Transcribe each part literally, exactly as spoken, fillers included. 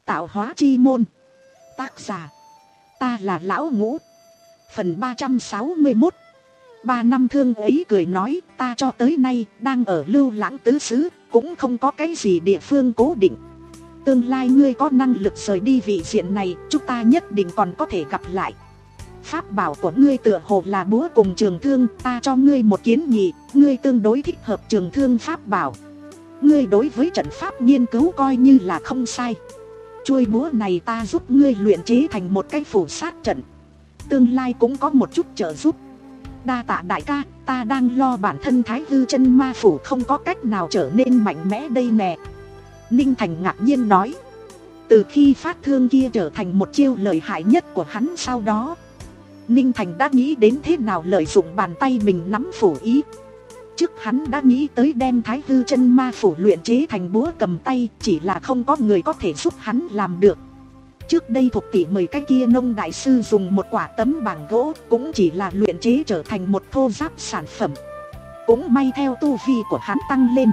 Tạo hóa chi môn. Tác giả: ta là Lão Ngũ. Phần ba trăm sáu mươi mốt. Ba năm Thương ấy cười nói, ta cho tới nay đang ở lưu lãng tứ xứ, cũng không có cái gì địa phương cố định. Tương lai ngươi có năng lực rời đi vị diện này, chúng ta nhất định còn có thể gặp lại. Pháp bảo của ngươi tựa hồ là búa cùng trường thương, ta cho ngươi một kiến nghị, ngươi tương đối thích hợp trường thương pháp bảo. Ngươi đối với trận pháp nghiên cứu coi như là không sai. Chuôi búa này ta giúp ngươi luyện chế thành một cái phủ sát trận, tương lai cũng có một chút trợ giúp. Đa tạ đại ca, ta đang lo bản thân Thái Hư Chân Ma Phủ không có cách nào trở nên mạnh mẽ đây nè. Ninh Thành ngạc nhiên nói. Từ khi phát thương kia trở thành một chiêu lợi hại nhất của hắn sau đó, Ninh Thành đã nghĩ đến thế nào lợi dụng bàn tay mình nắm phủ ý. Trước hắn đã nghĩ tới đem Thái Hư Chân Ma Phủ luyện chế thành búa cầm tay, chỉ là không có người có thể giúp hắn làm được. Trước đây thuộc tỷ mời cái kia nông đại sư dùng một quả tấm bảng gỗ, cũng chỉ là luyện chế trở thành một thô giáp sản phẩm. Cũng may theo tu vi của hắn tăng lên,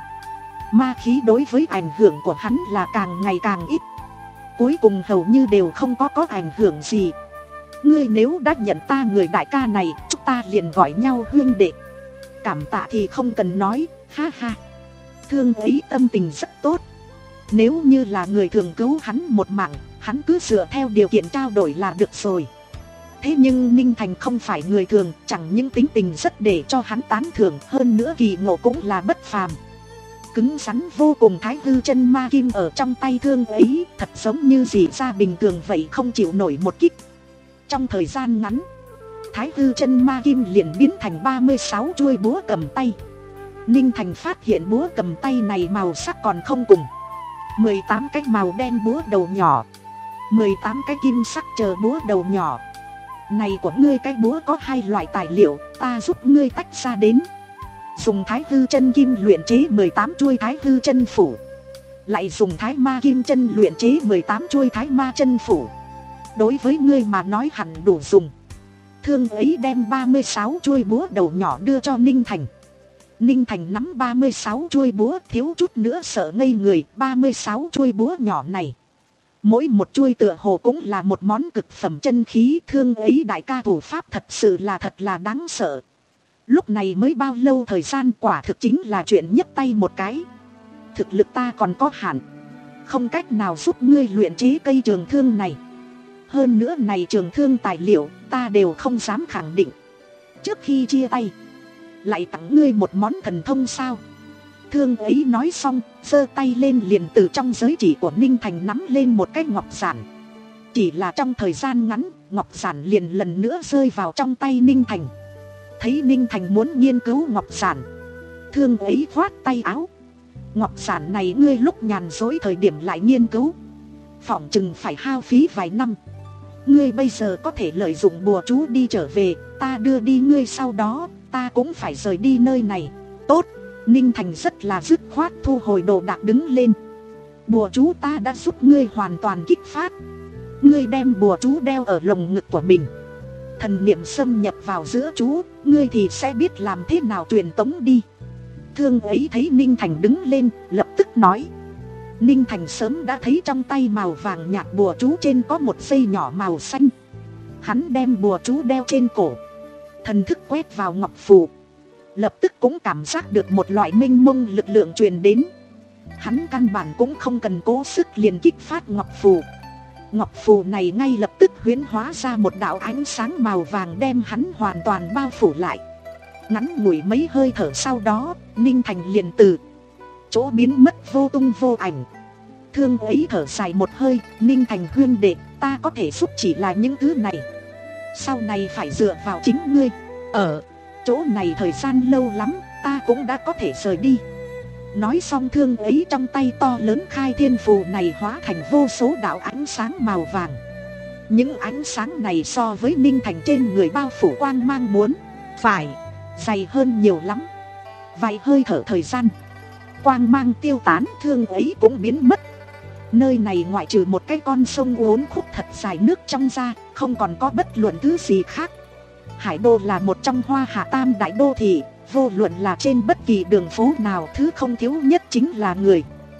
ma khí đối với ảnh hưởng của hắn là càng ngày càng ít, cuối cùng hầu như đều không có có ảnh hưởng gì. Ngươi nếu đã nhận ta người đại ca này, chúng ta liền gọi nhau huynh đệ. Cảm tạ thì không cần nói, ha ha. Thương ấy tâm tình rất tốt. Nếu như là người thường cứu hắn một mạng, hắn cứ dựa theo điều kiện trao đổi là được rồi. Thế nhưng Ninh Thành không phải người thường, chẳng những tính tình rất để cho hắn tán thưởng, hơn nữa kỳ ngộ cũng là bất phàm. Cứng rắn vô cùng. Thái Hư Chân Ma Kim ở trong tay thương ấy thật giống như dị ra bình thường vậy, không chịu nổi một kích. Trong thời gian ngắn, Thái Hư Chân Ma Kim liền biến thành ba mươi sáu chuôi búa cầm tay. Ninh Thành phát hiện búa cầm tay này màu sắc còn không cùng. mười tám cái màu đen búa đầu nhỏ, mười tám cái kim sắc chờ búa đầu nhỏ. Này của ngươi cái búa có hai loại tài liệu, ta giúp ngươi tách ra đến. Dùng Thái Hư Chân Kim luyện chế mười tám chuôi Thái Hư Chân Phủ, lại dùng Thái Ma Kim Chân luyện chế mười tám chuôi Thái Ma Chân Phủ. Đối với ngươi mà nói hẳn đủ dùng. Thương ấy đem ba mươi sáu chuôi búa đầu nhỏ đưa cho Ninh Thành. Ninh Thành nắm ba mươi sáu chuôi búa, thiếu chút nữa sợ ngây người. Ba mươi sáu chuôi búa nhỏ này, mỗi một chuôi tựa hồ cũng là một món cực phẩm chân khí. Thương ấy đại ca thủ pháp thật sự là thật là đáng sợ. Lúc này mới bao lâu thời gian, quả thực chính là chuyện nhấc tay một cái. Thực lực ta còn có hạn, không cách nào giúp ngươi luyện chế cây trường thương này. Hơn nữa này trường thương tài liệu ta đều không dám khẳng định. Trước khi chia tay, lại tặng ngươi một món thần thông sao? Thương ấy nói xong, giơ tay lên liền từ trong giới chỉ của Ninh Thành nắm lên một cái ngọc giản. Chỉ là trong thời gian ngắn, ngọc giản liền lần nữa rơi vào trong tay Ninh Thành. Thấy Ninh Thành muốn nghiên cứu ngọc giản, thương ấy khoát tay áo. Ngọc giản này ngươi lúc nhàn rỗi thời điểm lại nghiên cứu, phỏng chừng phải hao phí vài năm. Ngươi bây giờ có thể lợi dụng bùa chú đi trở về, ta đưa đi ngươi, sau đó ta cũng phải rời đi nơi này. Tốt. Ninh Thành rất là dứt khoát thu hồi đồ đạc đứng lên. Bùa chú ta đã giúp ngươi hoàn toàn kích phát. Ngươi đem bùa chú đeo ở lồng ngực của mình, thần niệm xâm nhập vào giữa chú, ngươi thì sẽ biết làm thế nào truyền tống đi. Thương ấy thấy Ninh Thành đứng lên, lập tức nói. Ninh Thành sớm đã thấy trong tay màu vàng nhạt bùa chú trên có một dây nhỏ màu xanh. Hắn đem bùa chú đeo trên cổ, thần thức quét vào ngọc phù, lập tức cũng cảm giác được một loại mênh mông lực lượng truyền đến. Hắn căn bản cũng không cần cố sức liền kích phát ngọc phù. Ngọc phù này ngay lập tức huyễn hóa ra một đạo ánh sáng màu vàng đem hắn hoàn toàn bao phủ lại. Ngắn ngủi mấy hơi thở sau đó, Ninh Thành liền từ chỗ biến mất vô tung vô ảnh. Thương ấy thở dài một hơi. Ninh Thành huynh đệ, ta có thể giúp chỉ là những thứ này, sau này phải dựa vào chính ngươi. Ở chỗ này thời gian lâu lắm, ta cũng đã có thể rời đi. Nói xong thương ấy trong tay to lớn khai thiên phù này hóa thành vô số đạo ánh sáng màu vàng. Những ánh sáng này so với Ninh Thành trên người bao phủ quang mang muốn phải dày hơn nhiều lắm. Vài hơi thở thời gian, quang mang tiêu tán, thương ấy cũng biến mất. Nơi này ngoại trừ một cái con sông uốn khúc thật dài nước trong ra, không còn có bất luận thứ gì khác. Hải Đô là một trong Hoa Hạ tam đại đô thị, vô luận là trên bất kỳ đường phố nào, thứ không thiếu nhất chính là người.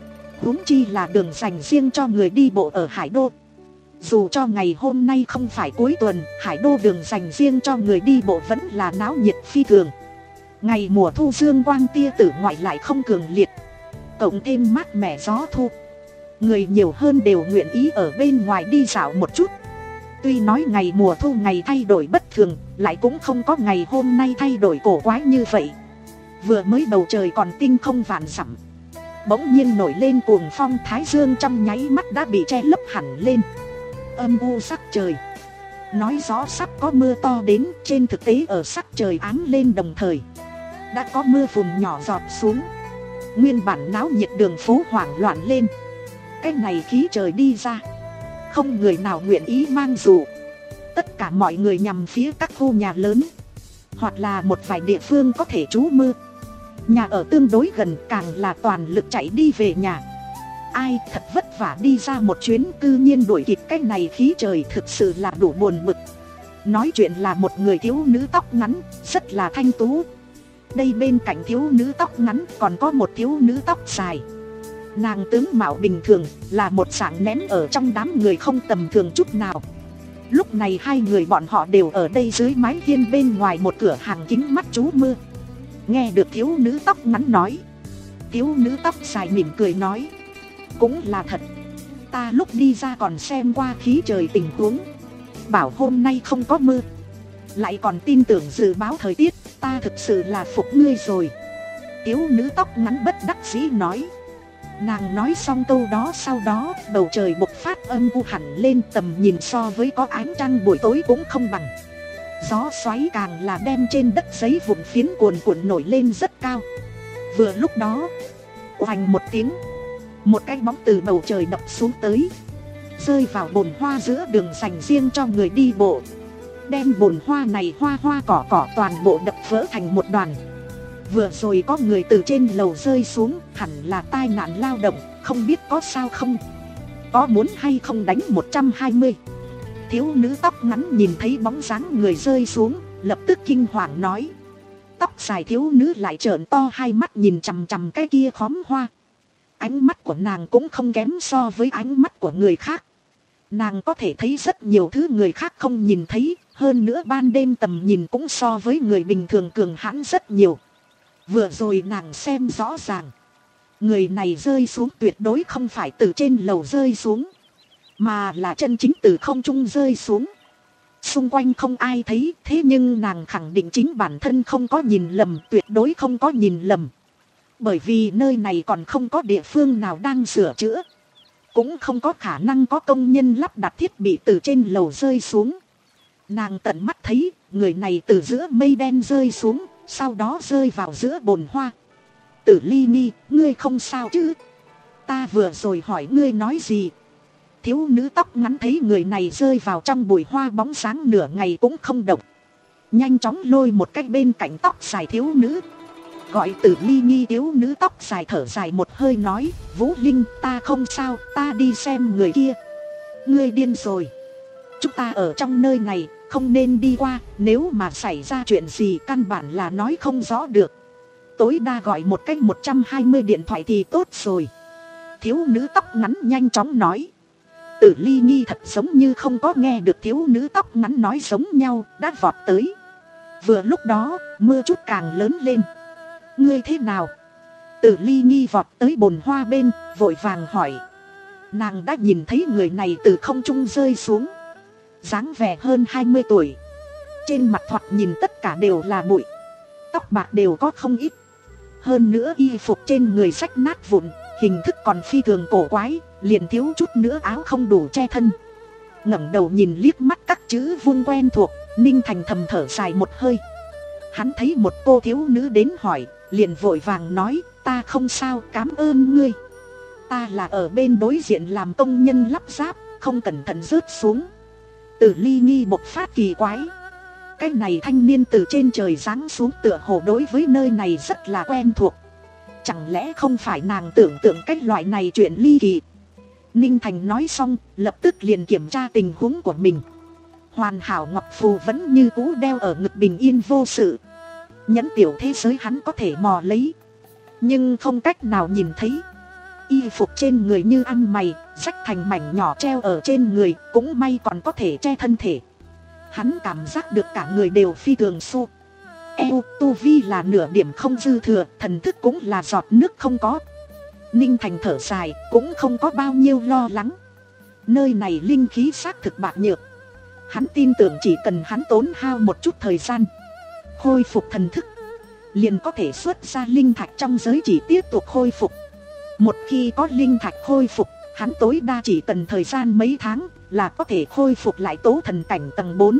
huống chi là đường dành riêng cho người đi bộ ở Hải Đô. Dù cho ngày hôm nay không phải cuối tuần, Hải Đô đường dành riêng cho người đi bộ vẫn là náo nhiệt phi thường. Ngày mùa thu dương quang tia tử ngoại lại không cường liệt, cộng thêm mát mẻ gió thu, người nhiều hơn đều nguyện ý ở bên ngoài đi dạo một chút. Tuy nói ngày mùa thu ngày thay đổi bất thường, lại cũng không có ngày hôm nay thay đổi cổ quái như vậy. Vừa mới bầu trời còn tinh không vạn dặm, bỗng nhiên nổi lên cuồng phong, thái dương trong nháy mắt đã bị che lấp hẳn lên, âm u sắc trời, nói rõ sắp có mưa to đến. Trên thực tế ở sắc trời ám lên đồng thời đã có mưa phùn nhỏ giọt xuống. Nguyên bản náo nhiệt đường phố hoảng loạn lên. Cái này khí trời đi ra, không người nào nguyện ý mang dù. Tất cả mọi người nhằm phía các khu nhà lớn, hoặc là một vài địa phương có thể trú mưa. Nhà ở tương đối gần càng là toàn lực chạy đi về nhà. Ai thật vất vả đi ra một chuyến, cư nhiên đuổi kịp cái này khí trời, thực sự là đủ buồn bực. Nói chuyện là một người thiếu nữ tóc ngắn, rất là thanh tú. Đây bên cạnh thiếu nữ tóc ngắn còn có một thiếu nữ tóc dài. Nàng tướng mạo bình thường, là một dạng nén ở trong đám người không tầm thường chút nào. Lúc này hai người bọn họ đều ở đây dưới mái hiên bên ngoài một cửa hàng kính mắt trú mưa. Nghe được thiếu nữ tóc ngắn nói, thiếu nữ tóc dài mỉm cười nói, cũng là thật, ta lúc đi ra còn xem qua khí trời tình huống, bảo hôm nay không có mưa, lại còn tin tưởng dự báo thời tiết, ta thực sự là phục ngươi rồi. Thiếu nữ tóc ngắn bất đắc dĩ nói. Nàng nói xong câu đó, sau đó bầu trời bộc phát âm u hẳn lên, tầm nhìn so với có ánh trăng buổi tối cũng không bằng. Gió xoáy càng là đem trên đất giấy vụn phiến cuồn cuộn nổi lên rất cao. Vừa lúc đó, oành một tiếng, một cái bóng từ bầu trời đập xuống tới, rơi vào bồn hoa giữa đường dành riêng cho người đi bộ, đem bồn hoa này hoa hoa cỏ cỏ toàn bộ đập vỡ thành một đoàn. Vừa rồi có người từ trên lầu rơi xuống, hẳn là tai nạn lao động, không biết có sao không, có muốn hay không đánh một trăm hai mươi. Thiếu nữ tóc ngắn nhìn thấy bóng dáng người rơi xuống, lập tức kinh hoàng nói. Tóc dài thiếu nữ lại trợn to hai mắt nhìn chằm chằm cái kia khóm hoa. Ánh mắt của nàng cũng không kém so với ánh mắt của người khác. Nàng có thể thấy rất nhiều thứ người khác không nhìn thấy, hơn nữa ban đêm tầm nhìn cũng so với người bình thường cường hãn rất nhiều. Vừa rồi nàng xem rõ ràng, người này rơi xuống tuyệt đối không phải từ trên lầu rơi xuống, mà là chân chính từ không trung rơi xuống. Xung quanh không ai thấy, thế nhưng nàng khẳng định chính bản thân không có nhìn lầm, tuyệt đối không có nhìn lầm. Bởi vì nơi này còn không có địa phương nào đang sửa chữa, cũng không có khả năng có công nhân lắp đặt thiết bị từ trên lầu rơi xuống. Nàng tận mắt thấy người này từ giữa mây đen rơi xuống, sau đó rơi vào giữa bồn hoa. Tử Ly Nhi, ngươi không sao chứ? Ta vừa rồi hỏi ngươi nói gì? Thiếu nữ tóc ngắn thấy người này rơi vào trong bụi hoa bóng sáng nửa ngày cũng không động, nhanh chóng lôi một cái bên cạnh tóc dài thiếu nữ, gọi Tử Ly Nhi. Thiếu nữ tóc dài thở dài một hơi nói, Vũ Linh, ta không sao, ta đi xem người kia. Ngươi điên rồi, chúng ta ở trong nơi này, không nên đi qua, nếu mà xảy ra chuyện gì căn bản là nói không rõ được. Tối đa gọi một cách một trăm hai mươi điện thoại thì tốt rồi. Thiếu nữ tóc ngắn nhanh chóng nói. Tử Ly Nhi thật giống như không có nghe được thiếu nữ tóc ngắn nói giống nhau, đã vọt tới. Vừa lúc đó, mưa chút càng lớn lên. Ngươi thế nào? Tử Ly Nhi vọt tới bồn hoa bên, vội vàng hỏi. Nàng đã nhìn thấy người này từ không trung rơi xuống, dáng vẻ hơn hai mươi tuổi, trên mặt thoạt nhìn tất cả đều là bụi, tóc bạc đều có không ít, hơn nữa y phục trên người rách nát vụn, hình thức còn phi thường cổ quái, liền thiếu chút nữa áo không đủ che thân. Ngẩng đầu nhìn liếc mắt các chữ vuông quen thuộc, Ninh Thành thầm thở dài một hơi. Hắn thấy một cô thiếu nữ đến hỏi, liền vội vàng nói, ta không sao, cảm ơn ngươi. Ta là ở bên đối diện làm công nhân lắp ráp, không cẩn thận rớt xuống. Tử Ly Nhi bộc phát kỳ quái. Cái này thanh niên từ trên trời giáng xuống tựa hồ đối với nơi này rất là quen thuộc. Chẳng lẽ không phải nàng tưởng tượng cái loại này chuyện ly kỳ. Ninh Thành nói xong, lập tức liền kiểm tra tình huống của mình. Hoàn hảo ngọc phù vẫn như cũ đeo ở ngực bình yên vô sự. Nhẫn tiểu thế giới hắn có thể mò lấy, nhưng không cách nào nhìn thấy. Y phục trên người như ăn mày, rách thành mảnh nhỏ treo ở trên người, cũng may còn có thể che thân thể. Hắn cảm giác được cả người đều phi thường xô eo, tu vi là nửa điểm không dư thừa, thần thức cũng là giọt nước không có. Ninh Thành thở dài, cũng không có bao nhiêu lo lắng. Nơi này linh khí xác thực bạc nhược. Hắn tin tưởng chỉ cần hắn tốn hao một chút thời gian khôi phục thần thức, liền có thể xuất ra linh thạch trong giới chỉ tiếp tục khôi phục. Một khi có linh thạch khôi phục, hắn tối đa chỉ cần thời gian mấy tháng là có thể khôi phục lại tố thần cảnh tầng bốn.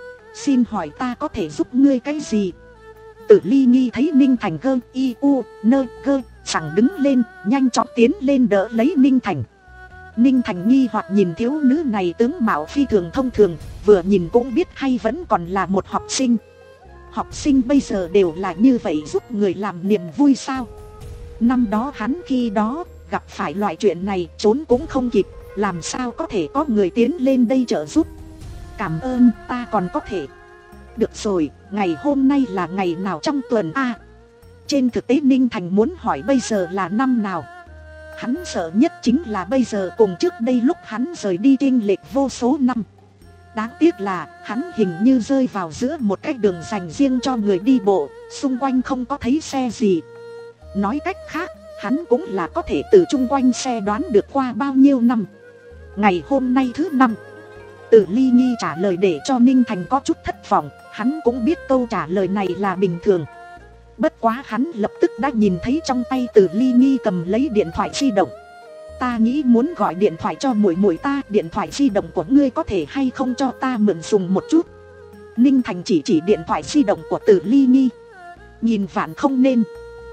Xin hỏi ta có thể giúp ngươi cái gì? Tử Ly Nghi thấy Ninh Thành gơ y u nơ gơ sẵn đứng lên, nhanh chóng tiến lên đỡ lấy Ninh Thành. Ninh Thành nghi hoặc nhìn thiếu nữ này tướng mạo phi thường thông thường, vừa nhìn cũng biết hay vẫn còn là một học sinh. Học sinh bây giờ đều là như vậy, giúp người làm niềm vui sao? Năm đó hắn khi đó gặp phải loại chuyện này trốn cũng không kịp, làm sao có thể có người tiến lên đây trợ giúp? Cảm ơn, ta còn có thể. Được rồi, ngày hôm nay là ngày nào trong tuần a? Trên thực tế Ninh Thành muốn hỏi bây giờ là năm nào. Hắn sợ nhất chính là bây giờ cùng trước đây lúc hắn rời đi chênh lệch vô số năm. Đáng tiếc là hắn hình như rơi vào giữa một cái đường dành riêng cho người đi bộ, xung quanh không có thấy xe gì. Nói cách khác, hắn cũng là có thể từ chung quanh xe đoán được qua bao nhiêu năm. Ngày hôm nay thứ năm. Tử Ly Nghi trả lời để cho Ninh Thành có chút thất vọng. Hắn cũng biết câu trả lời này là bình thường. Bất quá hắn lập tức đã nhìn thấy trong tay Tử Ly Nghi cầm lấy điện thoại di động. Ta nghĩ muốn gọi điện thoại cho muội muội ta, điện thoại di động của ngươi có thể hay không cho ta mượn dùng một chút? Ninh Thành chỉ chỉ điện thoại di động của Tử Ly Nghi. Nhìn vạn không nên.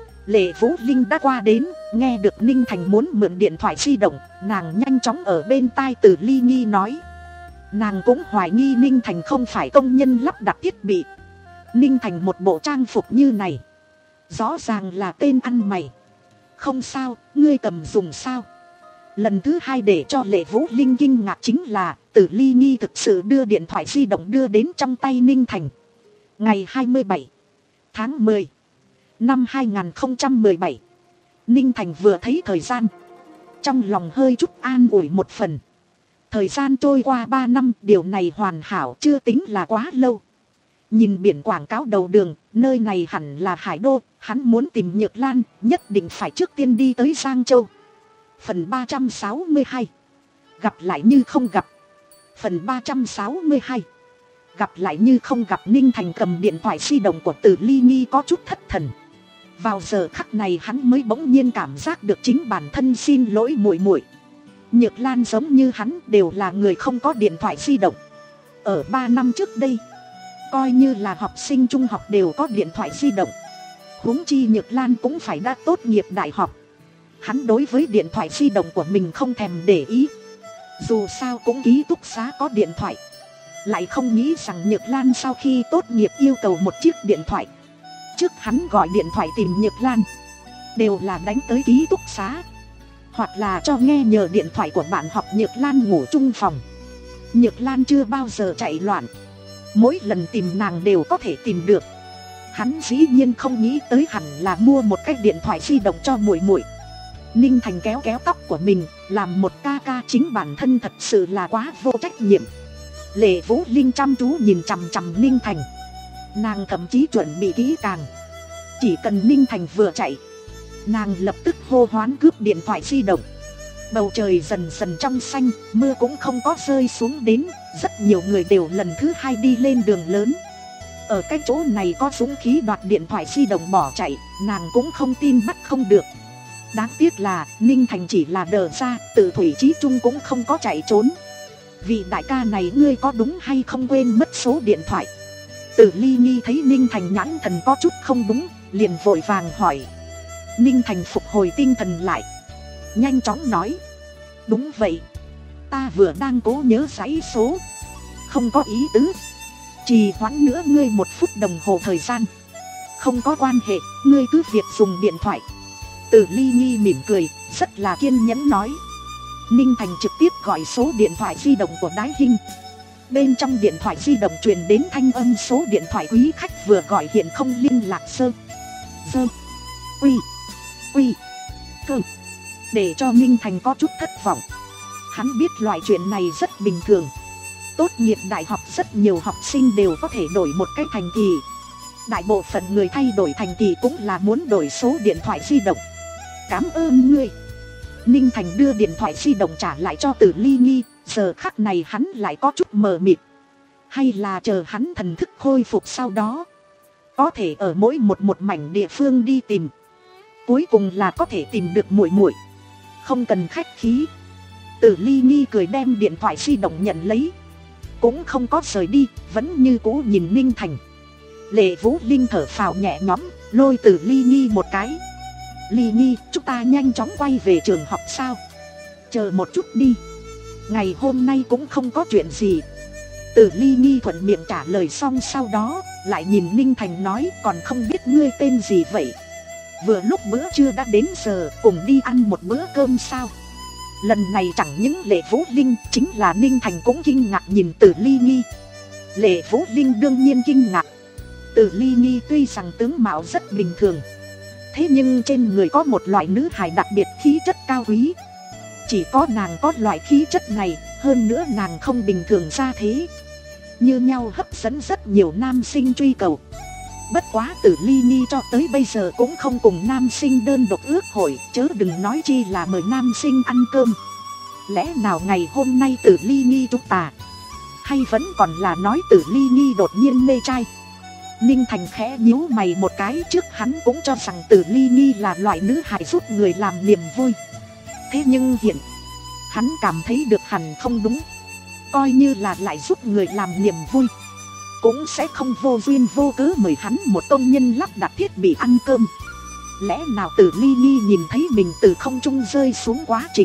Lệ Vũ Linh đã qua đến, nghe được Ninh Thành muốn mượn điện thoại di động, nàng nhanh chóng ở bên tai Tử Ly Nghi nói. Nàng cũng hoài nghi Ninh Thành không phải công nhân lắp đặt thiết bị. Ninh Thành một bộ trang phục như này, rõ ràng là tên ăn mày. Không sao, ngươi cầm dùng sao? Lần thứ hai để cho Lệ Vũ Linh kinh ngạc chính là Tử Ly Nghi thực sự đưa điện thoại di động đưa đến trong tay Ninh Thành. Ngày hai mươi bảy tháng mười năm hai nghìn không trăm mười bảy, Ninh Thành vừa thấy thời gian, trong lòng hơi chút an ủi một phần. Thời gian trôi qua ba năm, điều này hoàn hảo, chưa tính là quá lâu. Nhìn biển quảng cáo đầu đường, nơi này hẳn là Hải Đô, hắn muốn tìm Nhược Lan, nhất định phải trước tiên đi tới Giang Châu. Phần ba trăm sáu mươi hai. Gặp lại như không gặp. Phần ba trăm sáu mươi hai. Gặp lại như không gặp. Ninh Thành cầm điện thoại di động của Tử Ly Nghi có chút thất thần. Vào giờ khắc này hắn mới bỗng nhiên cảm giác được chính bản thân xin lỗi muội muội. Nhược Lan giống như hắn đều là người không có điện thoại di động. Ở ba năm trước đây, coi như là học sinh trung học đều có điện thoại di động. Huống chi Nhược Lan cũng phải đã tốt nghiệp đại học. Hắn đối với điện thoại di động của mình không thèm để ý. Dù sao cũng ký túc xá có điện thoại. Lại không nghĩ rằng Nhược Lan sau khi tốt nghiệp yêu cầu một chiếc điện thoại. Trước hắn gọi điện thoại tìm Nhược Lan, đều là đánh tới ký túc xá, hoặc là cho nghe nhờ điện thoại của bạn học Nhược Lan ngủ chung phòng. Nhược Lan chưa bao giờ chạy loạn, mỗi lần tìm nàng đều có thể tìm được. Hắn dĩ nhiên không nghĩ tới hẳn là mua một cái điện thoại di động cho muội muội. Ninh Thành kéo kéo tóc của mình, làm một ca ca chính bản thân thật sự là quá vô trách nhiệm. Lệ Vũ Linh chăm chú nhìn chằm chằm Ninh Thành. Nàng thậm chí chuẩn bị kỹ càng, chỉ cần Ninh Thành vừa chạy, nàng lập tức hô hoán cướp điện thoại di động. Bầu trời dần dần trong xanh, mưa cũng không có rơi xuống đến. Rất nhiều người đều lần thứ hai đi lên đường lớn. Ở cái chỗ này có dũng khí đoạt điện thoại di động bỏ chạy, nàng cũng không tin bắt không được. Đáng tiếc là Ninh Thành chỉ là đờ ra, từ Thủy Chí Trung cũng không có chạy trốn. Vị đại ca này ngươi có đúng hay không quên mất số điện thoại? Tử Ly Nghi thấy Ninh Thành nhãn thần có chút không đúng, liền vội vàng hỏi. Ninh Thành phục hồi tinh thần lại, nhanh chóng nói. Đúng vậy, ta vừa đang cố nhớ dãy số. Không có ý tứ, trì hoãn nữa ngươi một phút đồng hồ thời gian. Không có quan hệ, ngươi cứ việc dùng điện thoại. Tử Ly Nghi mỉm cười, rất là kiên nhẫn nói. Ninh Thành trực tiếp gọi số điện thoại di động của Đái Hinh. Bên trong điện thoại di động truyền đến thanh âm số điện thoại quý khách vừa gọi hiện không liên lạc. Sơ Sơ Quy Quy Cơ để cho Ninh Thành có chút thất vọng. Hắn biết loại chuyện này rất bình thường. Tốt nghiệp đại học rất nhiều học sinh đều có thể đổi một cái thành thị. Đại bộ phận người thay đổi thành thị cũng là muốn đổi số điện thoại di động. Cảm ơn ngươi. Ninh Thành đưa điện thoại di động trả lại cho Tử Ly Nghi. Giờ khắc này hắn lại có chút mờ mịt. Hay là chờ hắn thần thức khôi phục sau đó, có thể ở mỗi một một mảnh địa phương đi tìm. Cuối cùng là có thể tìm được muội muội. Không cần khách khí. Tử Ly Nghi cười đem điện thoại di động nhận lấy. Cũng không có rời đi, vẫn như cũ nhìn Ninh Thành. Lệ Vũ Linh thở phào nhẹ nhõm, lôi Tử Ly Nghi một cái. Ly Nghi, chúng ta nhanh chóng quay về trường học sao? Chờ một chút đi. Ngày hôm nay cũng không có chuyện gì. Tử Ly Nghi thuận miệng trả lời xong, sau đó lại nhìn Ninh Thành nói, còn không biết ngươi tên gì vậy? Vừa lúc bữa trưa đã đến giờ, cùng đi ăn một bữa cơm sao? Lần này chẳng những Lệ Vũ Linh, chính là Ninh Thành cũng kinh ngạc nhìn Tử Ly Nghi. Lệ Vũ Linh đương nhiên kinh ngạc. Tử Ly Nghi tuy rằng tướng mạo rất bình thường, thế nhưng trên người có một loại nữ hài đặc biệt khí chất cao quý. Chỉ có nàng có loại khí chất này, hơn nữa nàng không bình thường ra thế, như nhau hấp dẫn rất nhiều nam sinh truy cầu. Bất quá Tử Ly Nghi cho tới bây giờ cũng không cùng nam sinh đơn độc ước hội, chớ đừng nói chi là mời nam sinh ăn cơm. Lẽ nào ngày hôm nay Tử Ly Nghi chúng ta, hay vẫn còn là nói Tử Ly Nghi đột nhiên mê trai? Ninh Thành khẽ nhíu mày một cái, trước hắn cũng cho rằng Tử Ly Nghi là loại nữ hài giúp người làm niềm vui. Thế nhưng hiện hắn cảm thấy được hẳn không đúng. Coi như là lại giúp người làm niềm vui, cũng sẽ không vô duyên vô cớ mời hắn một công nhân lắp đặt thiết bị ăn cơm. Lẽ nào Tử Ly Nghi nhìn thấy mình từ không trung rơi xuống quá trình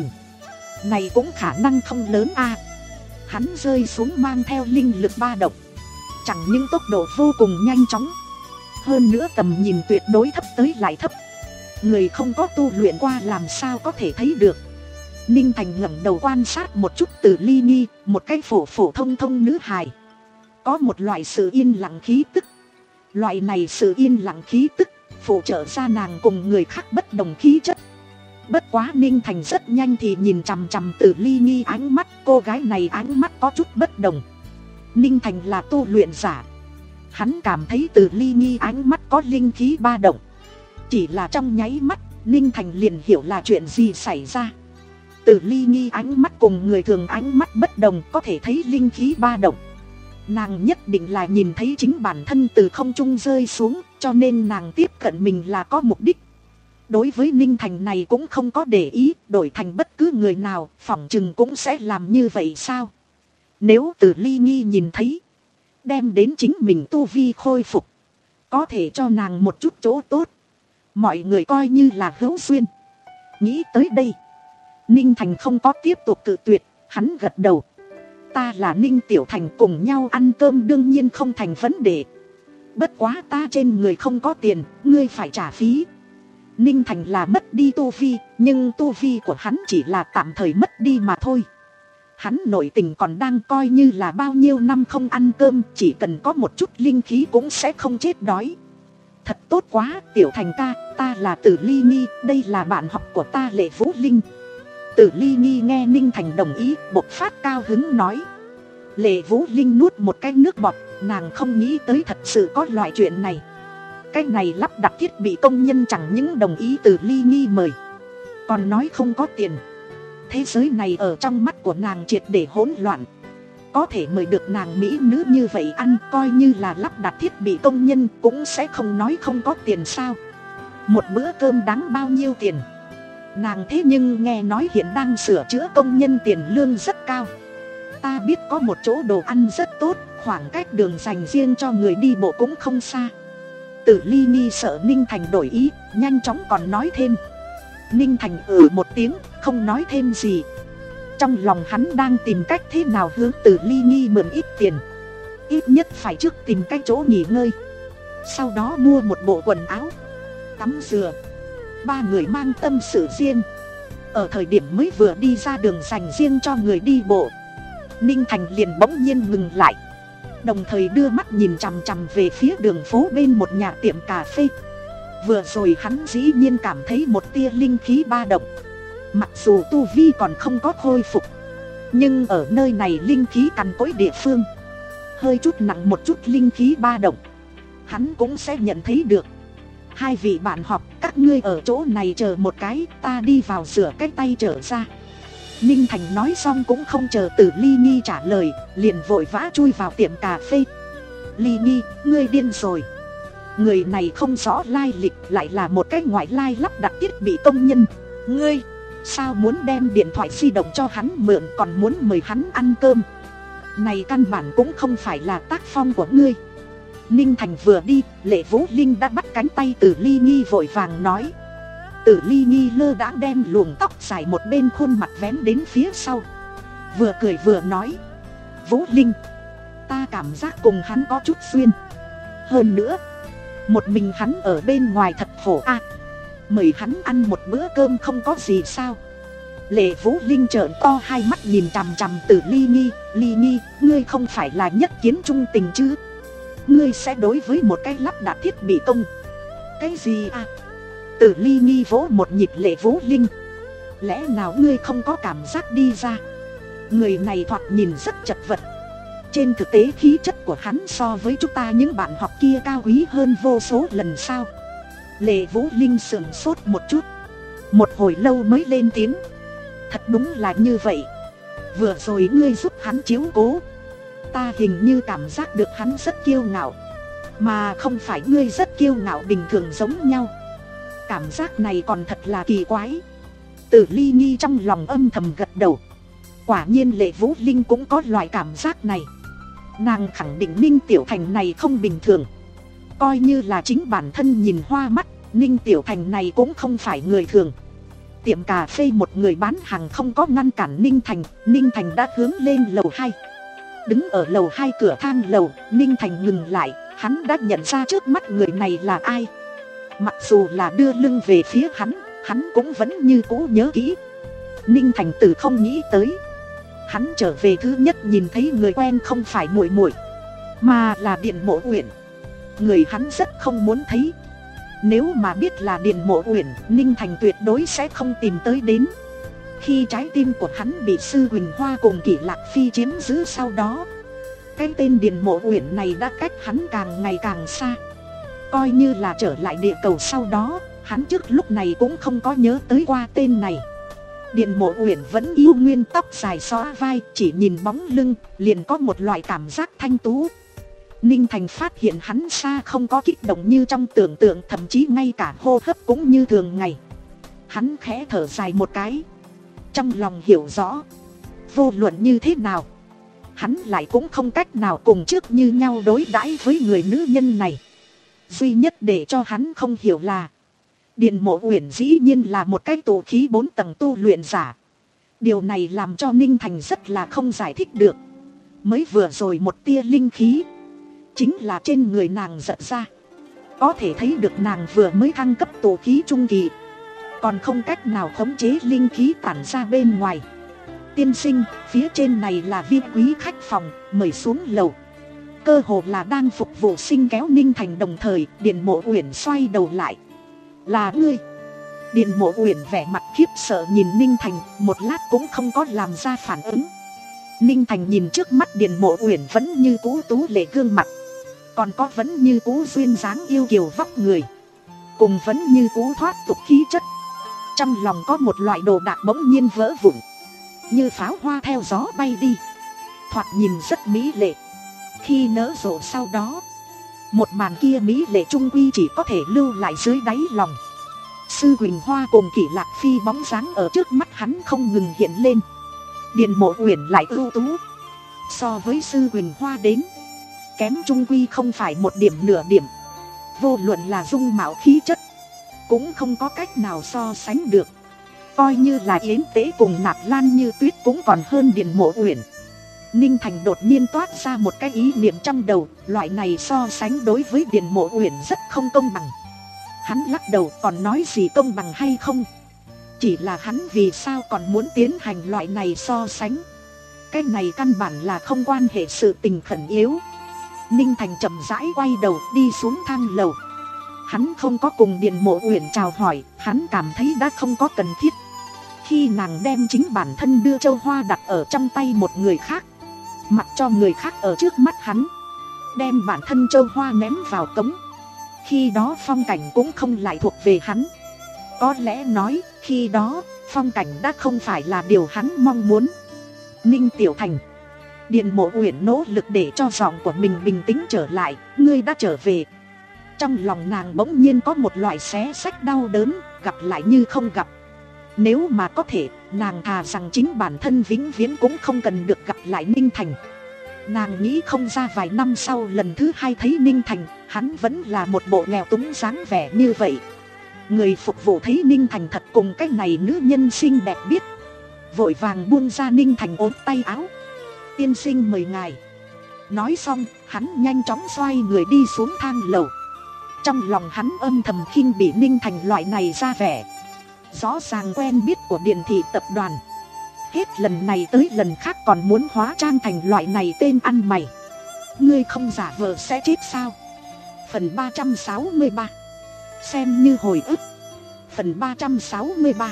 này cũng khả năng không lớn a. À, hắn rơi xuống mang theo linh lực ba động, chẳng những tốc độ vô cùng nhanh chóng, hơn nữa tầm nhìn tuyệt đối thấp tới lại thấp. Người không có tu luyện qua làm sao có thể thấy được. Ninh Thành ngẩng đầu quan sát một chút Tử Ly Nghi, một cái phổ phổ thông thông nữ hài, có một loại sự yên lặng khí tức. Loại này sự yên lặng khí tức phụ trợ ra nàng cùng người khác bất đồng khí chất. Bất quá Ninh Thành rất nhanh thì nhìn chằm chằm Tử Ly Nghi ánh mắt, cô gái này ánh mắt có chút bất đồng. Ninh Thành là tu luyện giả, hắn cảm thấy Tử Ly Nghi ánh mắt có linh khí ba động. Chỉ là trong nháy mắt, Ninh Thành liền hiểu là chuyện gì xảy ra. Tử Ly Nghi ánh mắt cùng người thường ánh mắt bất đồng, có thể thấy linh khí ba động. Nàng nhất định là nhìn thấy chính bản thân từ không trung rơi xuống, cho nên nàng tiếp cận mình là có mục đích. Đối với Ninh Thành này cũng không có để ý, đổi thành bất cứ người nào, phỏng chừng cũng sẽ làm như vậy sao? Nếu Tử Ly Nghi nhìn thấy, đem đến chính mình tu vi khôi phục, có thể cho nàng một chút chỗ tốt, mọi người coi như là hữu duyên. Nghĩ tới đây, Ninh Thành không có tiếp tục cự tuyệt, hắn gật đầu. Ta là Ninh Tiểu Thành, cùng nhau ăn cơm đương nhiên không thành vấn đề. Bất quá ta trên người không có tiền, ngươi phải trả phí. Ninh Thành là mất đi tu vi, nhưng tu vi của hắn chỉ là tạm thời mất đi mà thôi. Hắn nội tình còn đang, coi như là bao nhiêu năm không ăn cơm, chỉ cần có một chút linh khí cũng sẽ không chết đói. Thật tốt quá, Tiểu Thành ca, ta là Tử Ly Nghi, đây là bạn học của ta Lệ Vũ Linh. Tử Ly Nghi nghe Ninh Thành đồng ý, bộc phát cao hứng nói. Lệ Vũ Linh nuốt một cái nước bọt, nàng không nghĩ tới thật sự có loại chuyện này. Cái này lắp đặt thiết bị công nhân chẳng những đồng ý Tử Ly Nghi mời, còn nói không có tiền. Thế giới này ở trong mắt của nàng triệt để hỗn loạn. Có thể mời được nàng mỹ nữ như vậy ăn, coi như là lắp đặt thiết bị công nhân cũng sẽ không nói không có tiền sao. Một bữa cơm đáng bao nhiêu tiền? Nàng thế nhưng nghe nói hiện đang sửa chữa công nhân tiền lương rất cao. Ta biết có một chỗ đồ ăn rất tốt, khoảng cách đường dành riêng cho người đi bộ cũng không xa. Tử Ly Nghi sợ Ninh Thành đổi ý, nhanh chóng còn nói thêm. Ninh Thành ừ một tiếng, không nói thêm gì. Trong lòng hắn đang tìm cách thế nào hướng Tử Ly Nghi mượn ít tiền. Ít nhất phải trước tìm cái chỗ nghỉ ngơi, sau đó mua một bộ quần áo, tắm rửa. Ba người mang tâm sự riêng. Ở thời điểm mới vừa đi ra đường dành riêng cho người đi bộ, Ninh Thành liền bỗng nhiên ngừng lại, đồng thời đưa mắt nhìn chằm chằm về phía đường phố bên một nhà tiệm cà phê. Vừa rồi hắn dĩ nhiên cảm thấy một tia linh khí ba động, Mặc dù tu vi còn không có khôi phục, nhưng ở nơi này linh khí cằn cỗi địa phương, hơi chút nặng một chút linh khí ba động, hắn cũng sẽ nhận thấy được. Hai vị bạn học, các ngươi ở chỗ này chờ một cái, ta đi vào rửa cái tay trở ra. Ninh Thành nói xong cũng không chờ Tử Ly Nhi trả lời, liền vội vã chui vào tiệm cà phê. Ly Nhi, ngươi điên rồi. Người này không rõ lai lịch, lại là một cái ngoại lai lắp đặt thiết bị công nhân. Ngươi, sao muốn đem điện thoại di động cho hắn mượn còn muốn mời hắn ăn cơm? Này căn bản cũng không phải là tác phong của ngươi. Ninh Thành vừa đi, Lệ Vũ Linh đã bắt cánh tay Tử Ly Nhi vội vàng nói. Tử Ly Nhi lơ đãng đem luồng tóc dài một bên khuôn mặt vén đến phía sau, vừa cười vừa nói. Vũ Linh, ta cảm giác cùng hắn có chút duyên. Hơn nữa, một mình hắn ở bên ngoài thật khổ a. À, mời hắn ăn một bữa cơm không có gì sao? Lệ Vũ Linh trợn to hai mắt nhìn chằm chằm Tử Ly Nhi. Ly Nhi, ngươi không phải là nhất kiến trung tình chứ? Ngươi sẽ đối với một cái lắp đặt thiết bị công? Cái gì à? Tử Ly Nhi vỗ một nhịp Lệ Vũ Linh. Lẽ nào ngươi không có cảm giác đi ra? Người này thoạt nhìn rất chật vật. Trên thực tế khí chất của hắn so với chúng ta những bạn học kia cao quý hơn vô số lần sao? Lệ Vũ Linh sửng sốt một chút, một hồi lâu mới lên tiếng. Thật đúng là như vậy. Vừa rồi ngươi giúp hắn chiếu cố, ta hình như cảm giác được hắn rất kiêu ngạo, mà không phải ngươi rất kiêu ngạo bình thường giống nhau. Cảm giác này còn thật là kỳ quái. Tử Ly Nhi trong lòng âm thầm gật đầu. Quả nhiên Lệ Vũ Linh cũng có loại cảm giác này. Nàng khẳng định Ninh Tiểu Thành này không bình thường. Coi như là chính bản thân nhìn hoa mắt, Ninh Tiểu Thành này cũng không phải người thường. Tiệm cà phê một người bán hàng không có ngăn cản Ninh Thành. Ninh Thành đã hướng lên lầu hai. Đứng ở lầu hai cửa thang lầu, Ninh Thành ngừng lại. Hắn đã nhận ra trước mắt người này là ai. Mặc dù là đưa lưng về phía hắn, hắn cũng vẫn như cũ nhớ kỹ. Ninh Thành từ không nghĩ tới, hắn trở về thứ nhất nhìn thấy người quen không phải muội muội, mà là Điền Mộ Uyển. Người hắn rất không muốn thấy. Nếu mà biết là Điền Mộ Uyển, Ninh Thành tuyệt đối sẽ không tìm tới đến. Khi trái tim của hắn bị Sư Huỳnh Hoa cùng Kỷ Lạc Phi chiếm giữ sau đó, cái tên Điền Mộ Uyển này đã cách hắn càng ngày càng xa. Coi như là trở lại địa cầu sau đó, hắn trước lúc này cũng không có nhớ tới qua tên này. Điền Mộ Uyển vẫn yêu nguyên tóc dài xõa vai, chỉ nhìn bóng lưng liền có một loại cảm giác thanh tú. Ninh Thành phát hiện hắn xa không có kích động như trong tưởng tượng, thậm chí ngay cả hô hấp cũng như thường ngày. Hắn khẽ thở dài một cái, trong lòng hiểu rõ, vô luận như thế nào, hắn lại cũng không cách nào cùng trước như nhau đối đãi với người nữ nhân này. Duy nhất để cho hắn không hiểu là, Điền Mộ Uyển dĩ nhiên là một cái tụ khí bốn tầng tu luyện giả. Điều này làm cho Ninh Thành rất là không giải thích được. Mới vừa rồi một tia linh khí, chính là trên người nàng giật ra. Có thể thấy được nàng vừa mới thăng cấp tụ khí trung kỳ, còn không cách nào khống chế linh khí tản ra bên ngoài. Tiên sinh, phía trên này là viên quý khách phòng, mời xuống lầu. Cơ hồ là đang phục vụ sinh kéo Ninh Thành, đồng thời Điền Mộ Uyển xoay đầu lại. Là ngươi? Điền Mộ Uyển vẻ mặt khiếp sợ nhìn Ninh Thành, một lát cũng không có làm ra phản ứng. Ninh Thành nhìn trước mắt Điền Mộ Uyển vẫn như cũ tú lệ gương mặt, còn có vẫn như cũ duyên dáng yêu kiều vóc người, cùng vẫn như cũ thoát tục khí chất. Trong lòng có một loại đồ đạc bỗng nhiên vỡ vụn, như pháo hoa theo gió bay đi, thoạt nhìn rất mỹ lệ. Khi nở rộ sau đó, một màn kia mỹ lệ trung quy chỉ có thể lưu lại dưới đáy lòng. Sư Huỳnh Hoa cùng Kỷ Lạc Phi bóng dáng ở trước mắt hắn không ngừng hiện lên. Điền Mộ Uyển lại ưu tú, so với Sư Huỳnh Hoa đến, kém trung quy không phải một điểm nửa điểm. Vô luận là dung mạo khí chất, cũng không có cách nào so sánh được. Coi như là Yến Tế cùng Nạp Lan Như Tuyết cũng còn hơn Điền Mộ Uyển. Ninh Thành đột nhiên toát ra một cái ý niệm trong đầu, loại này so sánh đối với Điền Mộ Uyển rất không công bằng. Hắn lắc đầu, còn nói gì công bằng hay không, chỉ là hắn vì sao còn muốn tiến hành loại này so sánh. Cái này căn bản là không quan hệ sự tình khẩn yếu. Ninh Thành chậm rãi quay đầu đi xuống thang lầu. Hắn không có cùng Điền Mộ Uyển chào hỏi, hắn cảm thấy đã không có cần thiết. khi nàng đem chính bản thân đưa châu hoa đặt ở trong tay một người khác, mặc cho người khác ở trước mắt hắn, đem bản thân châu hoa ném vào cống, khi đó phong cảnh cũng không lại thuộc về hắn. Có lẽ nói khi đó phong cảnh đã không phải là điều hắn mong muốn. Ninh Tiểu Thành. Điền Mộ Uyển nỗ lực để cho giọng của mình bình tĩnh trở lại. Ngươi đã trở về. Trong lòng nàng bỗng nhiên có một loại xé xách đau đớn, gặp lại như không gặp. Nếu mà có thể, nàng thà rằng chính bản thân vĩnh viễn cũng không cần được gặp lại Ninh Thành. Nàng nghĩ không ra vài năm sau lần thứ hai thấy Ninh Thành, hắn vẫn là một bộ nghèo túng dáng vẻ như vậy. Người phục vụ thấy Ninh Thành thật cùng cái này nữ nhân xinh đẹp biết, vội vàng buông ra Ninh Thành ốm tay áo. Tiên sinh mời ngài. Nói xong, hắn nhanh chóng xoay người đi xuống thang lầu. Trong lòng hắn âm thầm khinh bỉ Ninh Thành loại này ra vẻ rõ ràng quen biết của Điền thị tập đoàn, hết lần này tới lần khác còn muốn hóa trang thành loại này tên ăn mày. Ngươi không giả vờ sẽ chết sao? Phần ba trăm sáu mươi ba. Xem như hồi ức. Phần ba trăm sáu mươi ba.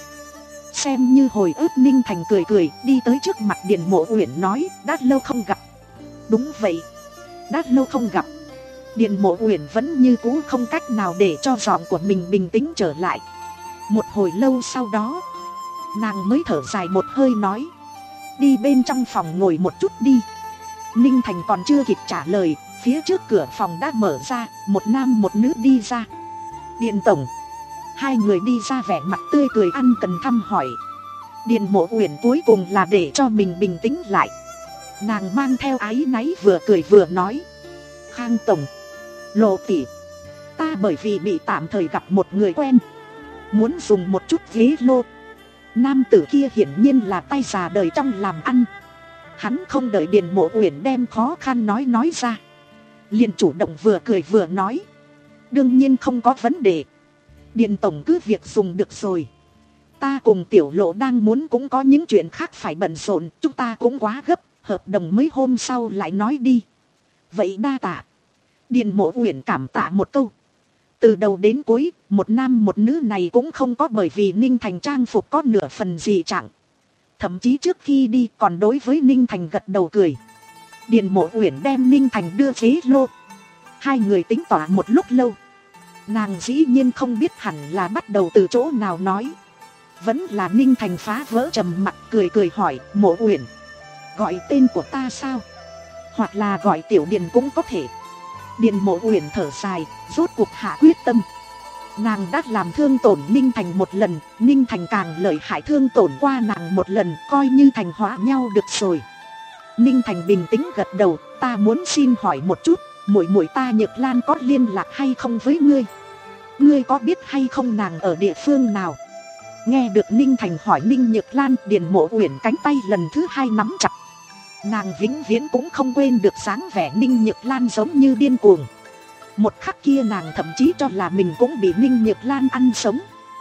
Xem như hồi ức. Ninh Thành cười cười đi tới trước mặt Điền Mộ Uyển nói, đã lâu không gặp. Đúng vậy, đã lâu không gặp. Điền Mộ Uyển vẫn như cũ không cách nào để cho giọng của mình bình tĩnh trở lại. Một hồi lâu sau đó, nàng mới thở dài một hơi nói, đi bên trong phòng ngồi một chút đi. Ninh Thành còn chưa kịp trả lời, phía trước cửa phòng đã mở ra, một nam một nữ đi ra. Điền tổng. Hai người đi ra vẻ mặt tươi cười ăn cần thăm hỏi. Điền Mộ Uyển cuối cùng là để cho mình bình tĩnh lại. Nàng mang theo áy náy vừa cười vừa nói, Khang tổng, Lộ tỷ, ta bởi vì bị tạm thời gặp một người quen, muốn dùng một chút ghế lô. Nam tử kia hiển nhiên là tay già đời trong làm ăn. Hắn không đợi Điền Mộ Uyển đem khó khăn nói nói ra, liền chủ động vừa cười vừa nói, đương nhiên không có vấn đề. Điền tổng cứ việc dùng được rồi. Ta cùng Tiểu Lộ đang muốn cũng có những chuyện khác phải bận rộn, chúng ta cũng quá gấp, hợp đồng mấy hôm sau lại nói đi. Vậy đa tạ. Điền Mộ Uyển cảm tạ một câu. Từ đầu đến cuối, một nam một nữ này cũng không có bởi vì Ninh Thành trang phục có nửa phần gì trạng. Thậm chí trước khi đi còn đối với Ninh Thành gật đầu cười. Điền Mộ Uyển đem Ninh Thành đưa ghế lô. Hai người tính tỏa một lúc lâu. Nàng dĩ nhiên không biết hẳn là bắt đầu từ chỗ nào nói. Vẫn là Ninh Thành phá vỡ trầm mặc cười cười hỏi, Mộ Uyển, gọi tên của ta sao? Hoặc là gọi Tiểu Điền cũng có thể. Điền Mộ Uyển thở dài, rốt cuộc hạ quyết tâm. Nàng đã làm thương tổn Ninh Thành một lần, Ninh Thành càng lợi hại thương tổn qua nàng một lần, coi như thành hóa nhau được rồi. Ninh Thành bình tĩnh gật đầu, ta muốn xin hỏi một chút, muội muội ta Nhược Lan có liên lạc hay không với ngươi? Ngươi có biết hay không nàng ở địa phương nào? Nghe được Ninh Thành hỏi Ninh Nhược Lan, Điền Mộ Uyển cánh tay lần thứ hai nắm chặt. Nàng vĩnh viễn cũng không quên được dáng vẻ Ninh Nhược Lan giống như điên cuồng. Một khắc kia nàng thậm chí cho là mình cũng bị Ninh Nhược Lan ăn sống.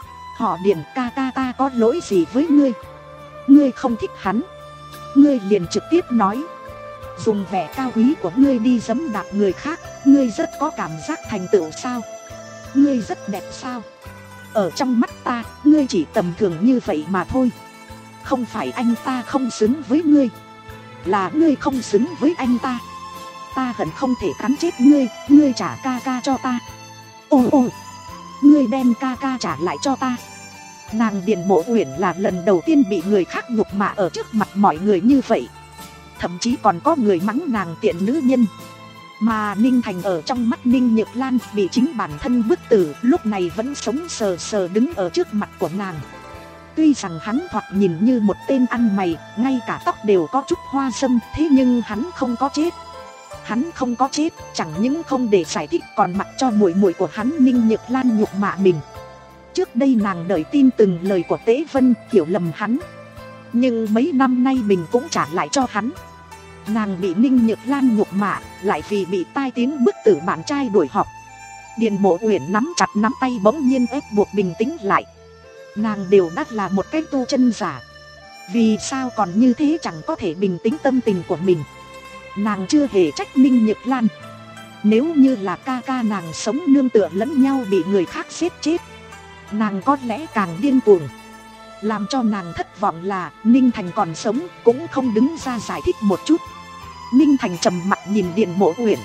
Họ Điền ca ca, ta có lỗi gì với ngươi? Ngươi không thích hắn, ngươi liền trực tiếp nói. Dùng vẻ cao quý của ngươi đi giẫm đạp người khác, ngươi rất có cảm giác thành tựu sao? Ngươi rất đẹp sao? Ở trong mắt ta, ngươi chỉ tầm thường như vậy mà thôi. Không phải anh ta không xứng với ngươi, là ngươi không xứng với anh ta. Ta hận không thể cắn chết ngươi, ngươi trả ca ca cho ta. Ồ ồ, ngươi đem ca ca trả lại cho ta. Nàng Điền Mộ Uyển là lần đầu tiên bị người khác nhục mạ ở trước mặt mọi người như vậy. Thậm chí còn có người mắng nàng tiện nữ nhân. Mà Ninh Thành ở trong mắt Ninh Nhược Lan bị chính bản thân bức tử, lúc này vẫn sống sờ sờ đứng ở trước mặt của nàng. Tuy rằng hắn thoạt nhìn như một tên ăn mày, ngay cả tóc đều có chút hoa râm, thế nhưng hắn không có chết. Hắn không có chết, chẳng những không để giải thích còn mặc cho muội muội của hắn Ninh Nhược Lan nhục mạ mình. Trước đây nàng đợi tin từng lời của Tế Vân, hiểu lầm hắn. Nhưng mấy năm nay mình cũng trả lại cho hắn. Nàng bị Ninh Nhược Lan nhục mạ, lại vì bị tai tiếng bức tử bạn trai đuổi học. Điền Mộ Uyển nắm chặt nắm tay bỗng nhiên ép buộc bình tĩnh lại. Nàng đều đã là một cái tu chân giả, vì sao còn như thế chẳng có thể bình tĩnh tâm tình của mình. Nàng chưa hề trách Ninh Nhược Lan. Nếu như là ca ca nàng sống nương tựa lẫn nhau bị người khác giết chết, nàng có lẽ càng điên cuồng. Làm cho nàng thất vọng là Ninh Thành còn sống cũng không đứng ra giải thích một chút. Ninh Thành trầm mặt nhìn Điền Mộ Uyển.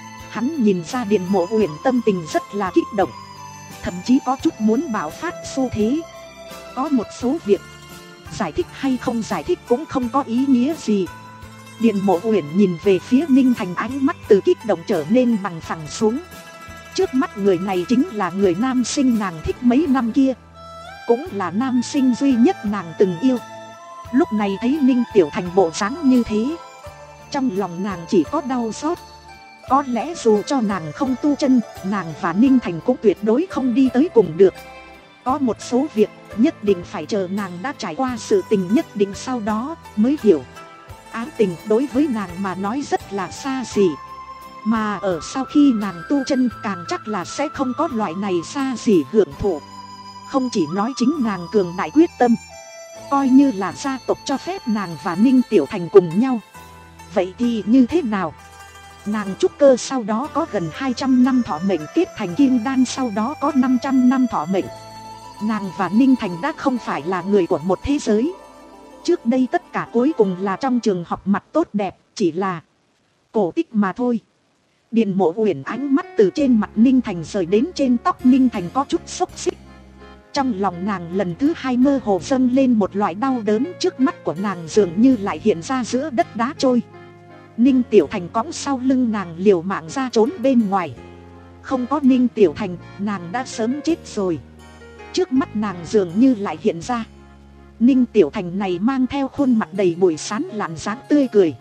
Hắn nhìn ra Điền Mộ Uyển tâm tình rất là kích động, thậm chí có chút muốn bạo phát xu thế. Có một số việc giải thích hay không giải thích cũng không có ý nghĩa gì. Điền Mộ Uyển nhìn về phía Ninh Thành, ánh mắt từ kích động trở nên bằng phẳng xuống. Trước mắt người này chính là người nam sinh nàng thích mấy năm kia, cũng là nam sinh duy nhất nàng từng yêu. Lúc này thấy Ninh Tiểu Thành bộ dáng như thế, trong lòng nàng chỉ có đau xót. Có lẽ dù cho nàng không tu chân, nàng và Ninh Thành cũng tuyệt đối không đi tới cùng được. Có một số việc nhất định phải chờ nàng đã trải qua sự tình nhất định sau đó mới hiểu. Ái tình đối với nàng mà nói rất là xa xỉ, mà ở sau khi nàng tu chân càng chắc là sẽ không có loại này xa xỉ hưởng thụ. Không chỉ nói chính nàng cường đại quyết tâm, coi như là gia tộc cho phép nàng và Ninh Tiểu Thành cùng nhau, vậy thì như thế nào? Nàng trúc cơ sau đó có gần hai trăm năm thọ mệnh, kết thành kim đan sau đó có năm trăm năm thọ mệnh. Nàng và Ninh Thành đã không phải là người của một thế giới. Trước đây tất cả cuối cùng là trong trường học mặt tốt đẹp, chỉ là cổ tích mà thôi. Điền Mộ Uyển ánh mắt từ trên mặt Ninh Thành rời đến trên tóc Ninh Thành có chút xốc xích. Trong lòng nàng lần thứ hai mơ hồ dâng lên một loại đau đớn, trước mắt của nàng dường như lại hiện ra giữa đất đá trôi. Ninh Tiểu Thành cõng sau lưng nàng liều mạng ra trốn bên ngoài. Không có Ninh Tiểu Thành, nàng đã sớm chết rồi. Trước mắt nàng dường như lại hiện ra Ninh Tiểu Thành này mang theo khuôn mặt đầy bụi sán lạn dáng tươi cười.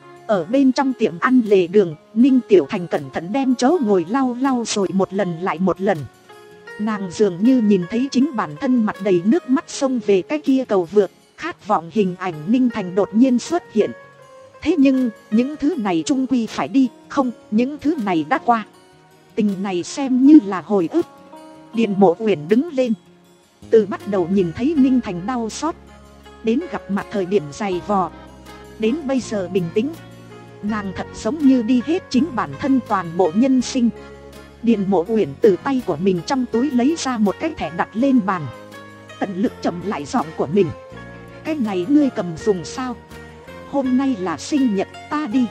Ở bên trong tiệm ăn lề đường, Ninh Tiểu Thành cẩn thận đem chỗ ngồi lau lau rồi một lần lại một lần. Nàng dường như nhìn thấy chính bản thân mặt đầy nước mắt xông về cái kia cầu vượt, khát vọng hình ảnh Ninh Thành đột nhiên xuất hiện. Thế nhưng, những thứ này chung quy phải đi, không, những thứ này đã qua. Tình này xem như là hồi ức. Điền Mộ Uyển đứng lên. Từ bắt đầu nhìn thấy Ninh Thành đau xót, đến gặp mặt thời điểm dày vò, đến bây giờ bình tĩnh, nàng thật giống như đi hết chính bản thân toàn bộ nhân sinh. Điền Mộ Uyển từ tay của mình trong túi lấy ra một cái thẻ đặt lên bàn, tận lực chậm lại giọng của mình. Cái này ngươi cầm dùng sao? Hôm nay là sinh nhật ta đi.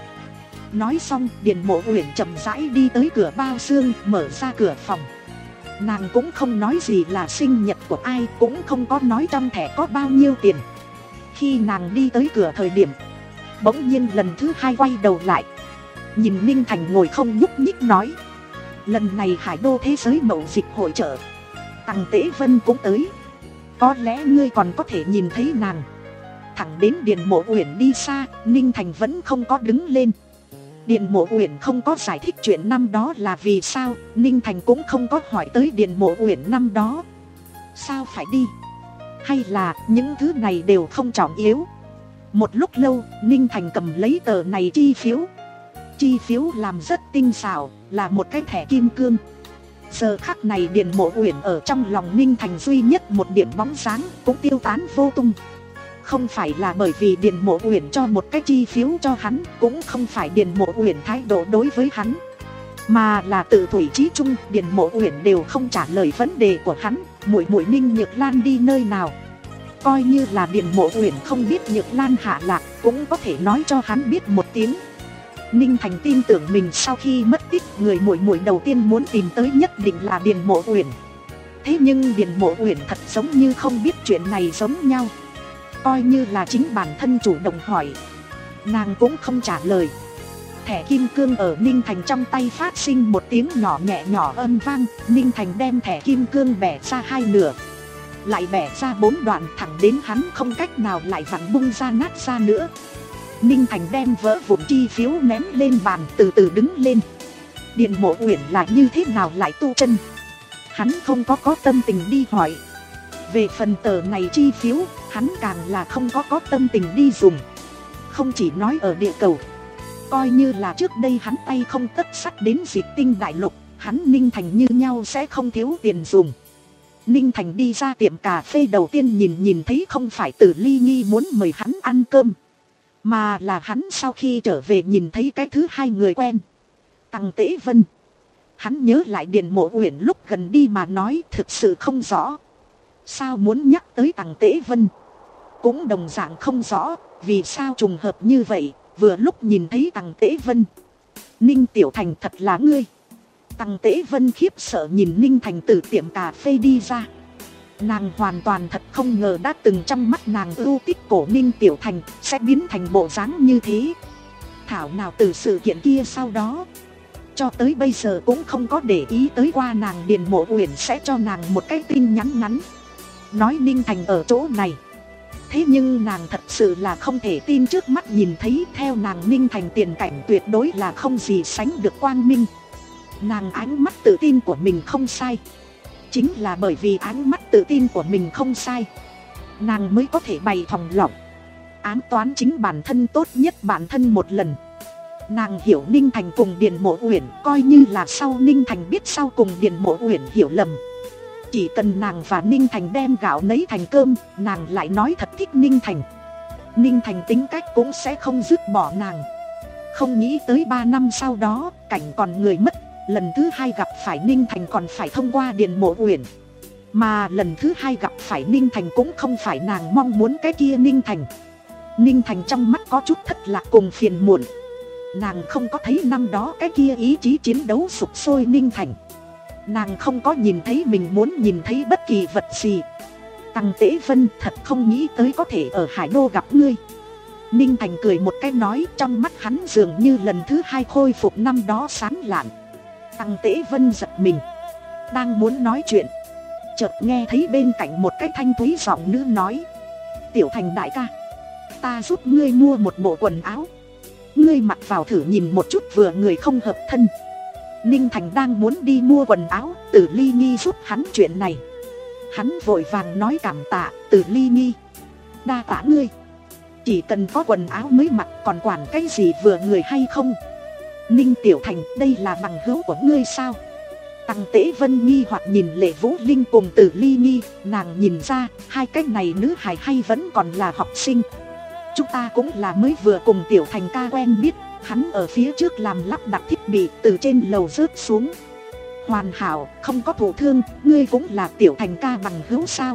Nói xong Điền Mộ Uyển chậm rãi đi tới cửa bao xương, mở ra cửa phòng. Nàng cũng không nói gì là sinh nhật của ai, cũng không có nói trong thẻ có bao nhiêu tiền. Khi nàng đi tới cửa thời điểm, bỗng nhiên lần thứ hai quay đầu lại, nhìn Ninh Thành ngồi không nhúc nhích nói: lần này Hải Đô Thế Giới Mậu Dịch hội chợ, Tằng Tế Vân cũng tới, có lẽ ngươi còn có thể nhìn thấy nàng. Thẳng đến Điền Mộ Uyển đi xa, Ninh Thành vẫn không có đứng lên. Điền Mộ Uyển không có giải thích chuyện năm đó là vì sao, Ninh Thành cũng không có hỏi tới Điền Mộ Uyển năm đó sao phải đi, hay là những thứ này đều không trọng yếu. Một lúc lâu, Ninh Thành cầm lấy tờ này chi phiếu. Chi phiếu làm rất tinh xảo, là một cái thẻ kim cương. Giờ khắc này Điền Mộ Uyển ở trong lòng Ninh Thành duy nhất một điểm bóng dáng cũng tiêu tán vô tung. Không phải là bởi vì Điền Mộ Uyển cho một cái chi phiếu cho hắn, cũng không phải Điền Mộ Uyển thái độ đối với hắn, mà là tự thủy chí chung Điền Mộ Uyển đều không trả lời vấn đề của hắn. Muội muội Ninh Nhược Lan đi nơi nào? Coi như là Điền Mộ Uyển không biết Nhược Lan hạ lạc, cũng có thể nói cho hắn biết một tiếng. Ninh Thành tin tưởng mình sau khi mất tích, người muội muội đầu tiên muốn tìm tới nhất định là Điền Mộ Uyển. Thế nhưng Điền Mộ Uyển thật giống như không biết chuyện này giống nhau. Coi như là chính bản thân chủ động hỏi, nàng cũng không trả lời. Thẻ kim cương ở Ninh Thành trong tay phát sinh một tiếng nhỏ nhẹ nhỏ âm vang. Ninh Thành đem thẻ kim cương bẻ ra hai nửa, lại bẻ ra bốn đoạn, thẳng đến hắn không cách nào lại vặn bung ra nát ra nữa. Ninh Thành đem vỡ vụn chi phiếu ném lên bàn, từ từ đứng lên. Điền Mộ Uyển là như thế nào lại tu chân, hắn không có có tâm tình đi hỏi. Về phần tờ này chi phiếu, hắn càng là không có có tâm tình đi dùng. Không chỉ nói ở địa cầu, coi như là trước đây hắn tay không tất sắt đến Dịch Tinh Đại Lục, hắn Ninh Thành như nhau sẽ không thiếu tiền dùng. Ninh Thành đi ra tiệm cà phê đầu tiên nhìn nhìn thấy không phải Tử Ly Nhi muốn mời hắn ăn cơm, mà là hắn sau khi trở về nhìn thấy cái thứ hai người quen, Tằng Tế Vân. Hắn nhớ lại Điền Mộ Uyển lúc gần đi mà nói, thực sự không rõ. sao muốn nhắc tới Tằng Tế Vân. Cũng đồng dạng không rõ vì sao trùng hợp như vậy. Vừa lúc nhìn thấy Tằng Tế Vân. Ninh Tiểu Thành, thật là ngươi. Tằng Tế Vân khiếp sợ nhìn Ninh Thành từ tiệm cà phê đi ra. Nàng hoàn toàn thật không ngờ đã từng trong mắt nàng ưu tích cổ Ninh Tiểu Thành sẽ biến thành bộ dáng như thế. Thảo nào từ sự kiện kia sau đó, cho tới bây giờ cũng không có để ý tới qua nàng Điền Mộ Uyển sẽ cho nàng một cái tin nhắn ngắn nói Ninh Thành ở chỗ này. Thế nhưng nàng thật sự là không thể tin trước mắt nhìn thấy. Theo nàng, Ninh Thành tiền cảnh tuyệt đối là không gì sánh được quang minh. Nàng ánh mắt tự tin của mình không sai. Chính là bởi vì ánh mắt tự tin của mình không sai, nàng mới có thể bày thòng lọng ám toán chính bản thân tốt nhất bản thân một lần. Nàng hiểu Ninh Thành cùng Điền Mộ Uyển, coi như là sau Ninh Thành biết sau cùng Điền Mộ Uyển hiểu lầm. Chỉ cần nàng và Ninh Thành đem gạo nấy thành cơm, nàng lại nói thật thích Ninh Thành, Ninh Thành tính cách cũng sẽ không dứt bỏ nàng. Không nghĩ tới ba năm sau đó, cảnh còn người mất. Lần thứ hai gặp phải Ninh Thành còn phải thông qua Điền Mộ Uyển. Mà lần thứ hai gặp phải Ninh Thành cũng không phải nàng mong muốn cái kia Ninh Thành. Ninh Thành trong mắt có chút thất lạc cùng phiền muộn. Nàng không có thấy năm đó cái kia ý chí chiến đấu sục sôi Ninh Thành. Nàng không có nhìn thấy mình muốn nhìn thấy bất kỳ vật gì. Tằng Tế Vân, thật không nghĩ tới có thể ở Hải Đô gặp ngươi. Ninh Thành cười một cái nói, trong mắt hắn dường như lần thứ hai khôi phục năm đó sáng lạn. Tằng Tế Vân giật mình, đang muốn nói chuyện, chợt nghe thấy bên cạnh một cái thanh thúy giọng nữ nói: Tiểu Thành đại ca, ta giúp ngươi mua một bộ quần áo, ngươi mặc vào thử nhìn một chút vừa người không hợp thân. Ninh Thành đang muốn đi mua quần áo, Tử Ly Nhi giúp hắn chuyện này. Hắn vội vàng nói cảm tạ, Tử Ly Nhi, đa tạ ngươi. Chỉ cần có quần áo mới mặc, còn quản cái gì vừa người hay không. Ninh Tiểu Thành, đây là bằng hữu của ngươi sao? Tằng Tế Vân nghi hoặc nhìn Lệ Vũ Linh cùng Tử Ly Nhi. Nàng nhìn ra hai cái này nữ hài hay vẫn còn là học sinh. Chúng ta cũng là mới vừa cùng Tiểu Thành ca quen biết. Hắn ở phía trước làm lắp đặt thiết bị, từ trên lầu rớt xuống hoàn hảo, không có thụ thương. Ngươi cũng là Tiểu Thành ca bằng hữu sao?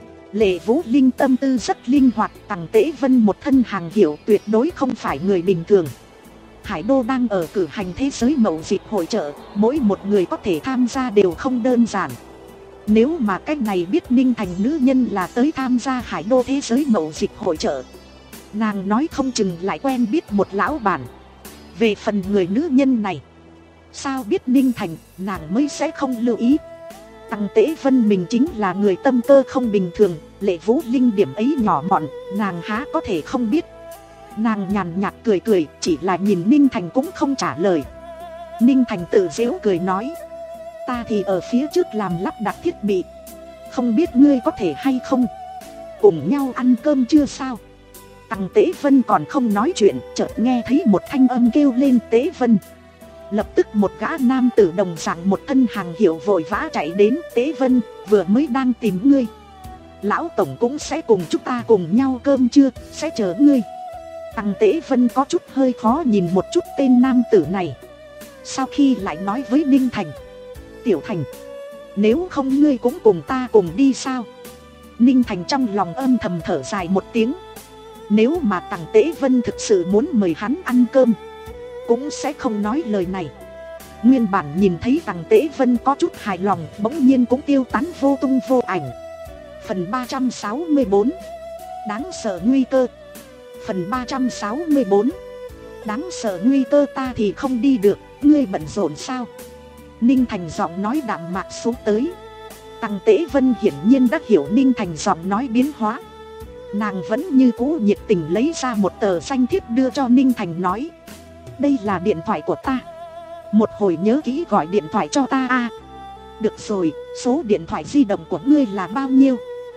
Lệ Vũ Linh tâm tư rất linh hoạt. Tằng Tế Vân một thân hàng hiệu, tuyệt đối không phải người bình thường. Hải Đô đang ở cử hành thế giới mậu dịch hội chợ, mỗi một người có thể tham gia đều không đơn giản. Nếu mà cách này biết Ninh Thành nữ nhân là tới tham gia Hải Đô thế giới mậu dịch hội chợ, nàng nói không chừng lại quen biết một lão bản. Về phần người nữ nhân này, sao biết Ninh Thành, nàng mới sẽ không lưu ý. Tằng Tế Vân mình chính là người tâm cơ không bình thường. Lệ Vũ Linh điểm ấy nhỏ mọn, nàng há có thể không biết. Nàng nhàn nhạt cười cười, chỉ là nhìn Ninh Thành cũng không trả lời. Ninh Thành tự giễu cười nói: ta thì ở phía trước làm lắp đặt thiết bị, không biết ngươi có thể hay không cùng nhau ăn cơm chưa sao? Tằng Tế Vân còn không nói chuyện, chợt nghe thấy một thanh âm kêu lên Tế Vân. Lập tức một gã nam tử đồng dạng một thân hàng hiệu vội vã chạy đến. Tế Vân, vừa mới đang tìm ngươi. Lão tổng cũng sẽ cùng chúng ta cùng nhau cơm trưa, sẽ chờ ngươi. Tằng Tế Vân có chút hơi khó nhìn một chút tên nam tử này. Sau khi lại nói với Ninh Thành: Tiểu Thành, nếu không ngươi cũng cùng ta cùng đi sao? Ninh Thành trong lòng âm thầm thở dài một tiếng. Nếu mà Tằng Tế Vân thực sự muốn mời hắn ăn cơm, cũng sẽ không nói lời này. Nguyên bản nhìn thấy Tằng Tế Vân có chút hài lòng, bỗng nhiên cũng tiêu tán vô tung vô ảnh. Phần ba trăm sáu mươi bốn, đáng sợ nguy cơ. Phần ba trăm sáu mươi bốn, đáng sợ nguy cơ. Ta thì không đi được, ngươi bận rộn sao? Ninh Thành giọng nói đạm mạc xuống tới. Tằng Tế Vân hiển nhiên đã hiểu Ninh Thành giọng nói biến hóa. Nàng vẫn như cũ nhiệt tình lấy ra một tờ danh thiếp đưa cho Ninh Thành, nói: đây là điện thoại của ta, một hồi nhớ kỹ gọi điện thoại cho ta a. À, được rồi, số điện thoại di động của ngươi là bao nhiêu?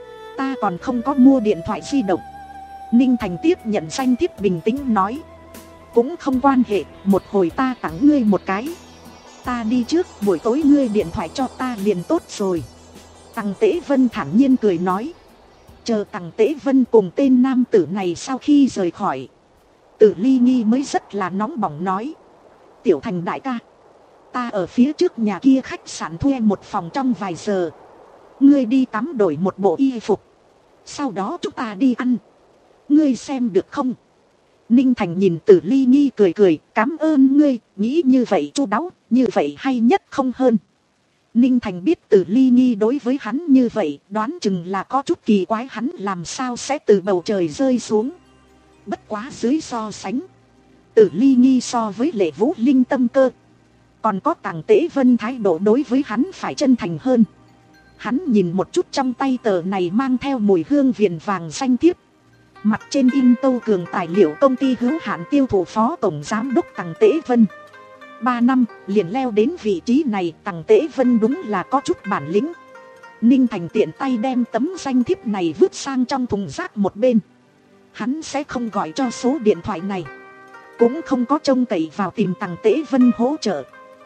Ta còn không có mua điện thoại di động. Ninh Thành tiếp nhận danh thiếp bình tĩnh nói: cũng không quan hệ, một hồi ta tặng ngươi một cái. Ta đi trước, buổi tối ngươi điện thoại cho ta liền tốt rồi. Tằng Tế Vân thản nhiên cười nói. Chờ Tằng Tế Vân cùng tên nam tử này sau khi rời khỏi, Tử Ly Nhi mới rất là nóng bỏng nói: Tiểu Thành đại ca, ta ở phía trước nhà kia khách sạn thuê một phòng trong vài giờ. Ngươi đi tắm đổi một bộ y phục. Sau đó chúng ta đi ăn. Ngươi xem được không? Ninh Thành nhìn Tử Ly Nhi cười cười. Cảm ơn ngươi, nghĩ như vậy chu đáo, như vậy hay nhất không hơn. Ninh Thành biết Tử Ly Nhi đối với hắn như vậy, đoán chừng là có chút kỳ quái, hắn làm sao sẽ từ bầu trời rơi xuống. Bất quá dưới so sánh, Tử Ly Nhi so với Lệ Vũ Linh tâm cơ, còn có Tằng Tế Vân thái độ đối với hắn phải chân thành hơn. Hắn nhìn một chút trong tay tờ này mang theo mùi hương viền vàng xanh thiếp. Mặt trên in Tâu Cường tài liệu công ty hữu hạn tiêu thụ phó tổng giám đốc Tằng Tế Vân. Ba năm liền leo đến vị trí này, Tằng Tế Vân đúng là có chút bản lĩnh. Ninh Thành tiện tay đem tấm danh thiếp này vứt sang trong thùng rác một bên. Hắn sẽ không gọi cho số điện thoại này, cũng không có trông cậy vào tìm Tằng Tế Vân hỗ trợ.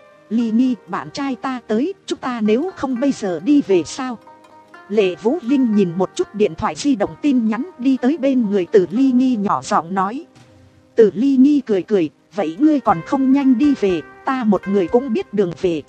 Ly Nhi, bạn trai ta tới, chúng ta nếu không bây giờ đi về sao? Lệ Vũ Linh nhìn một chút điện thoại di động tin nhắn, đi tới bên người Tử Ly Nhi nhỏ giọng nói. Tử Ly Nhi cười cười, vậy ngươi còn không nhanh đi về, ta một người cũng biết đường về.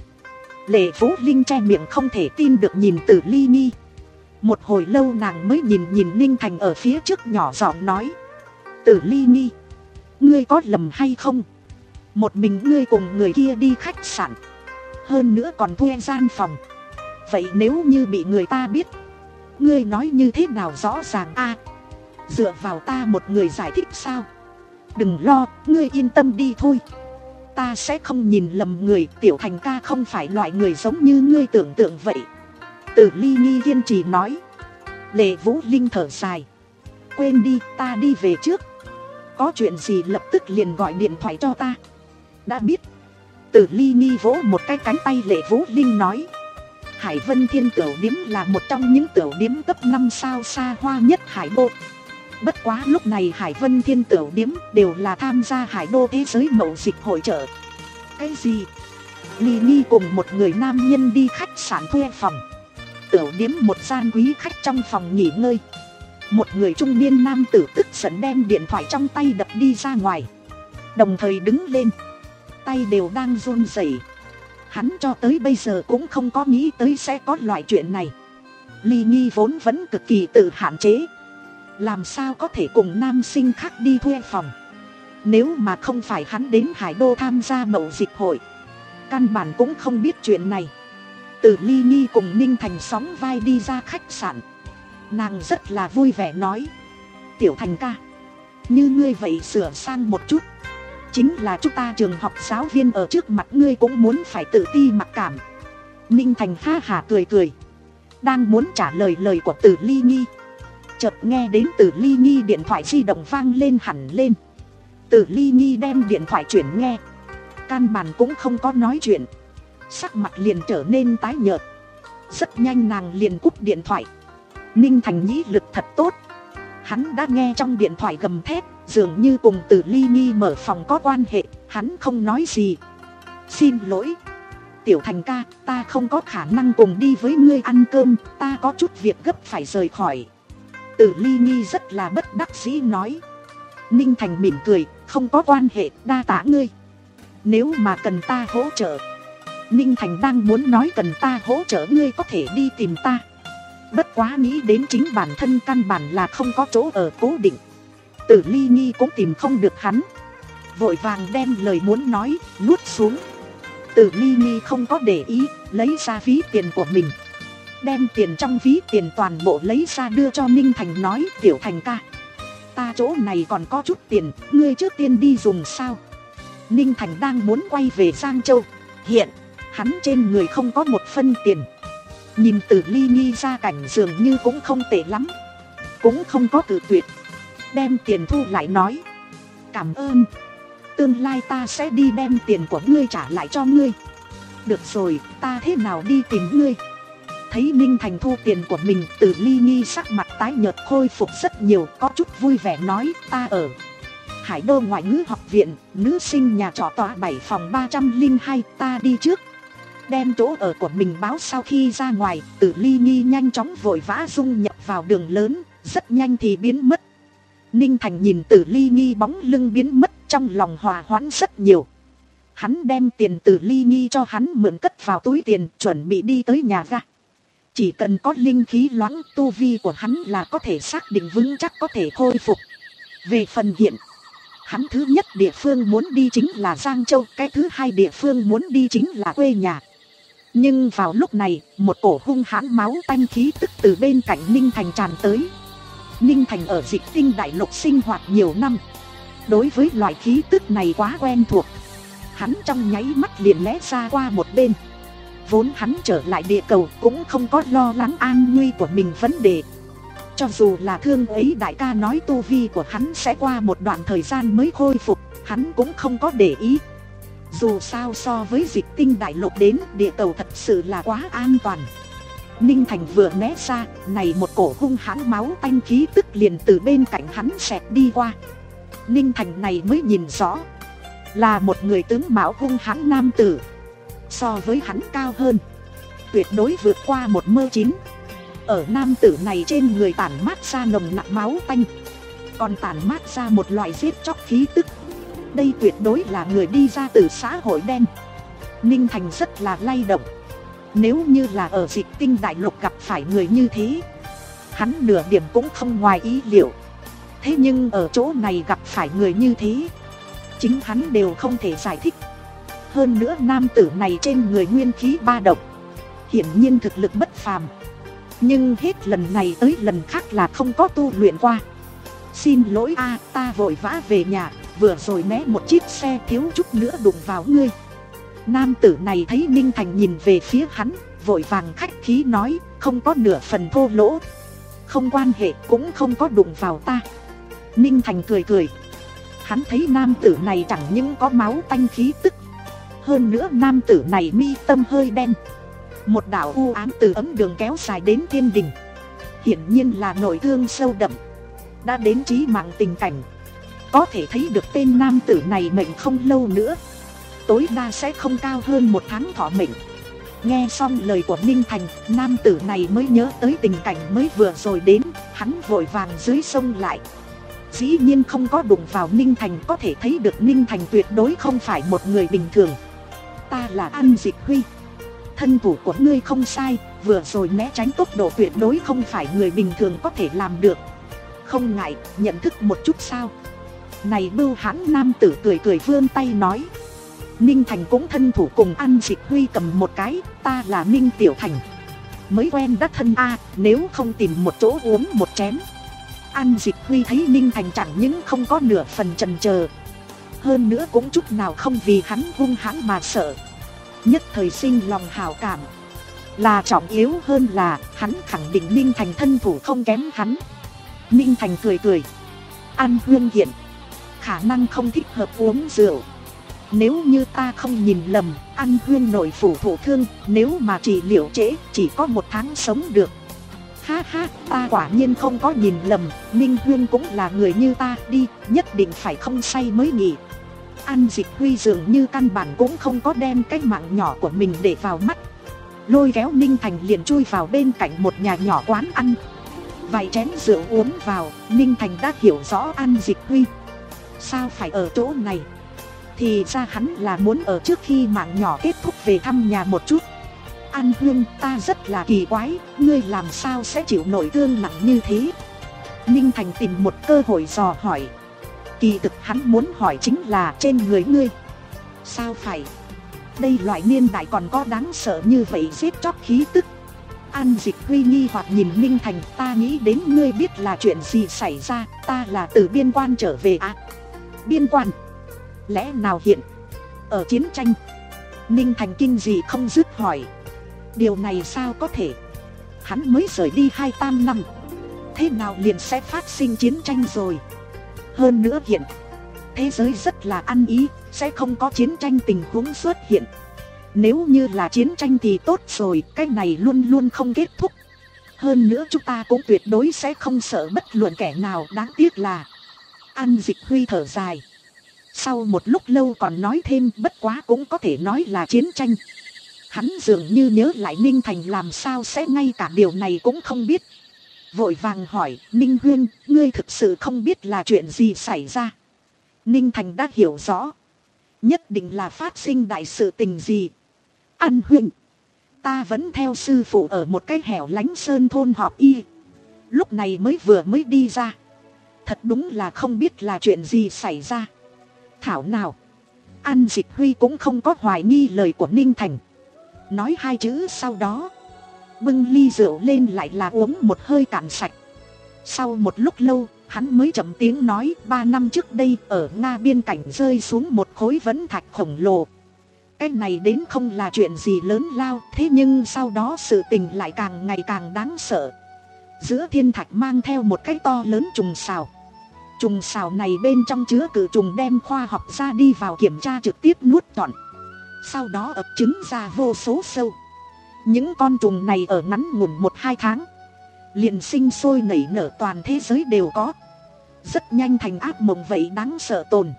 Lệ Vũ Linh che miệng không thể tin được nhìn Tử Ly Nhi. Một hồi lâu nàng mới nhìn nhìn Ninh Thành ở phía trước nhỏ giọng nói. Tử Ly Nhi, ngươi có lầm hay không? Một mình ngươi cùng người kia đi khách sạn, hơn nữa còn thuê gian phòng. Vậy nếu như bị người ta biết, ngươi nói như thế nào rõ ràng a? À, dựa vào ta một người giải thích sao? Đừng lo, ngươi yên tâm đi thôi. Ta sẽ không nhìn lầm người, Tiểu Thành ca không phải loại người giống như ngươi tưởng tượng vậy. Tử Ly Nhi kiên trì nói. Lệ Vũ Linh thở dài. Quên đi, ta đi về trước. Có chuyện gì lập tức liền gọi điện thoại cho ta. Đã biết. Tử Ly Nhi vỗ một cái cánh tay Lệ Vũ Linh nói. Hải Vân Thiên Tiểu Điếm là một trong những tiểu điếm cấp năm sao xa hoa nhất Hải Đô. Bất quá lúc này Hải Vân Thiên Tiểu Điếm đều là tham gia Hải Đô Thế Giới Mậu Dịch hội chợ. Cái gì? Ly Nhi cùng một người nam nhân đi khách sạn thuê phòng. Tiểu điếm một gian quý khách trong phòng nghỉ ngơi. Một người trung niên nam tử tức giận đem điện thoại trong tay đập đi ra ngoài, đồng thời đứng lên, tay đều đang run rẩy. Hắn cho tới bây giờ cũng không có nghĩ tới sẽ có loại chuyện này. Ly Nhi vốn vẫn cực kỳ tự hạn chế, làm sao có thể cùng nam sinh khác đi thuê phòng. Nếu mà không phải hắn đến Hải Đô tham gia mậu dịch hội, căn bản cũng không biết chuyện này. Từ Ly Nhi cùng Ninh Thành sóng vai đi ra khách sạn, nàng rất là vui vẻ nói. Tiểu Thành ca, như ngươi vậy sửa sang một chút, chính là chúng ta trường học giáo viên ở trước mặt ngươi cũng muốn phải tự ti mặc cảm. Ninh Thành ha hả cười cười, đang muốn trả lời lời của Từ Ly Nhi, chợt nghe đến Từ Ly Nhi điện thoại di động vang lên hẳn lên. Từ Ly Nhi đem điện thoại chuyển nghe, căn bản cũng không có nói chuyện, sắc mặt liền trở nên tái nhợt. Rất nhanh nàng liền cúp điện thoại. Ninh Thành nhĩ lực thật tốt, hắn đã nghe trong điện thoại gầm thét, dường như cùng Từ Ly Nhi mở phòng có quan hệ. Hắn không nói gì. Xin lỗi Tiểu Thành ca, ta không có khả năng cùng đi với ngươi ăn cơm, ta có chút việc gấp phải rời khỏi. Từ Ly Nhi rất là bất đắc dĩ nói. Ninh Thành mỉm cười, không có quan hệ, đa tạ ngươi. Nếu mà cần ta hỗ trợ. Ninh Thành đang muốn nói cần ta hỗ trợ ngươi có thể đi tìm ta. Bất quá nghĩ đến chính bản thân căn bản là không có chỗ ở cố định, Tử Ly Nhi cũng tìm không được hắn, vội vàng đem lời muốn nói nuốt xuống. Tử Ly Nhi không có để ý, lấy ra ví tiền của mình, đem tiền trong ví tiền toàn bộ lấy ra đưa cho Ninh Thành nói. Tiểu Thành ca, ta chỗ này còn có chút tiền, ngươi trước tiên đi dùng sao? Ninh Thành đang muốn quay về Giang Châu, hiện hắn trên người không có một phân tiền. Nhìn Tử Ly Nhi ra cảnh dường như cũng không tệ lắm, cũng không có cự tuyệt, đem tiền thu lại nói. Cảm ơn, tương lai ta sẽ đi đem tiền của ngươi trả lại cho ngươi. Được rồi, ta thế nào đi tìm ngươi? Thấy Ninh Thành thu tiền của mình, Tử Ly Nhi sắc mặt tái nhợt khôi phục rất nhiều, có chút vui vẻ nói. Ta ở Hải Đô Ngoại ngữ học viện, nữ sinh nhà trọ tòa bảy phòng ba trăm lẻ hai, ta đi trước. Đem chỗ ở của mình báo sau khi ra ngoài, Tử Ly Nhi nhanh chóng vội vã dung nhập vào đường lớn, rất nhanh thì biến mất. Ninh Thành nhìn Tử Ly Nhi bóng lưng biến mất, trong lòng hòa hoãn rất nhiều. Hắn đem tiền Tử Ly Nhi cho hắn mượn cất vào túi tiền, chuẩn bị đi tới nhà ga. Chỉ cần có linh khí loãng, tu vi của hắn là có thể xác định vững chắc có thể khôi phục. Về phần hiện, hắn thứ nhất địa phương muốn đi chính là Giang Châu, cái thứ hai địa phương muốn đi chính là quê nhà. Nhưng vào lúc này, một cổ hung hãn máu tanh khí tức từ bên cạnh Ninh Thành tràn tới. Ninh Thành ở Dịch Tinh Đại Lục sinh hoạt nhiều năm, đối với loại khí tức này quá quen thuộc. Hắn trong nháy mắt liền né ra qua một bên. Vốn hắn trở lại địa cầu cũng không có lo lắng an nguy của mình vấn đề. Cho dù là Thương ấy đại ca nói tu vi của hắn sẽ qua một đoạn thời gian mới khôi phục, hắn cũng không có để ý. Dù sao so với Dịch Tinh Đại Lục đến, địa cầu thật sự là quá an toàn. Ninh Thành vừa né ra, này một cổ hung hãn máu tanh khí tức liền từ bên cạnh hắn xẹt đi qua. Ninh Thành này mới nhìn rõ, là một người tướng mạo hung hãn nam tử. So với hắn cao hơn, tuyệt đối vượt qua một mơ chín. Ở nam tử này trên người tản mát ra nồng nặc máu tanh, còn tản mát ra một loại giết chóc khí tức. Đây tuyệt đối là người đi ra từ xã hội đen. Ninh Thành rất là lay động. Nếu như là ở Dịch Tinh Đại Lục gặp phải người như thế, hắn nửa điểm cũng không ngoài ý liệu. Thế nhưng ở chỗ này gặp phải người như thế, chính hắn đều không thể giải thích. Hơn nữa nam tử này trên người nguyên khí ba động, hiển nhiên thực lực bất phàm. Nhưng hết lần này tới lần khác là không có tu luyện qua. Xin lỗi a, ta vội vã về nhà, vừa rồi né một chiếc xe thiếu chút nữa đụng vào ngươi. Nam tử này thấy Ninh Thành nhìn về phía hắn, vội vàng khách khí nói, không có nửa phần thô lỗ. Không quan hệ, cũng không có đụng vào ta. Ninh Thành cười cười. Hắn thấy nam tử này chẳng những có máu tanh khí tức, hơn nữa nam tử này mi tâm hơi đen, một đạo u ám từ ấm đường kéo dài đến thiên đình. Hiển nhiên là nội thương sâu đậm, đã đến chí mạng tình cảnh. Có thể thấy được tên nam tử này mệnh không lâu nữa, tối đa sẽ không cao hơn một tháng thọ mệnh. Nghe xong lời của Ninh Thành, nam tử này mới nhớ tới tình cảnh mới vừa rồi đến. Hắn vội vàng dưới sông lại. Dĩ nhiên không có đụng vào Ninh Thành, có thể thấy được Ninh Thành tuyệt đối không phải một người bình thường. Ta là An Dịch Huy, thân thủ của ngươi không sai, vừa rồi né tránh tốc độ tuyệt đối không phải người bình thường có thể làm được. Không ngại, nhận thức một chút sao? Này bưu hãn nam tử cười cười vươn tay nói. Ninh Thành cũng thân thủ cùng An Dịch Huy cầm một cái, ta là Ninh Tiểu Thành. Mới quen đắt thân a, nếu không tìm một chỗ uống một chén. An Dịch Huy thấy Ninh Thành chẳng những không có nửa phần chần chờ, hơn nữa cũng chút nào không vì hắn hung hãn mà sợ, nhất thời sinh lòng hảo cảm. Là trọng yếu hơn là hắn khẳng định Ninh Thành thân thủ không kém hắn. Ninh Thành cười cười. An Hương hiện khả năng không thích hợp uống rượu. Nếu như ta không nhìn lầm, An Huyên nội phủ thổ thương, nếu mà trị liệu trễ chỉ có một tháng sống được. Ha ha, ta quả nhiên không có nhìn lầm, Ninh Huyên cũng là người như ta, đi, nhất định phải không say mới nghỉ. An Dịch Huy dường như căn bản cũng không có đem cái mạng nhỏ của mình để vào mắt, lôi kéo Ninh Thành liền chui vào bên cạnh một nhà nhỏ quán ăn. Vài chén rượu uống vào, Ninh Thành đã hiểu rõ An Dịch Huy sao phải ở chỗ này. Thì ra hắn là muốn ở trước khi mạng nhỏ kết thúc về thăm nhà một chút. An Hương, ta rất là kỳ quái, ngươi làm sao sẽ chịu nội thương nặng như thế? Ninh Thành tìm một cơ hội dò hỏi. Kỳ thực hắn muốn hỏi chính là trên người ngươi sao phải, đây loại niên đại còn có đáng sợ như vậy giết chóc khí tức. An Dịch Huy nghi hoặc nhìn Ninh Thành, ta nghĩ đến ngươi biết là chuyện gì xảy ra, ta là từ biên quan trở về à? Biên quan? Lẽ nào hiện ở chiến tranh? Ninh Thành kinh dị không dứt hỏi. Điều này sao có thể? Hắn mới rời đi hai tam năm, thế nào liền sẽ phát sinh chiến tranh rồi? Hơn nữa hiện thế giới rất là ăn ý, sẽ không có chiến tranh tình huống xuất hiện. Nếu như là chiến tranh thì tốt rồi, cái này luôn luôn không kết thúc. Hơn nữa chúng ta cũng tuyệt đối sẽ không sợ bất luận kẻ nào, đáng tiếc là... An Dịch Huy thở dài. Sau một lúc lâu còn nói thêm, bất quá cũng có thể nói là chiến tranh. Hắn dường như nhớ lại Ninh Thành làm sao sẽ ngay cả điều này cũng không biết. Vội vàng hỏi, Ninh Huyên, ngươi thực sự không biết là chuyện gì xảy ra? Ninh Thành đã hiểu rõ, nhất định là phát sinh đại sự tình gì. An Huyên, Ta vẫn theo sư phụ ở một cái hẻo lánh sơn thôn họp y. Lúc này mới vừa mới đi ra. Thật đúng là không biết là chuyện gì xảy ra. Thảo nào An Dịch Huy cũng không có hoài nghi lời của Ninh Thành. Nói hai chữ sau đó, bưng ly rượu lên lại là uống một hơi cạn sạch. Sau một lúc lâu, hắn mới chậm tiếng nói, ba năm trước đây ở Nga biên cảnh rơi xuống một khối vẫn thạch khổng lồ. Cái này đến không là chuyện gì lớn lao, thế nhưng sau đó sự tình lại càng ngày càng đáng sợ. Giữa thiên thạch mang theo một cái to lớn trùng sào. Trùng sào này bên trong chứa cự trùng đem khoa học ra đi vào kiểm tra trực tiếp nuốt trọn. Sau đó ấp trứng ra vô số sâu. Những con trùng này ở ngắn ngủn một hai tháng liền sinh sôi nảy nở, toàn thế giới đều có. Rất nhanh thành ác mộng vậy đáng sợ tồn.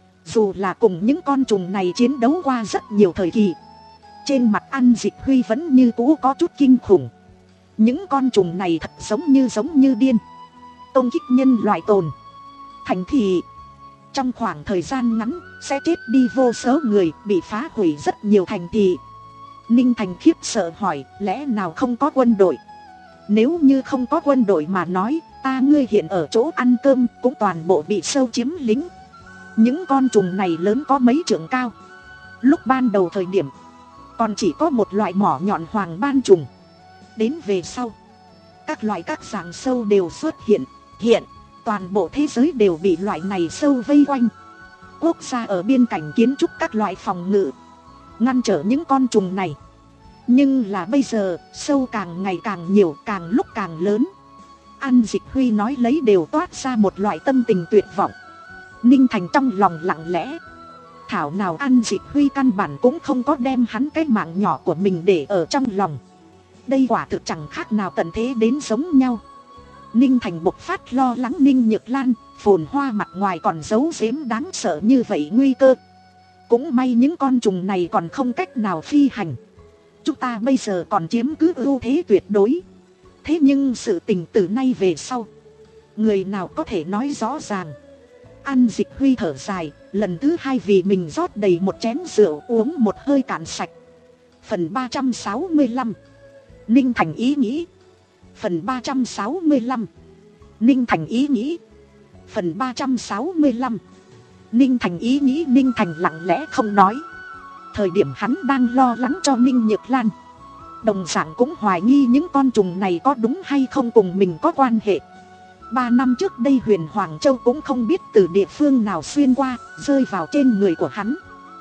Dù là cùng những con trùng này chiến đấu qua rất nhiều thời kỳ, trên mặt An Dịch Huy vẫn như cũ có chút kinh khủng. Những con trùng này thật giống như giống như điên, công kích nhân loại tồn. Thành thị trong khoảng thời gian ngắn sẽ chết đi vô số người, bị phá hủy rất nhiều thành thị. Ninh Thành khiếp sợ hỏi, lẽ nào không có quân đội? Nếu như không có quân đội mà nói, ta ngươi hiện ở chỗ ăn cơm cũng toàn bộ bị sâu chiếm lĩnh. Những con trùng này lớn có mấy trượng cao. Lúc ban đầu thời điểm còn chỉ có một loại mỏ nhọn hoàng ban trùng. Đến về sau, các loại các dạng sâu đều xuất hiện. Hiện toàn bộ thế giới đều bị loại này sâu vây quanh. Quốc gia ở biên cảnh kiến trúc các loại phòng ngự, ngăn trở những con trùng này. Nhưng là bây giờ, sâu càng ngày càng nhiều, càng lúc càng lớn. An Dịch Huy nói lấy đều toát ra một loại tâm tình tuyệt vọng. Ninh Thành trong lòng lặng lẽ. Thảo nào An Dịch Huy căn bản cũng không có đem hắn cái mạng nhỏ của mình để ở trong lòng. Đây quả thực chẳng khác nào tận thế đến giống nhau. Ninh Thành bộc phát lo lắng Ninh Nhược Lan, phồn hoa mặt ngoài còn giấu giếm đáng sợ như vậy nguy cơ. Cũng may những con trùng này còn không cách nào phi hành. Chúng ta bây giờ còn chiếm cứ ưu thế tuyệt đối. Thế nhưng sự tình từ nay về sau, người nào có thể nói rõ ràng. An Dịch Huy thở dài, lần thứ hai vì mình rót đầy một chén rượu uống một hơi cạn sạch. Phần ba trăm sáu mươi lăm. Ninh Thành ý nghĩ. Phần ba trăm sáu mươi lăm. Ninh Thành ý nghĩ. Phần ba trăm sáu mươi lăm. Ninh Thành ý nghĩ. Ninh Thành lặng lẽ không nói. Thời điểm hắn đang lo lắng cho Ninh Nhược Lan, đồng dạng cũng hoài nghi những con trùng này có đúng hay không cùng mình có quan hệ. Ba năm trước đây Huyền Hoàng Châu cũng không biết từ địa phương nào xuyên qua, rơi vào trên người của hắn.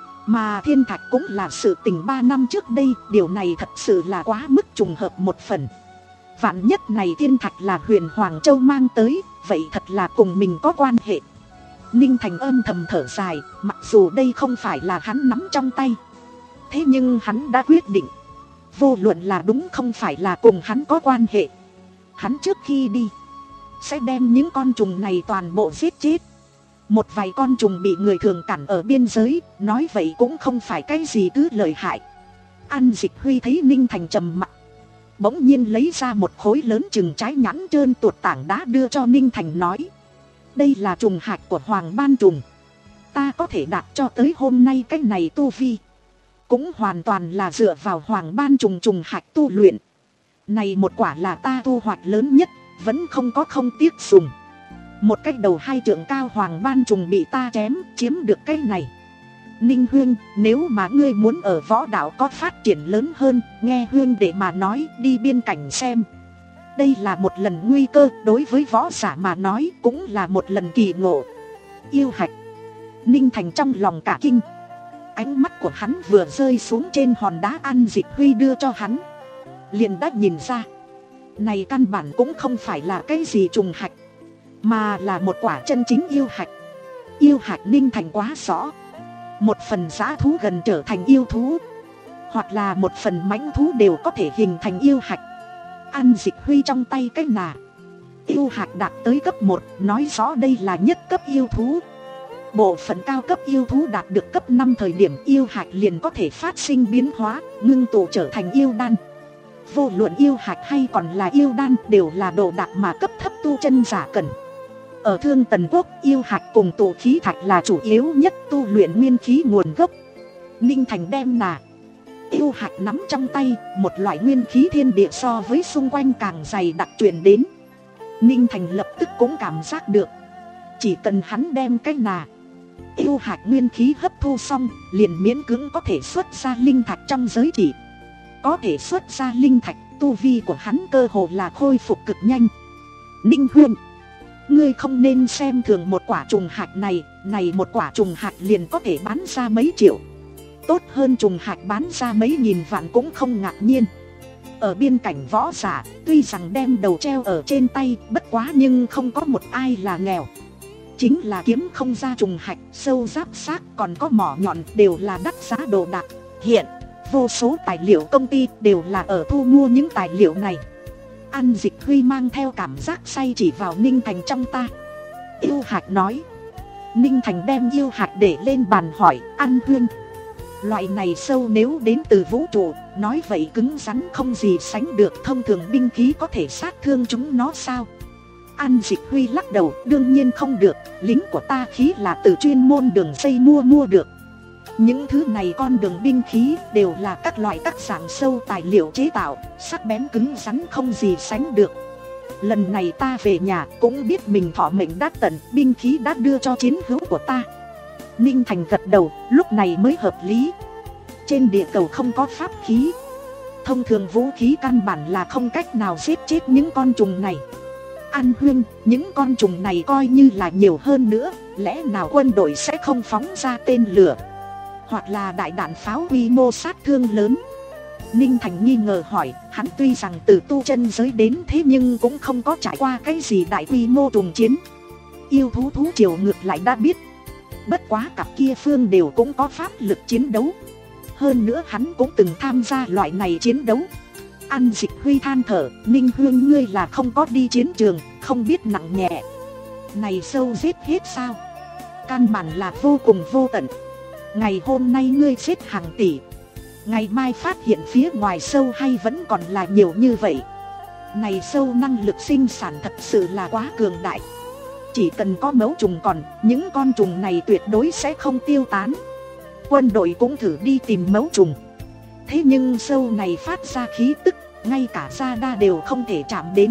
Mà thiên thạch cũng là sự tình ba năm trước đây, điều này thật sự là quá mức trùng hợp một phần. Vạn nhất này thiên thạch là Huyền Hoàng Châu mang tới, vậy thật là cùng mình có quan hệ. Ninh Thành âm thầm thở dài, mặc dù đây không phải là hắn nắm trong tay, thế nhưng hắn đã quyết định, vô luận là đúng không phải là cùng hắn có quan hệ, hắn trước khi đi sẽ đem những con trùng này toàn bộ giết chết. Một vài con trùng bị người thường cản ở biên giới, nói vậy cũng không phải cái gì cứ lợi hại. An Dịch Huy thấy Ninh Thành trầm mặc, bỗng nhiên lấy ra một khối lớn chừng trái nhãn trơn tuột tảng đá đưa cho Ninh Thành, nói: đây là trùng hạch của Hoàng Ban Trùng. Ta có thể đạt cho tới hôm nay cái này tu vi, cũng hoàn toàn là dựa vào Hoàng Ban Trùng trùng hạch tu luyện. Này một quả là ta thu hoạch lớn nhất, vẫn không có không tiếc dùng. Một cái đầu hai trượng cao Hoàng Ban Trùng bị ta chém, chiếm được cái này. Ninh Huyên, nếu mà ngươi muốn ở võ đạo có phát triển lớn hơn, nghe Huyên để mà nói, đi biên cảnh xem. Đây là một lần nguy cơ, đối với võ giả mà nói cũng là một lần kỳ ngộ. Yêu hạch. Ninh Thành trong lòng cả kinh. Ánh mắt của hắn vừa rơi xuống trên hòn đá An Dịch Huy đưa cho hắn, liền đã nhìn ra, này căn bản cũng không phải là cái gì trùng hạch, mà là một quả chân chính yêu hạch. Yêu hạch Ninh Thành quá rõ. Một phần dã thú gần trở thành yêu thú, hoặc là một phần mãnh thú đều có thể hình thành yêu hạch. An Dịch Huy trong tay cái nà yêu hạch đạt tới cấp một, nói rõ đây là nhất cấp yêu thú. Bộ phận cao cấp yêu thú đạt được cấp năm thời điểm, yêu hạch liền có thể phát sinh biến hóa, ngưng tụ trở thành yêu đan. Vô luận yêu hạch hay còn là yêu đan đều là đồ đạc mà cấp thấp tu chân giả cần. Ở Thương Tần Quốc, yêu hạch cùng tụ khí thạch là chủ yếu nhất tu luyện nguyên khí nguồn gốc. Ninh Thành đem nà Yêu hạch nắm trong tay, một loại nguyên khí thiên địa so với xung quanh càng dày đặc truyền đến. Ninh Thành lập tức cũng cảm giác được, chỉ cần hắn đem cái nà yêu hạch nguyên khí hấp thu xong, liền miễn cưỡng có thể xuất ra linh thạch trong giới chỉ. Có thể xuất ra linh thạch, tu vi của hắn cơ hồ là khôi phục cực nhanh. Ninh Huyên, ngươi không nên xem thường một quả trùng hạch này, này một quả trùng hạch liền có thể bán ra mấy triệu. Tốt hơn trùng hạch bán ra mấy nghìn vạn cũng không ngạc nhiên. Ở biên cảnh võ giả, tuy rằng đem đầu treo ở trên tay, bất quá nhưng không có một ai là nghèo. Chính là kiếm không ra trùng hạch, sâu giáp xác còn có mỏ nhọn đều là đắt giá đồ đạc. Hiện, vô số tài liệu công ty đều là ở thu mua những tài liệu này. An Dịch Huy mang theo cảm giác say chỉ vào Ninh Thành trong ta. Yêu hạch nói. Ninh Thành đem yêu hạch để lên bàn hỏi, An Huyên, loại này sâu nếu đến từ vũ trụ, nói vậy cứng rắn không gì sánh được, thông thường binh khí có thể sát thương chúng nó sao? An Dịch Huy lắc đầu, đương nhiên không được, lính của ta khí là từ chuyên môn đường dây mua mua được. Những thứ này con đường binh khí đều là các loại các dạng sâu tài liệu chế tạo, sắc bén cứng rắn không gì sánh được. Lần này ta về nhà cũng biết mình thọ mệnh đã tận, binh khí đã đưa cho chiến hữu của ta. Ninh Thành gật đầu, lúc này mới hợp lý. Trên địa cầu không có pháp khí, thông thường vũ khí căn bản là không cách nào giết chết những con trùng này. An Huyên, những con trùng này coi như là nhiều hơn nữa, lẽ nào quân đội sẽ không phóng ra tên lửa hoặc là đại đạn pháo quy mô sát thương lớn? Ninh Thành nghi ngờ hỏi, hắn tuy rằng từ tu chân giới đến thế nhưng cũng không có trải qua cái gì đại quy mô trùng chiến. Yêu thú thú triều ngược lại đã biết, bất quá cặp kia phương đều cũng có pháp lực chiến đấu. Hơn nữa hắn cũng từng tham gia loại này chiến đấu. An Dịch Huy than thở, Ninh Huyên ngươi là không có đi chiến trường, không biết nặng nhẹ. Này sâu giết hết sao? Căn bản là vô cùng vô tận. Ngày hôm nay ngươi giết hàng tỷ, ngày mai phát hiện phía ngoài sâu hay vẫn còn là nhiều như vậy. Này sâu năng lực sinh sản thật sự là quá cường đại. Chỉ cần có mẫu trùng còn, những con trùng này tuyệt đối sẽ không tiêu tán. Quân đội cũng thử đi tìm mẫu trùng, thế nhưng sâu này phát ra khí tức, ngay cả radar đều không thể chạm đến.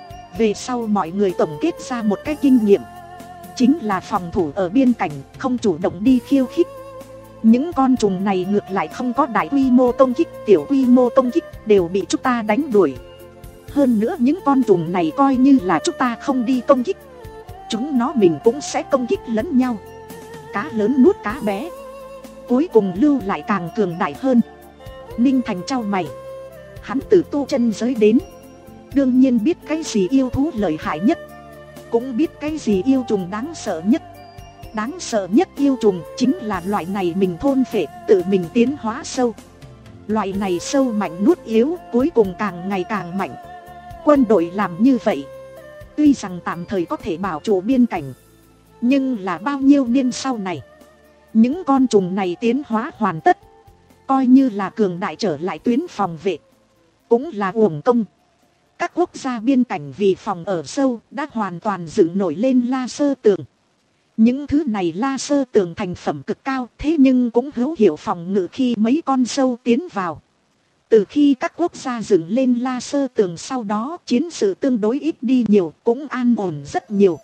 Về sau mọi người tổng kết ra một cái kinh nghiệm, chính là phòng thủ ở biên cảnh, không chủ động đi khiêu khích. Những con trùng này ngược lại không có đại quy mô công kích, tiểu quy mô công kích đều bị chúng ta đánh đuổi. Hơn nữa những con trùng này coi như là chúng ta không đi công kích, chúng nó mình cũng sẽ công kích lẫn nhau. Cá lớn nuốt cá bé, cuối cùng lưu lại càng cường đại hơn. Ninh Thành trao mày, hắn từ tu chân giới đến, đương nhiên biết cái gì yêu thú lợi hại nhất, cũng biết cái gì yêu trùng đáng sợ nhất. Đáng sợ nhất yêu trùng chính là loại này mình thôn phệ, tự mình tiến hóa sâu. Loại này sâu mạnh nuốt yếu, cuối cùng càng ngày càng mạnh. Quân đội làm như vậy, tuy rằng tạm thời có thể bảo trụ biên cảnh, nhưng là bao nhiêu niên sau này, những con trùng này tiến hóa hoàn tất, coi như là cường đại trở lại tuyến phòng vệ, cũng là uổng công. Các quốc gia biên cảnh vì phòng ở sâu đã hoàn toàn dựng nổi lên la sơ tường. Những thứ này la sơ tường thành phẩm cực cao, thế nhưng cũng hữu hiệu phòng ngự khi mấy con sâu tiến vào. Từ khi các quốc gia dựng lên la sơ tường sau đó, chiến sự tương đối ít đi nhiều, cũng an ổn rất nhiều.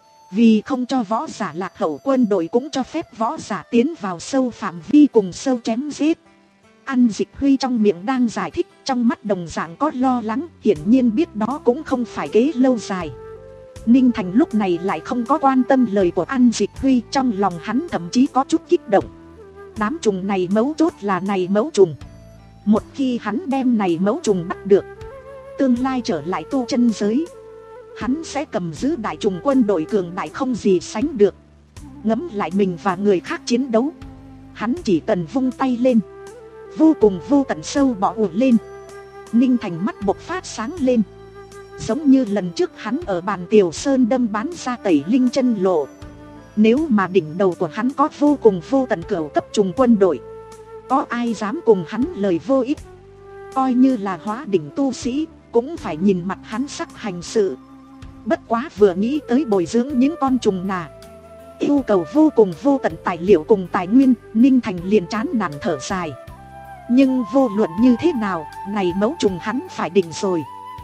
Vì không cho võ giả lạc hậu, quân đội cũng cho phép võ giả tiến vào sâu phạm vi cùng sâu chém giết. An Dịch Huy trong miệng đang giải thích, trong mắt đồng dạng có lo lắng, hiển nhiên biết đó cũng không phải kế lâu dài. Ninh Thành lúc này lại không có quan tâm lời của An Dịch Huy, trong lòng hắn thậm chí có chút kích động. Đám trùng này mấu chốt là này mẫu trùng. Một khi hắn đem này mẫu trùng bắt được, tương lai trở lại tu chân giới, hắn sẽ cầm giữ đại trùng quân đội cường đại không gì sánh được. Ngẫm lại mình và người khác chiến đấu, hắn chỉ cần vung tay lên, vô cùng vô tận sâu bọ ùa lên. Ninh Thành mắt bộc phát sáng lên, giống như lần trước hắn ở bàn Tiểu Sơn đâm bán ra tẩy linh chân lộ. Nếu mà đỉnh đầu của hắn có vô cùng vô tận cửu cấp trùng quân đội, có ai dám cùng hắn lời vô ích. Coi như là hóa đỉnh tu sĩ, cũng phải nhìn mặt hắn sắc hành sự. Bất quá vừa nghĩ tới bồi dưỡng những con trùng nà, yêu cầu vô cùng vô tận tài liệu cùng tài nguyên, Ninh Thành liền chán nản thở dài. Nhưng vô luận như thế nào, này mẫu trùng hắn phải định rồi.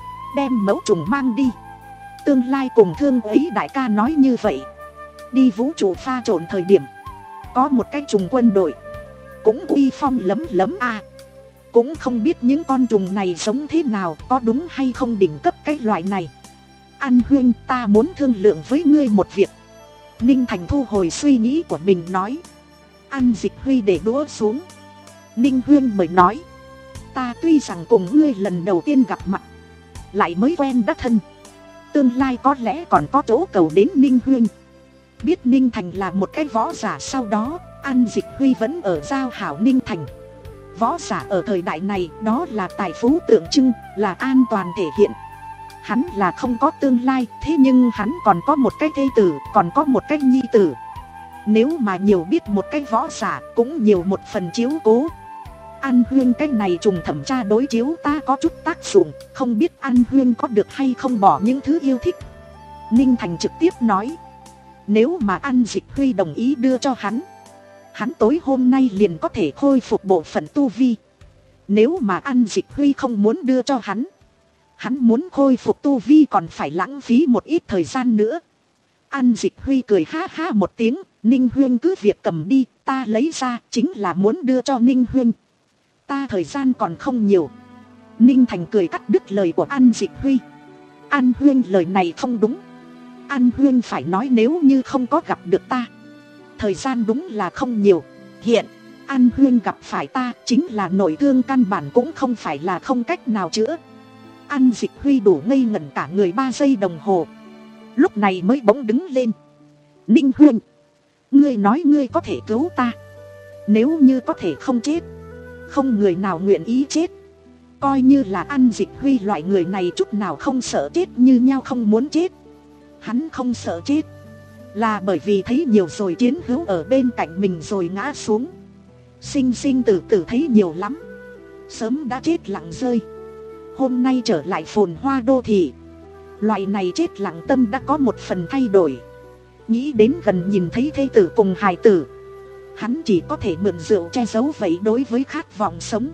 Đem mẫu trùng mang đi. Tương lai cùng Thương ấy đại ca nói như vậy. Đi vũ trụ pha trộn thời điểm, có một cái trùng quân đội, cũng uy phong lấm lấm a. À. Cũng không biết những con trùng này giống thế nào, có đúng hay không đỉnh cấp cái loại này. An Huyên, ta muốn thương lượng với ngươi một việc. Ninh Thành thu hồi suy nghĩ của mình nói. An Dịch Huy để đũa xuống. Ninh Huyên mới nói. Ta tuy rằng cùng ngươi lần đầu tiên gặp mặt, lại mới quen đã thân, tương lai có lẽ còn có chỗ cầu đến Ninh Huyên. Biết Ninh Thành là một cái võ giả, sau đó An Dịch Huy vẫn ở giao hảo Ninh Thành. Võ giả ở thời đại này đó là tài phú tượng trưng, là an toàn thể hiện. Hắn là không có tương lai, thế nhưng hắn còn có một cái thê tử, còn có một cái nhi tử. Nếu mà nhiều biết một cái võ giả, cũng nhiều một phần chiếu cố. An Huyên cái này trùng thẩm tra đối chiếu ta có chút tác dụng, không biết An Huyên có được hay không bỏ những thứ yêu thích. Ninh Thành trực tiếp nói. Nếu mà An Dịch Huy đồng ý đưa cho hắn, hắn tối hôm nay liền có thể khôi phục bộ phận tu vi. Nếu mà An Dịch Huy không muốn đưa cho hắn, hắn muốn khôi phục tu vi còn phải lãng phí một ít thời gian nữa. An Dịch Huy cười ha ha một tiếng. Ninh Huyên cứ việc cầm đi, ta lấy ra chính là muốn đưa cho Ninh Huyên. Ta thời gian còn không nhiều. Ninh Thành cười cắt đứt lời của An Dịch Huy. An Huyên lời này không đúng. An Huyên phải nói nếu như không có gặp được ta, thời gian đúng là không nhiều. Hiện An Huyên gặp phải ta chính là nội thương căn bản cũng không phải là không cách nào chữa. An Dịch Huy đủ ngây ngẩn cả người ba giây đồng hồ. Lúc này mới bỗng đứng lên. Ninh Huyên, ngươi nói ngươi có thể cứu ta. Nếu như có thể không chết, không người nào nguyện ý chết. Coi như là An Dịch Huy loại người này chút nào không sợ chết như nhau không muốn chết. Hắn không sợ chết là bởi vì thấy nhiều rồi chiến hữu ở bên cạnh mình rồi ngã xuống. Sinh sinh tử tử thấy nhiều lắm, sớm đã chết lặng rơi. Hôm nay trở lại phồn hoa đô thị, loại này chết lặng tâm đã có một phần thay đổi. Nghĩ đến gần nhìn thấy thê tử cùng hài tử, hắn chỉ có thể mượn rượu che giấu vậy đối với khát vọng sống.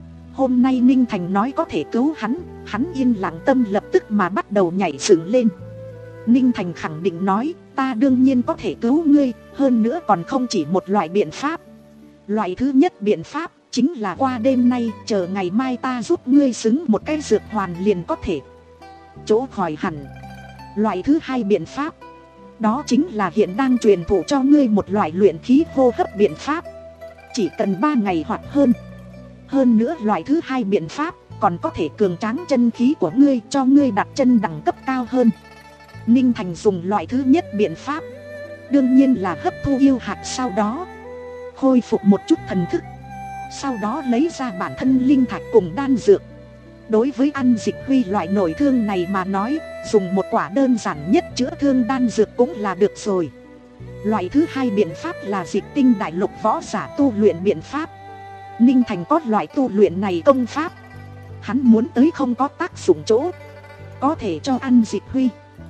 Hôm nay Ninh Thành nói có thể cứu hắn, hắn yên lặng tâm lập tức mà bắt đầu nhảy dựng lên. Ninh Thành khẳng định nói, ta đương nhiên có thể cứu ngươi, hơn nữa còn không chỉ một loại biện pháp. Loại thứ nhất biện pháp chính là qua đêm nay, chờ ngày mai ta giúp ngươi xứng một cái dược hoàn liền có thể chỗ khỏi hẳn. Loại thứ hai biện pháp, đó chính là hiện đang truyền thụ cho ngươi một loại luyện khí hô hấp biện pháp, chỉ cần ba ngày hoặc hơn. Hơn nữa loại thứ hai biện pháp còn có thể cường tráng chân khí của ngươi, cho ngươi đặt chân đẳng cấp cao hơn. Ninh Thành dùng loại thứ nhất biện pháp, đương nhiên là hấp thu yêu hạt, sau đó khôi phục một chút thần thức, sau đó lấy ra bản thân linh thạch cùng đan dược. Đối với An Dịch Huy loại nội thương này mà nói, dùng một quả đơn giản nhất chữa thương đan dược cũng là được rồi. Loại thứ hai biện pháp là dịch tinh đại lục võ giả tu luyện biện pháp. Ninh Thành có loại tu luyện này công pháp, hắn muốn tới không có tác dụng chỗ, có thể cho An Dịch Huy.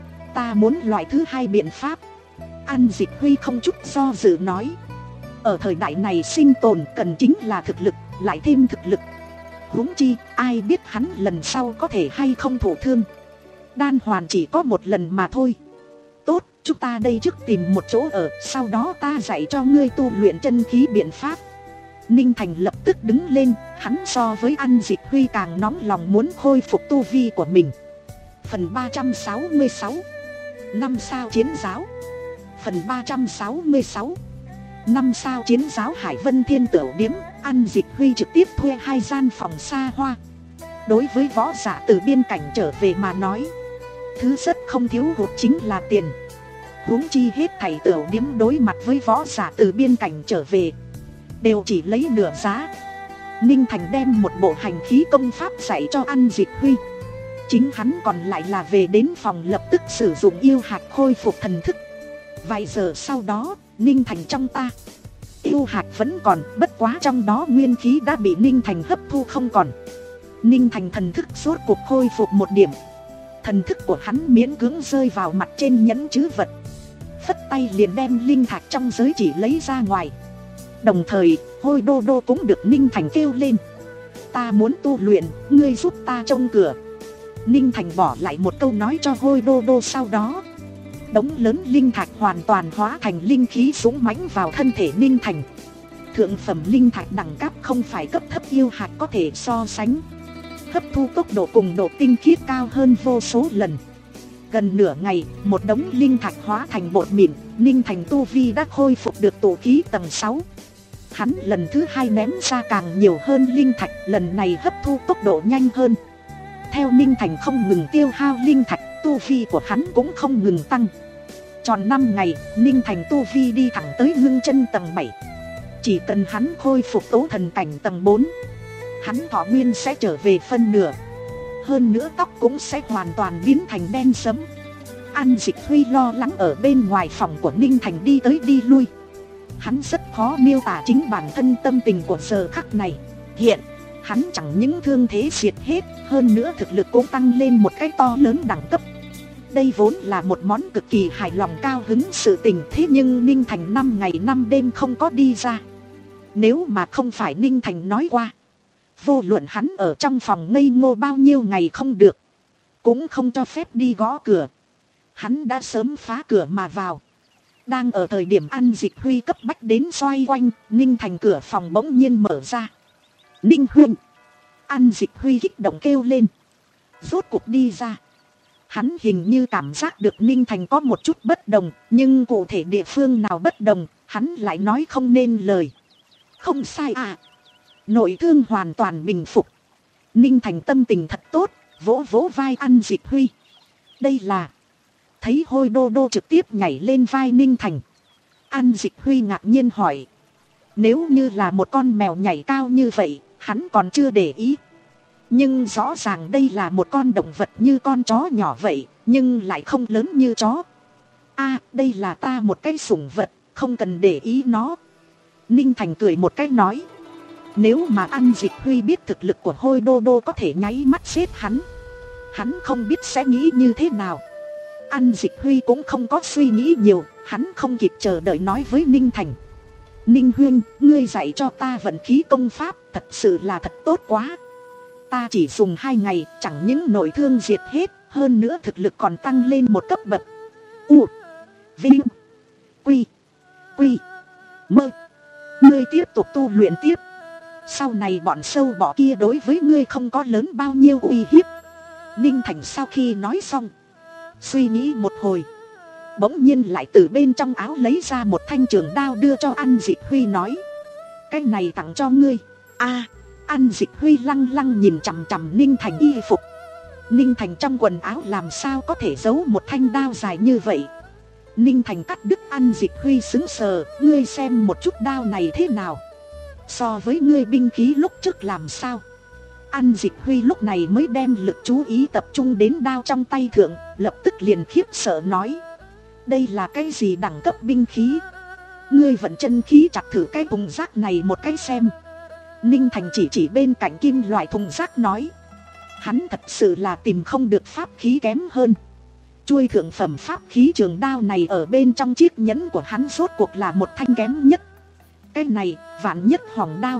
Ta muốn loại thứ hai biện pháp. An Dịch Huy không chút do dự nói. Ở thời đại này sinh tồn cần chính là thực lực, lại thêm thực lực. Huống chi ai biết hắn lần sau có thể hay không thụ thương. Đan hoàn chỉ có một lần mà thôi. Tốt, chúng ta đây trước tìm một chỗ ở, sau đó ta dạy cho ngươi tu luyện chân khí biện pháp. Ninh Thành lập tức đứng lên, hắn so với An Dịch Huy càng nóng lòng muốn khôi phục tu vi của mình. Phần ba trăm sáu mươi sáu, năm sao chiến giáo. Phần ba trăm sáu mươi sáu, năm sao chiến giáo Hải Vân Thiên Tửu Điếm. An Dịch Huy trực tiếp thuê hai gian phòng xa hoa. Đối với võ giả từ biên cảnh trở về mà nói, thứ rất không thiếu hụt chính là tiền. Huống chi hết thảy Tửu Điếm đối mặt với võ giả từ biên cảnh trở về đều chỉ lấy nửa giá. Ninh Thành đem một bộ hành khí công pháp dạy cho An Dịch Huy, chính hắn còn lại là về đến phòng lập tức sử dụng yêu hạt khôi phục thần thức. Vài giờ sau đó, Ninh Thành trong ta yêu hạt vẫn còn, bất quá trong đó nguyên khí đã bị Ninh Thành hấp thu không còn. Ninh Thành thần thức rốt cuộc khôi phục một điểm. Thần thức của hắn miễn cưỡng rơi vào mặt trên nhẫn chữ vật, phất tay liền đem linh thạch trong giới chỉ lấy ra ngoài. Đồng thời, Hôi Đô Đô cũng được Ninh Thành kêu lên. ta muốn tu luyện, ngươi giúp ta trông cửa. Ninh Thành bỏ lại một câu nói cho Hôi Đô Đô, sau đó đống lớn linh thạch hoàn toàn hóa thành linh khí dũng mãnh vào thân thể Ninh Thành. Thượng phẩm linh thạch đẳng cấp không phải cấp thấp yêu hạt có thể so sánh, hấp thu tốc độ cùng độ tinh khiết cao hơn vô số lần. Gần nửa ngày, một đống linh thạch hóa thành bột mịn, Ninh Thành tu vi đã khôi phục được tổ khí tầng sáu. Hắn lần thứ hai ném ra càng nhiều hơn linh thạch, lần này hấp thu tốc độ nhanh hơn. Theo Ninh Thành không ngừng tiêu hao linh thạch, tu vi của hắn cũng không ngừng tăng. Tròn năm ngày, Ninh Thành tu vi đi thẳng tới ngưng chân tầng bảy. Chỉ cần hắn khôi phục tố thần cảnh tầng bốn, hắn thọ nguyên sẽ trở về phân nửa. Hơn nữa tóc cũng sẽ hoàn toàn biến thành đen sẫm. An Dịch Huy lo lắng ở bên ngoài phòng của Ninh Thành đi tới đi lui. Hắn rất khó miêu tả chính bản thân tâm tình của giờ khắc này. Hiện, hắn chẳng những thương thế diệt hết, hơn nữa thực lực cũng tăng lên một cách to lớn đẳng cấp. Đây vốn là một món cực kỳ hài lòng cao hứng sự tình, thế nhưng Ninh Thành năm ngày năm đêm không có đi ra. Nếu mà không phải Ninh Thành nói qua, vô luận hắn ở trong phòng ngây ngô bao nhiêu ngày không được, cũng không cho phép đi gõ cửa, hắn đã sớm phá cửa mà vào. Đang ở thời điểm An Dịch Huy cấp bách đến xoay quanh, Ninh Thành cửa phòng bỗng nhiên mở ra. Ninh huynh! An Dịch Huy kích động kêu lên. Rốt cuộc đi ra. Hắn hình như cảm giác được Ninh Thành có một chút bất đồng, nhưng cụ thể địa phương nào bất đồng, hắn lại nói không nên lời. Không sai à. Nội thương hoàn toàn bình phục. Ninh Thành tâm tình thật tốt, vỗ vỗ vai An Dịch Huy. Đây là... Thấy Hôi Đô Đô trực tiếp nhảy lên vai Ninh Thành, An Dịch Huy ngạc nhiên hỏi. Nếu như là một con mèo nhảy cao như vậy, hắn còn chưa để ý. Nhưng rõ ràng đây là một con động vật như con chó nhỏ vậy, nhưng lại không lớn như chó. À, đây là ta một cái sủng vật, không cần để ý nó. Ninh Thành cười một cái nói. Nếu mà An Dịch Huy biết thực lực của Hôi Đô Đô có thể nháy mắt giết hắn, hắn không biết sẽ nghĩ như thế nào. An Dịch Huy cũng không có suy nghĩ nhiều, hắn không kịp chờ đợi nói với Ninh Thành. Ninh huynh, ngươi dạy cho ta vận khí công pháp, thật sự là thật tốt quá. Ta chỉ dùng hai ngày, chẳng những nội thương diệt hết, hơn nữa thực lực còn tăng lên một cấp bậc. U, Vinh, Quy, Quy, Mơ. Ngươi tiếp tục tu luyện tiếp. Sau này bọn sâu bọ kia đối với ngươi không có lớn bao nhiêu uy hiếp. Ninh Thành sau khi nói xong, suy nghĩ một hồi, bỗng nhiên lại từ bên trong áo lấy ra một thanh trường đao đưa cho An Dịch Huy nói. Cái này tặng cho ngươi. À, An Dịch Huy lăng lăng nhìn chằm chằm Ninh Thành y phục. Ninh Thành trong quần áo làm sao có thể giấu một thanh đao dài như vậy. Ninh Thành cắt đứt An Dịch Huy sững sờ. Ngươi xem một chút đao này thế nào, so với ngươi binh khí lúc trước làm sao. An Dịch Huy lúc này mới đem lực chú ý tập trung đến đao trong tay thượng, lập tức liền khiếp sợ nói. Đây là cái gì đẳng cấp binh khí? Ngươi vận chân khí chặt thử cái thùng rác này một cái xem. Ninh Thành chỉ chỉ bên cạnh kim loại thùng rác nói. Hắn thật sự là tìm không được pháp khí kém hơn. Chuôi thượng phẩm pháp khí trường đao này ở bên trong chiếc nhẫn của hắn rốt cuộc là một thanh kém nhất. Cái này, vạn nhất hỏng đao.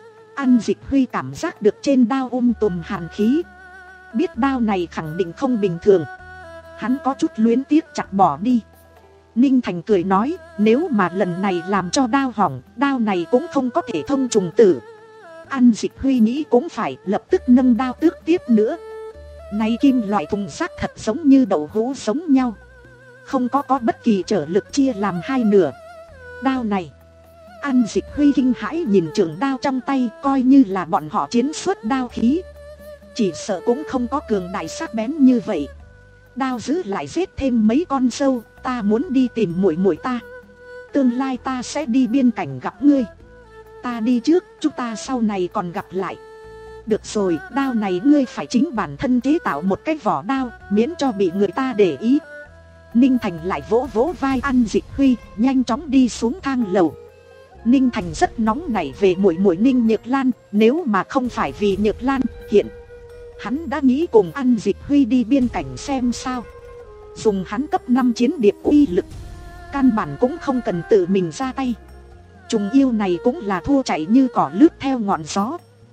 An Dịch Huy cảm giác được trên đao um tùm hàn khí. Biết đao này khẳng định không bình thường. Hắn có chút luyến tiếc chặt bỏ đi. Ninh Thành cười nói, nếu mà lần này làm cho đao hỏng, đao này cũng không có thể thông trùng tử. An Dịch Huy nghĩ cũng phải, lập tức nâng đao tước tiếp nữa. Này kim loại thùng rác thật giống như đậu hũ giống nhau, không có có bất kỳ trở lực chia làm hai nửa. Đao này, An Dịch Huy kinh hãi nhìn trường đao trong tay, coi như là bọn họ chiến xuất đao khí, chỉ sợ cũng không có cường đại sắc bén như vậy. Đao giữ lại giết thêm mấy con sâu, ta muốn đi tìm muội muội ta. Tương lai ta sẽ đi biên cảnh gặp ngươi. Ta đi trước, chúng ta sau này còn gặp lại. Được rồi, đao này ngươi phải chính bản thân chế tạo một cái vỏ đao, miễn cho bị người ta để ý. Ninh Thành lại vỗ vỗ vai An Dịch Huy, nhanh chóng đi xuống thang lầu. Ninh Thành rất nóng nảy về muội muội Ninh Nhược Lan, nếu mà không phải vì Nhược Lan, hiện hắn đã nghĩ cùng An Dịch Huy đi biên cảnh xem sao. Dùng hắn cấp năm chiến điệp uy lực, căn bản cũng không cần tự mình ra tay. Trùng yêu này cũng là thua chạy như cỏ lướt theo ngọn gió.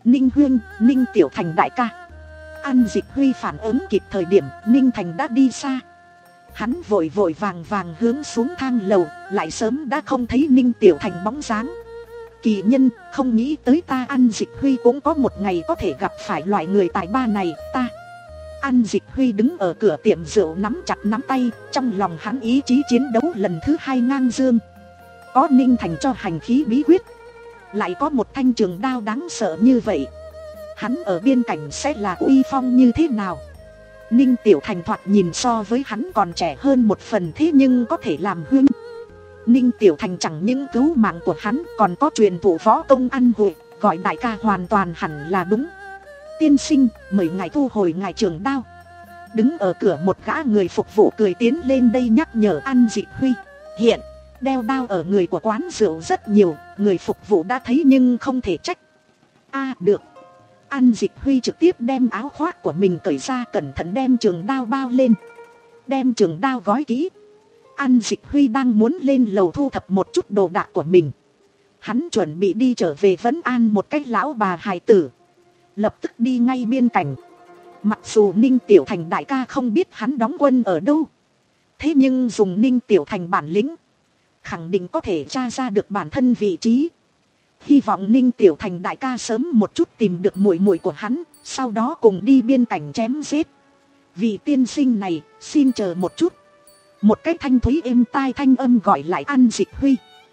Ninh Huyên, Ninh Tiểu Thành đại ca. An Dịch Huy phản ứng kịp thời điểm Ninh Thành đã đi xa. Hắn vội vội vàng vàng hướng xuống thang lầu, lại sớm đã không thấy Ninh Tiểu Thành bóng dáng. Kỳ nhân, không nghĩ tới ta An Dịch Huy cũng có một ngày có thể gặp phải loại người tài ba này. Ta An Dịch Huy đứng ở cửa tiệm rượu nắm chặt nắm tay, trong lòng hắn ý chí chiến đấu lần thứ hai ngang dương. Có Ninh Thành cho hành khí bí quyết, lại có một thanh trường đao đáng sợ như vậy, hắn ở biên cảnh sẽ là uy phong như thế nào? Ninh Tiểu Thành thoạt nhìn so với hắn còn trẻ hơn một phần, thế nhưng có thể làm huynh. Ninh Tiểu Thành chẳng những cứu mạng của hắn, còn có truyền thụ võ công ăn hội, gọi đại ca hoàn toàn hẳn là đúng. Tiên sinh, mời ngài thu hồi ngài trường đao. Đứng ở cửa một gã người phục vụ cười tiến lên đây nhắc nhở An Dịch Huy. Hiện đeo đao ở người của quán rượu rất nhiều, người phục vụ đã thấy nhưng không thể trách. A à, được. An Dịch Huy trực tiếp đem áo khoác của mình cởi ra, cẩn thận đem trường đao bao lên, đem trường đao gói kỹ. An Dịch Huy đang muốn lên lầu thu thập một chút đồ đạc của mình. Hắn chuẩn bị đi trở về vấn an một cách lão bà hài tử, lập tức đi ngay biên cảnh. Mặc dù Ninh Tiểu Thành đại ca không biết hắn đóng quân ở đâu, thế nhưng dùng Ninh Tiểu Thành bản lĩnh, khẳng định có thể tra ra được bản thân vị trí. Hy vọng Ninh Tiểu Thành đại ca sớm một chút tìm được muội muội của hắn, sau đó cùng đi biên cảnh chém giết. Vị tiên sinh này, xin chờ một chút. Một cái thanh thúy êm tai thanh âm gọi lại An Dịch Huy.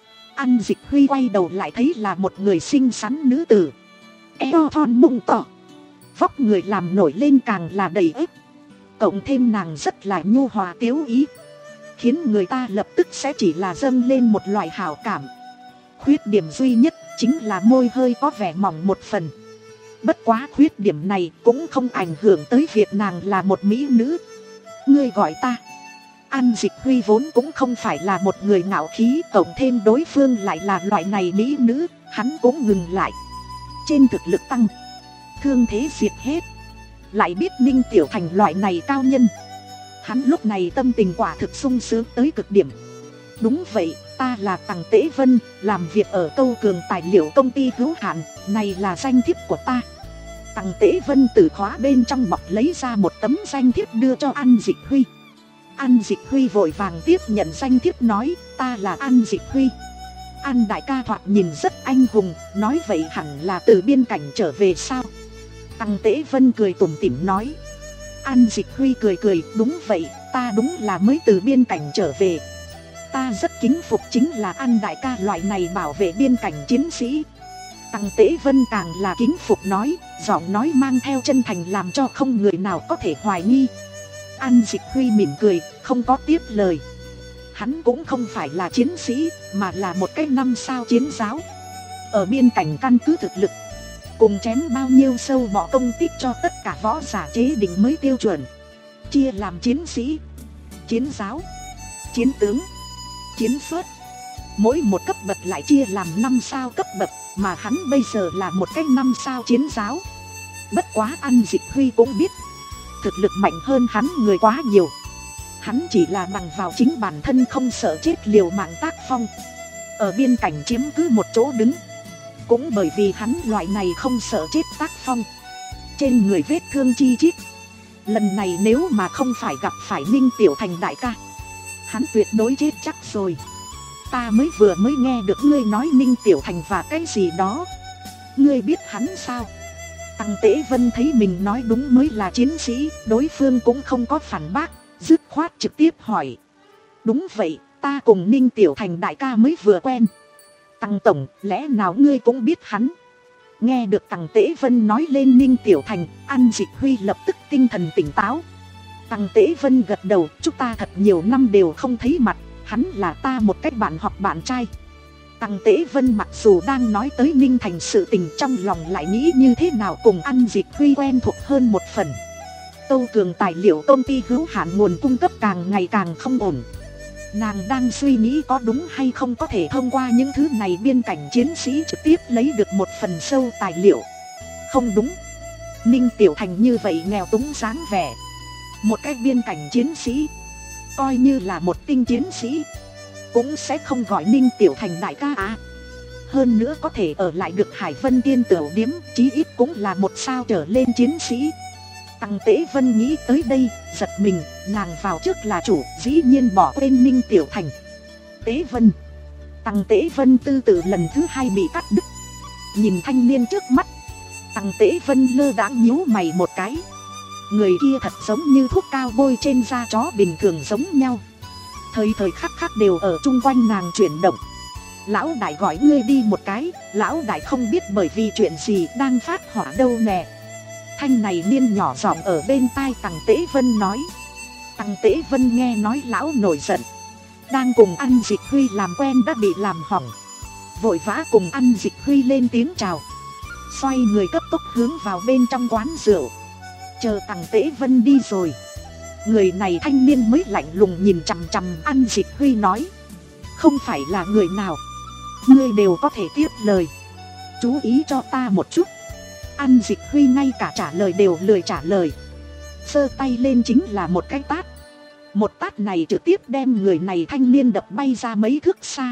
An Dịch Huy quay đầu lại thấy là một người xinh xắn nữ tử, eo thon mông tỏ, vóc người làm nổi lên càng là đầy ếp. Cộng thêm nàng rất là nhu hòa tiếu ý, khiến người ta lập tức sẽ chỉ là dâng lên một loại hảo cảm. Khuyết điểm duy nhất chính là môi hơi có vẻ mỏng một phần. Bất quá khuyết điểm này cũng không ảnh hưởng tới việc nàng là một mỹ nữ. Ngươi gọi ta. An Dịch Huy vốn cũng không phải là một người ngạo khí, cộng thêm đối phương lại là loại này mỹ nữ, hắn cũng ngừng lại. Trên thực lực tăng, thương thế diệt hết, lại biết Ninh Tiểu Thành loại này cao nhân, hắn lúc này tâm tình quả thực sung sướng tới cực điểm. Đúng vậy, ta là Tằng Tế Vân, làm việc ở Câu Cường Tài liệu công ty hữu hạn, này là danh thiếp của ta. Tằng Tế Vân từ khóa bên trong bọc lấy ra một tấm danh thiếp đưa cho An Dịch Huy. An Dịch Huy vội vàng tiếp nhận danh thiếp nói, ta là An Dịch Huy. An đại ca thoạt nhìn rất anh hùng, nói vậy hẳn là từ biên cảnh trở về sao? Tằng Tế Vân cười tủm tỉm nói. An Dịch Huy cười cười, đúng vậy, ta đúng là mới từ biên cảnh trở về. Ta rất kính phục chính là An đại ca loại này bảo vệ biên cảnh chiến sĩ. Tằng Tế Vân càng là kính phục nói, giọng nói mang theo chân thành làm cho không người nào có thể hoài nghi. An Dịch Huy mỉm cười, không có tiếp lời. Hắn cũng không phải là chiến sĩ, mà là một cái năm sao chiến giáo. Ở biên cảnh căn cứ thực lực, cùng chém bao nhiêu sâu bọ công tích cho tất cả võ giả chế định mới tiêu chuẩn. Chia làm chiến sĩ, chiến giáo, chiến tướng, chiến xuất. Mỗi một cấp bậc lại chia làm năm sao cấp bậc, mà hắn bây giờ là một cái năm sao chiến giáo. Bất quá An Dịch Huy cũng biết, thực lực mạnh hơn hắn người quá nhiều. Hắn chỉ là bằng vào chính bản thân không sợ chết liều mạng tác phong, ở biên cảnh chiếm cứ một chỗ đứng. Cũng bởi vì hắn loại này không sợ chết tác phong, trên người vết thương chi chít. Lần này nếu mà không phải gặp phải Ninh Tiểu Thành đại ca, hắn tuyệt đối chết chắc rồi. Ta mới vừa mới nghe được ngươi nói Ninh Tiểu Thành và cái gì đó. Ngươi biết hắn sao? Tằng Tế Vân thấy mình nói đúng mới là chiến sĩ, đối phương cũng không có phản bác, dứt khoát trực tiếp hỏi. Đúng vậy, ta cùng Ninh Tiểu Thành đại ca mới vừa quen. Tằng tổng, lẽ nào ngươi cũng biết hắn? Nghe được Tằng Tế Vân nói lên Ninh Tiểu Thành, An Dịch Huy lập tức tinh thần tỉnh táo. Tằng Tế Vân gật đầu, chúng ta thật nhiều năm đều không thấy mặt, hắn là ta một cách bạn học bạn trai. Tằng Tế Vân mặc dù đang nói tới Ninh Thành sự tình, trong lòng lại nghĩ như thế nào cùng An Dịch Huy quen thuộc hơn một phần. Câu Cường Tài liệu công ty hữu hạn nguồn cung cấp càng ngày càng không ổn. Nàng đang suy nghĩ có đúng hay không có thể thông qua những thứ này biên cảnh chiến sĩ trực tiếp lấy được một phần sâu tài liệu. Không đúng, Ninh Tiểu Thành như vậy nghèo túng dáng vẻ, một cái biên cảnh chiến sĩ, coi như là một tinh chiến sĩ, cũng sẽ không gọi Ninh Tiểu Thành đại ca à. hơn nữa có thể ở lại được Hải Vân Tiên Tửu điếm, chí ít cũng là một sao trở lên chiến sĩ. Tăng Tế Vân nghĩ tới đây, giật mình, nàng vào trước là chủ, dĩ nhiên bỏ quên Ninh Tiểu Thành. Tế Vân. Tăng Tế Vân tư tử lần thứ hai bị cắt đứt. Nhìn thanh niên trước mắt, Tăng Tế Vân lơ đãng nhíu mày một cái. Người kia thật giống như thuốc cao bôi trên da chó bình thường giống nhau. Thời thời khắc khắc đều ở chung quanh nàng chuyển động. Lão đại gọi ngươi đi một cái, lão đại không biết bởi vì chuyện gì đang phát hỏa đâu nè. Thanh này niên nhỏ giọng ở bên tai Tăng Tế Vân nói. Tăng Tế Vân nghe nói lão nổi giận, đang cùng Ăn Dịch Huy làm quen đã bị làm hỏng, vội vã cùng Ăn Dịch Huy lên tiếng chào, xoay người cấp tốc hướng vào bên trong quán rượu. Chờ Tăng Tế Vân đi rồi, người này thanh niên mới lạnh lùng nhìn chằm chằm Ăn Dịch Huy nói. Không phải là người nào ngươi đều có thể tiếp lời, chú ý cho ta một chút. Ăn Dịch Huy ngay cả trả lời đều lười trả lời, giơ tay lên chính là một cái tát. Một tát này trực tiếp đem người này thanh niên đập bay ra mấy thước xa.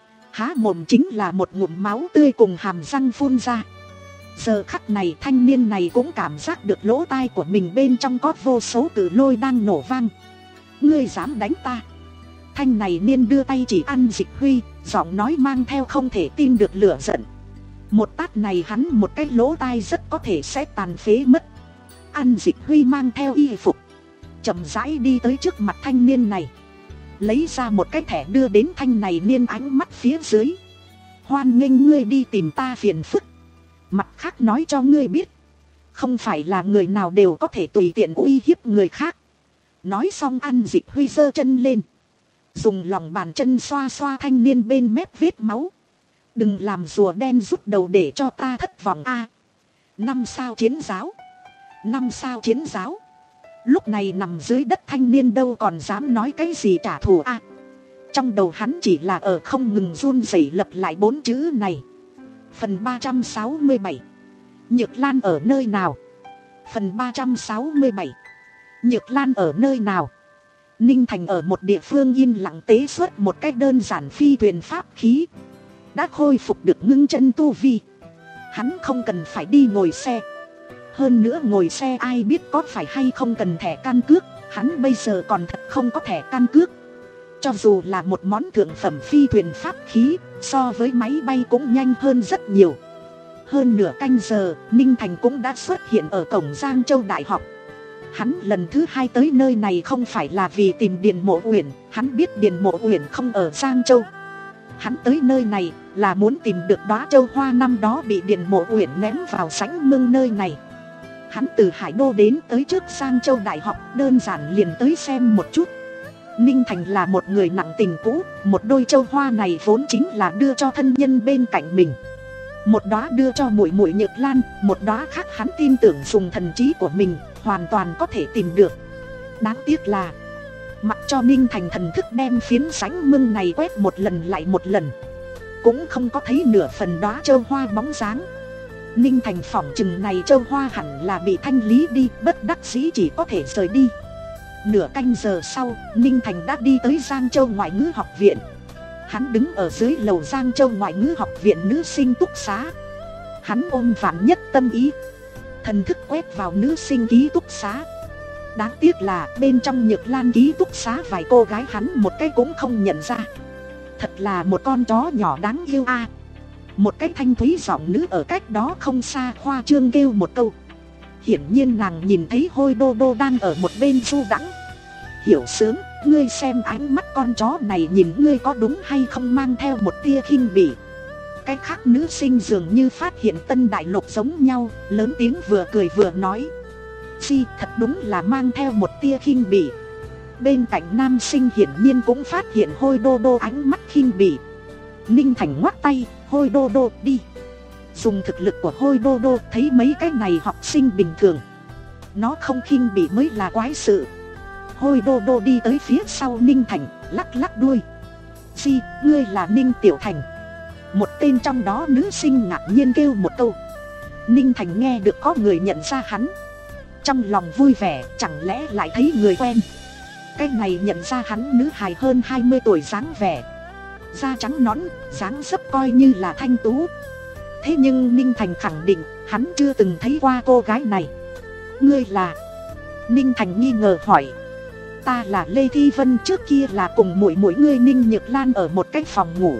Há mồm chính là một ngụm máu tươi cùng hàm răng phun ra. Giờ khắc này thanh niên này cũng cảm giác được lỗ tai của mình bên trong có vô số cự lôi đang nổ vang. Ngươi dám đánh ta? Thanh này niên đưa tay chỉ Ăn Dịch Huy, giọng nói mang theo không thể tin được lửa giận. Một tát này hắn một cái lỗ tai rất có thể sẽ tàn phế mất. Ăn Dịch Huy mang theo y phục, chậm rãi đi tới trước mặt thanh niên này, lấy ra một cái thẻ đưa đến thanh này niên ánh mắt phía dưới. Hoan nghênh ngươi đi tìm ta phiền phức. Mặt khác nói cho ngươi biết, không phải là người nào đều có thể tùy tiện uy hiếp người khác. Nói xong Ăn Dịch Huy giơ chân lên, dùng lòng bàn chân xoa xoa thanh niên bên mép vết máu. Đừng làm rùa đen rút đầu để cho ta thất vọng a. Năm sao chiến giáo, năm sao chiến giáo. Lúc này nằm dưới đất thanh niên đâu còn dám nói cái gì trả thù a. Trong đầu hắn chỉ là ở không ngừng run rẩy lặp lại bốn chữ này. Phần ba trăm sáu mươi bảy. Nhược Lan ở nơi nào? Phần ba trăm sáu mươi bảy. Nhược Lan ở nơi nào? Ninh Thành ở một địa phương yên lặng tế xuất một cách đơn giản phi thuyền pháp khí, đã khôi phục được ngưng chân tu vi. Hắn không cần phải đi ngồi xe. Hơn nữa ngồi xe ai biết có phải hay không cần thẻ căn cước. Hắn bây giờ còn thật không có thẻ căn cước. Cho dù là một món thượng phẩm phi thuyền pháp khí, so với máy bay cũng nhanh hơn rất nhiều. Hơn nửa canh giờ, Ninh Thành cũng đã xuất hiện ở cổng Giang Châu Đại học. Hắn lần thứ hai tới nơi này không phải là vì tìm Điền Mộ Uyển. Hắn biết Điền Mộ Uyển không ở Giang Châu. Hắn tới nơi này là muốn tìm được đóa châu hoa năm đó bị Điền Mộ Uyển ném vào sánh mương nơi này. Hắn từ Hải Đô đến tới trước Giang Châu Đại học đơn giản liền tới xem một chút. Ninh Thành là một người nặng tình cũ, một đôi châu hoa này vốn chính là đưa cho thân nhân bên cạnh mình. Một đóa đưa cho muội muội Nhược Lan, một đóa khác hắn tin tưởng dùng thần trí của mình hoàn toàn có thể tìm được. Đáng tiếc là mặc cho Ninh Thành thần thức đem phiến sánh mương này quét một lần lại một lần, cũng không có thấy nửa phần đóa châu hoa bóng dáng. Ninh Thành phỏng chừng này châu hoa hẳn là bị thanh lý đi, bất đắc dĩ chỉ có thể rời đi. Nửa canh giờ sau, Ninh Thành đã đi tới Giang Châu Ngoại ngữ học viện. Hắn đứng ở dưới lầu Giang Châu Ngoại ngữ học viện nữ sinh túc xá. Hắn ôm vạn nhất tâm ý, thần thức quét vào nữ sinh ký túc xá. Đáng tiếc là bên trong Nhược Lan ký túc xá vài cô gái hắn một cái cũng không nhận ra. Thật là một con chó nhỏ đáng yêu a. À. Một cái thanh thúy giọng nữ ở cách đó không xa khoa trương kêu một câu. Hiển nhiên nàng nhìn thấy Hôi Đô Đô đang ở một bên du đãng. Hiểu Sướng, ngươi xem ánh mắt con chó này nhìn ngươi có đúng hay không, mang theo một tia khinh bỉ. Cái khác nữ sinh dường như phát hiện tân đại lục giống nhau, lớn tiếng vừa cười vừa nói. Di, thật đúng là mang theo một tia khinh bỉ. Bên cạnh nam sinh hiển nhiên cũng phát hiện Hôi Đô Đô ánh mắt khinh bỉ. Ninh Thành ngoắc tay, Hôi Đô Đô đi. Dùng thực lực của Hôi Đô Đô thấy mấy cái này học sinh bình thường, nó không khinh bỉ mới là quái sự. Hôi Đô Đô đi tới phía sau Ninh Thành, lắc lắc đuôi. Di, ngươi là Ninh Tiểu Thành. Một tên trong đó nữ sinh ngạc nhiên kêu một câu. Ninh Thành nghe được có người nhận ra hắn, trong lòng vui vẻ, chẳng lẽ lại thấy người quen. Cái này nhận ra hắn nữ hài hơn hai mươi tuổi dáng vẻ. da trắng nõn, dáng dấp coi như là thanh tú. Thế nhưng Ninh Thành khẳng định hắn chưa từng thấy qua cô gái này. Ngươi là? Ninh Thành nghi ngờ hỏi. Ta là Lê Thi Vân, trước kia là cùng muội muội ngươi Ninh Nhược Lan ở một cái phòng ngủ.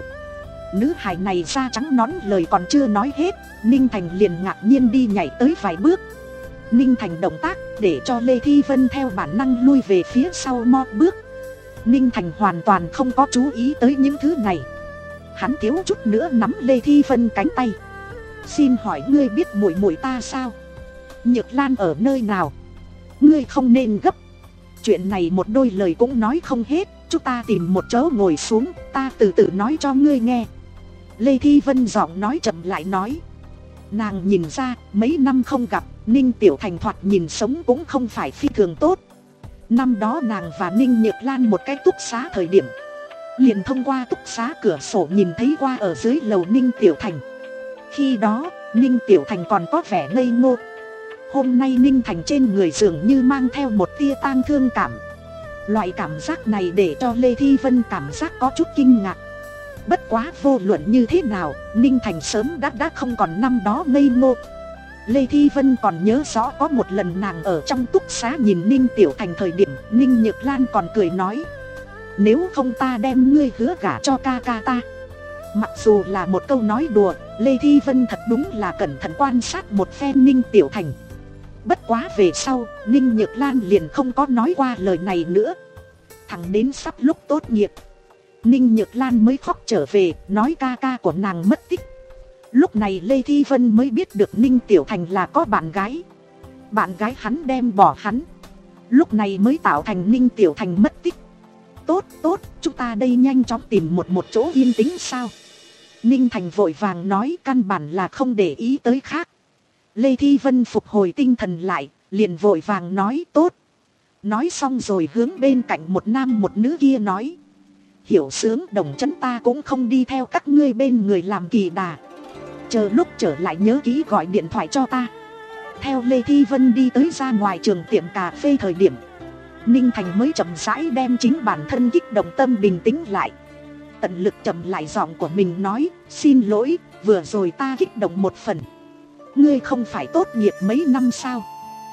Nữ hài này da trắng nõn, lời còn chưa nói hết, Ninh Thành liền ngạc nhiên đi nhảy tới vài bước. Ninh Thành động tác để cho Lê Thi Vân theo bản năng lui về phía sau một bước. Ninh Thành hoàn toàn không có chú ý tới những thứ này. Hắn thiếu chút nữa nắm Lê Thi Vân cánh tay. Xin hỏi ngươi biết muội muội ta sao? Nhược Lan ở nơi nào? Ngươi không nên gấp. Chuyện này một đôi lời cũng nói không hết. Chúng ta tìm một chỗ ngồi xuống, ta từ từ nói cho ngươi nghe. Lê Thi Vân giọng nói chậm lại nói. Nàng nhìn ra mấy năm không gặp, Ninh Tiểu Thành thoạt nhìn sống cũng không phải phi thường tốt. Năm đó nàng và Ninh Nhược Lan một cái túc xá thời điểm, liền thông qua túc xá cửa sổ nhìn thấy qua ở dưới lầu Ninh Tiểu Thành. Khi đó Ninh Tiểu Thành còn có vẻ ngây ngô. Hôm nay Ninh Thành trên người dường như mang theo một tia tang thương cảm. Loại cảm giác này để cho Lê Thi Vân cảm giác có chút kinh ngạc. Bất quá vô luận như thế nào, Ninh Thành sớm đã đã không còn năm đó ngây ngô. Lê Thi Vân còn nhớ rõ có một lần nàng ở trong túc xá nhìn Ninh Tiểu Thành thời điểm Ninh Nhược Lan còn cười nói, nếu không ta đem ngươi hứa gả cho ca ca ta. Mặc dù là một câu nói đùa, Lê Thi Vân thật đúng là cẩn thận quan sát một phen Ninh Tiểu Thành. Bất quá về sau, Ninh Nhược Lan liền không có nói qua lời này nữa. Thẳng đến sắp lúc tốt nghiệp, Ninh Nhược Lan mới khóc trở về, nói ca ca của nàng mất tích. Lúc này Lê Thi Vân mới biết được Ninh Tiểu Thành là có bạn gái. Bạn gái hắn đem bỏ hắn. Lúc này mới tạo thành Ninh Tiểu Thành mất tích. Tốt, tốt, chúng ta đây nhanh chóng tìm một một chỗ yên tĩnh sao? Ninh Thành vội vàng nói, căn bản là không để ý tới khác. Lê Thi Vân phục hồi tinh thần lại, liền vội vàng nói tốt. Nói xong rồi hướng bên cạnh một nam một nữ kia nói, Hiểu Sướng Đồng Chấn ta cũng không đi theo các ngươi bên người làm kỳ đà. Chờ lúc trở lại nhớ kỹ gọi điện thoại cho ta. Theo Lê Thi Vân đi tới ra ngoài trường tiệm cà phê thời điểm, Ninh Thành mới chậm rãi đem chính bản thân kích động tâm bình tĩnh lại. Tận lực chậm lại giọng của mình nói, xin lỗi, vừa rồi ta kích động một phần. Ngươi không phải tốt nghiệp mấy năm sao?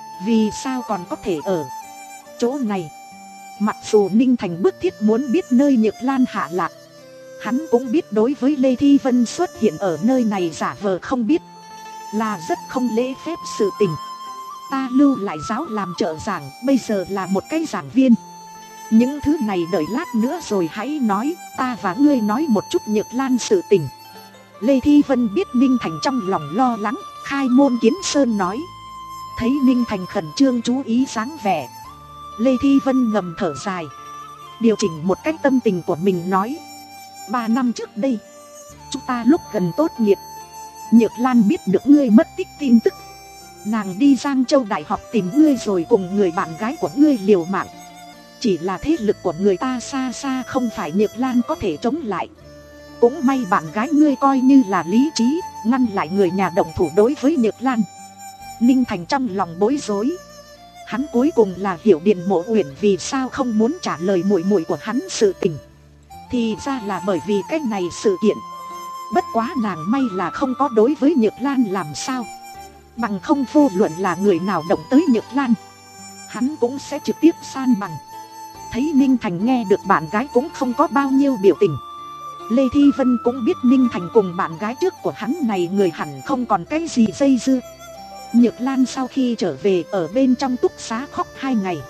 Vì sao còn có thể ở chỗ này? Mặc dù Ninh Thành bức thiết muốn biết nơi Nhược Lan hạ lạc, hắn cũng biết đối với Lê Thi Vân xuất hiện ở nơi này giả vờ không biết là rất không lễ phép sự tình. Ta lưu lại giáo làm trợ giảng, bây giờ là một cái giảng viên. Những thứ này đợi lát nữa rồi hãy nói, ta và ngươi nói một chút Nhược Lan sự tình. Lê Thi Vân biết Ninh Thành trong lòng lo lắng, khai môn kiến sơn nói. Thấy Ninh Thành khẩn trương chú ý dáng vẻ, Lê Thi Vân ngầm thở dài, điều chỉnh một cách tâm tình của mình nói, ba năm trước đây, chúng ta lúc gần tốt nghiệp, Nhược Lan biết được ngươi mất tích tin tức. Nàng đi Giang Châu Đại học tìm ngươi rồi cùng người bạn gái của ngươi liều mạng. Chỉ là thế lực của người ta xa xa không phải Nhược Lan có thể chống lại. Cũng may bạn gái ngươi coi như là lý trí, ngăn lại người nhà động thủ đối với Nhược Lan. Ninh Thành trong lòng bối rối. Hắn cuối cùng là hiểu Điền Mộ Uyển vì sao không muốn trả lời muội muội của hắn sự tình. Thì ra là bởi vì cái này sự kiện. Bất quá nàng may là không có đối với Nhược Lan làm sao. Bằng không vô luận là người nào động tới Nhược Lan, hắn cũng sẽ trực tiếp san bằng. Thấy Ninh Thành nghe được bạn gái cũng không có bao nhiêu biểu tình, Lê Thi Vân cũng biết Ninh Thành cùng bạn gái trước của hắn này người hẳn không còn cái gì dây dưa. Nhược Lan sau khi trở về ở bên trong túc xá khóc hai ngày.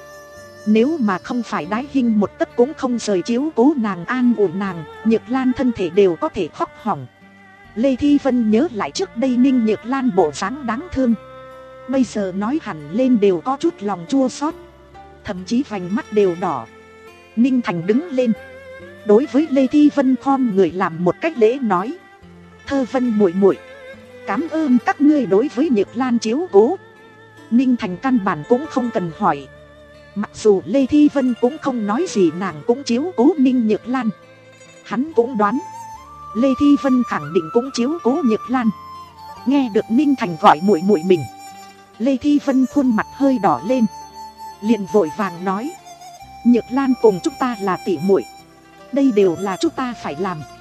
Nếu mà không phải Đái Hinh một tấc cũng không rời chiếu cố nàng an ủi nàng, Nhược Lan thân thể đều có thể khóc hỏng. Lê Thi Vân nhớ lại trước đây Ninh Nhược Lan bộ dáng đáng thương, bây giờ nói hẳn lên đều có chút lòng chua xót, thậm chí vành mắt đều đỏ. Ninh Thành đứng lên, đối với Lê Thi Vân khom người làm một cách lễ nói, Thơ Vân muội muội, cảm ơn các ngươi đối với Nhược Lan chiếu cố. Ninh Thành căn bản cũng không cần hỏi. Mặc dù Lê Thi Vân cũng không nói gì, nàng cũng chiếu cố Ninh Nhược Lan. Hắn cũng đoán Lê Thi Vân khẳng định cũng chiếu cố Nhược Lan. Nghe được Ninh Thành gọi muội muội mình, Lê Thi Vân khuôn mặt hơi đỏ lên, liền vội vàng nói, Nhược Lan cùng chúng ta là tỷ muội, đây đều là chúng ta phải làm.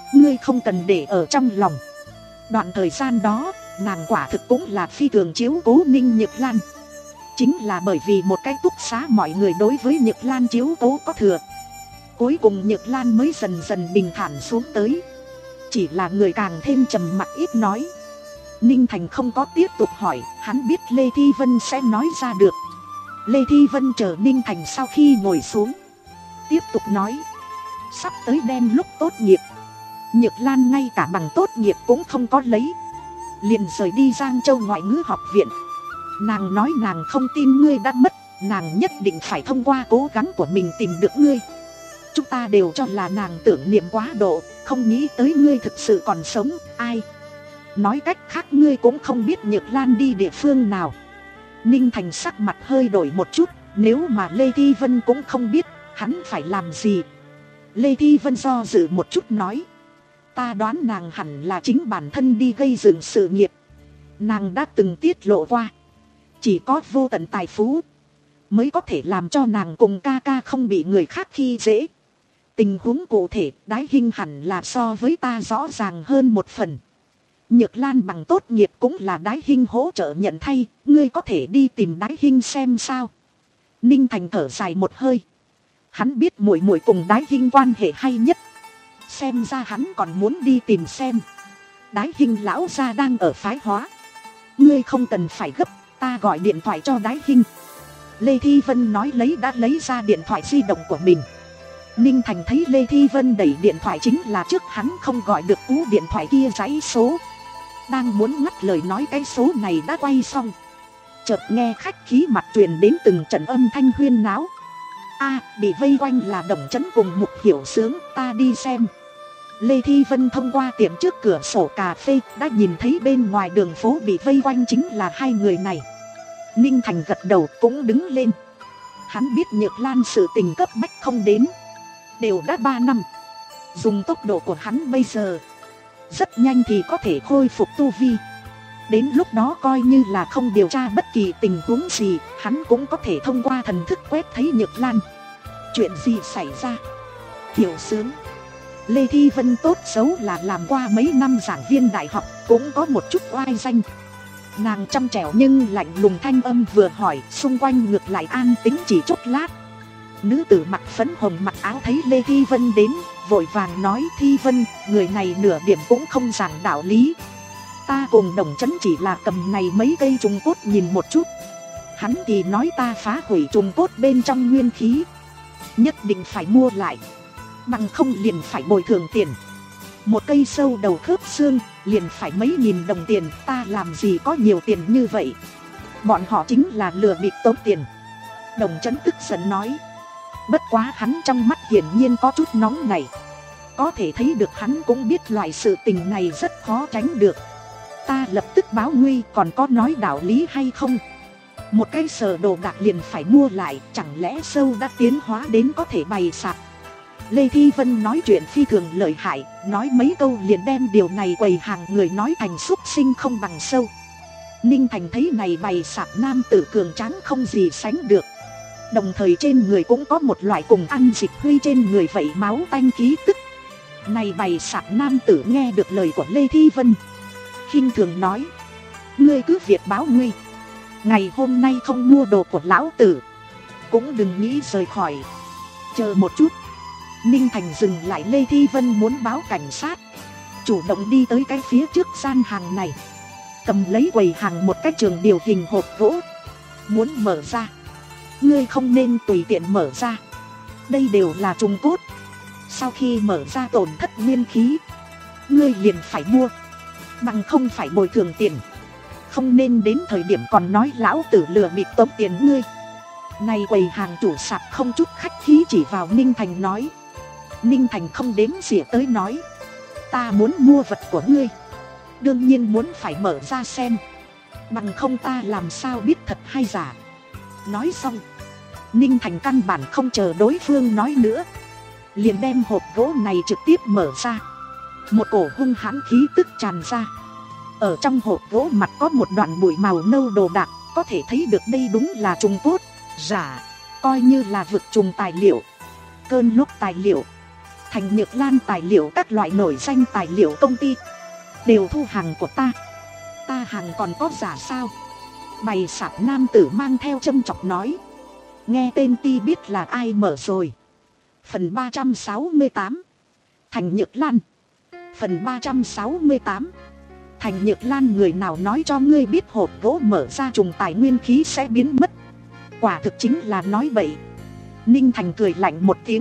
ngươi không cần để ở trong lòng. Đoạn thời gian đó nàng quả thực cũng là phi thường chiếu cố Ninh Nhược Lan. Chính là bởi vì một cái túc xá mọi người đối với Nhược Lan chiếu cố có thừa, cuối cùng Nhược Lan mới dần dần bình thản xuống tới. Chỉ là người càng thêm trầm mặc ít nói. Ninh Thành không có tiếp tục hỏi, hắn biết Lê Thi Vân sẽ nói ra được. Lê Thi Vân chờ Ninh Thành sau khi ngồi xuống, tiếp tục nói, sắp tới đem lúc tốt nghiệp, Nhược Lan ngay cả bằng tốt nghiệp cũng không có lấy, liền rời đi Giang Châu Ngoại ngữ học viện. Nàng nói nàng không tin ngươi đã mất, nàng nhất định phải thông qua cố gắng của mình tìm được ngươi. Chúng ta đều cho là nàng tưởng niệm quá độ, không nghĩ tới ngươi thực sự còn sống. Ai nói cách khác, ngươi cũng không biết Nhược Lan đi địa phương nào. Ninh Thành sắc mặt hơi đổi một chút, nếu mà Lê Thi Vân cũng không biết, hắn phải làm gì? Lê Thi Vân do dự một chút nói, ta đoán nàng hẳn là chính bản thân đi gây dựng sự nghiệp. Nàng đã từng tiết lộ qua, chỉ có vô tận tài phú mới có thể làm cho nàng cùng ca ca không bị người khác khi dễ. Tình huống cụ thể Đái Hinh hẳn là so với ta rõ ràng hơn một phần. Nhược Lan bằng tốt nghiệp cũng là Đái Hinh hỗ trợ nhận thay, ngươi có thể đi tìm Đái Hinh xem sao? Ninh Thành thở dài một hơi. Hắn biết muội muội cùng Đái Hinh quan hệ hay nhất, xem ra hắn còn muốn đi tìm xem. Đái Hinh lão gia đang ở phái hóa, ngươi không cần phải gấp, ta gọi điện thoại cho Đái Hinh. Lê Thi Vân nói lấy đã lấy ra điện thoại di động của mình. Ninh Thành thấy Lê Thi Vân đẩy điện thoại chính là trước hắn không gọi được cú điện thoại kia dãy số. Đang muốn ngắt lời nói cái số này đã quay xong, chợt nghe khách khí mặt truyền đến từng trận âm thanh huyên náo. A, bị vây quanh là Đồng Chấn cùng Mục Hiểu Sướng, ta đi xem. Lê Thi Vân thông qua tiệm trước cửa sổ cà phê đã nhìn thấy bên ngoài đường phố bị vây quanh chính là hai người này. Ninh Thành gật đầu cũng đứng lên. Hắn biết Nhược Lan sự tình cấp bách không đến, đều đã ba năm. Dùng tốc độ của hắn bây giờ, rất nhanh thì có thể khôi phục tu vi. Đến lúc đó coi như là không điều tra bất kỳ tình huống gì, hắn cũng có thể thông qua thần thức quét thấy Nhược Lan. Chuyện gì xảy ra? Hiểu Sướng. Lê Thi Vân tốt xấu là làm qua mấy năm giảng viên đại học, cũng có một chút oai danh. Nàng trong trẻo nhưng lạnh lùng thanh âm vừa hỏi, xung quanh ngược lại an tĩnh chỉ chốc lát. Nữ tử mặc phấn hồng mặc áo thấy Lê Thi Vân đến, vội vàng nói, Thi Vân, người này nửa điểm cũng không giảng đạo lý. Ta cùng Đồng Chấn chỉ là cầm này mấy cây trùng cốt nhìn một chút, hắn thì nói ta phá hủy trùng cốt bên trong nguyên khí, nhất định phải mua lại, bằng không liền phải bồi thường tiền. Một cây sâu đầu khớp xương liền phải mấy nghìn đồng tiền, ta làm gì có nhiều tiền như vậy. Bọn họ chính là lừa bịp tống tiền. Đồng Chấn tức giận nói. Bất quá hắn trong mắt hiển nhiên có chút nóng này, có thể thấy được hắn cũng biết loại sự tình này rất khó tránh được. Ta lập tức báo nguy, còn có nói đạo lý hay không? Một cái sờ đồ đạc liền phải mua lại, chẳng lẽ sâu đã tiến hóa đến có thể bày sạp? Lê Thi Vân nói chuyện phi thường lợi hại, nói mấy câu liền đem điều này quầy hàng người nói thành xúc sinh không bằng sâu. Ninh Thành thấy này bày sạp nam tử cường tráng không gì sánh được, đồng thời trên người cũng có một loại cùng ăn dịch huy trên người vậy máu tanh khí tức. Này bày sạp nam tử nghe được lời của Lê Thi Vân, khinh thường nói, ngươi cứ việc báo nguy, ngày hôm nay không mua đồ của lão tử, cũng đừng nghĩ rời khỏi. Chờ một chút. Ninh Thành dừng lại Lê Thi Vân muốn báo cảnh sát, chủ động đi tới cái phía trước gian hàng này, cầm lấy quầy hàng một cái trường điều hình hộp gỗ, muốn mở ra. Ngươi không nên tùy tiện mở ra, đây đều là trùng cốt, sau khi mở ra tổn thất nguyên khí, ngươi liền phải mua, bằng không phải bồi thường tiền. Không nên đến thời điểm còn nói lão tử lừa bịp tống tiền ngươi. Này quầy hàng chủ sạp không chút khách khí chỉ vào Ninh Thành nói. Ninh Thành không đếm xỉa tới nói, ta muốn mua vật của ngươi, đương nhiên muốn phải mở ra xem, bằng không ta làm sao biết thật hay giả. Nói xong, Ninh Thành căn bản không chờ đối phương nói nữa, liền đem hộp gỗ này trực tiếp mở ra. Một cổ hung hãn khí tức tràn ra. Ở trong hộp gỗ mặt có một đoạn bụi màu nâu đồ đạc, có thể thấy được đây đúng là trùng cốt giả, coi như là vực trùng tài liệu, cơn lốc tài liệu, Thành Nhược Lan tài liệu, các loại nổi danh tài liệu công ty đều thu hàng của ta. Ta hàng còn có giả sao? Bày sạp nam tử mang theo châm chọc nói. Nghe tên ti biết là ai mở rồi. Phần ba trăm sáu mươi tám. Thành Nhược Lan. Phần ba trăm sáu mươi tám. Thành Nhược Lan, người nào nói cho ngươi biết hộp gỗ mở ra trùng tài nguyên khí sẽ biến mất? Quả thực chính là nói bậy. Ninh Thành cười lạnh một tiếng.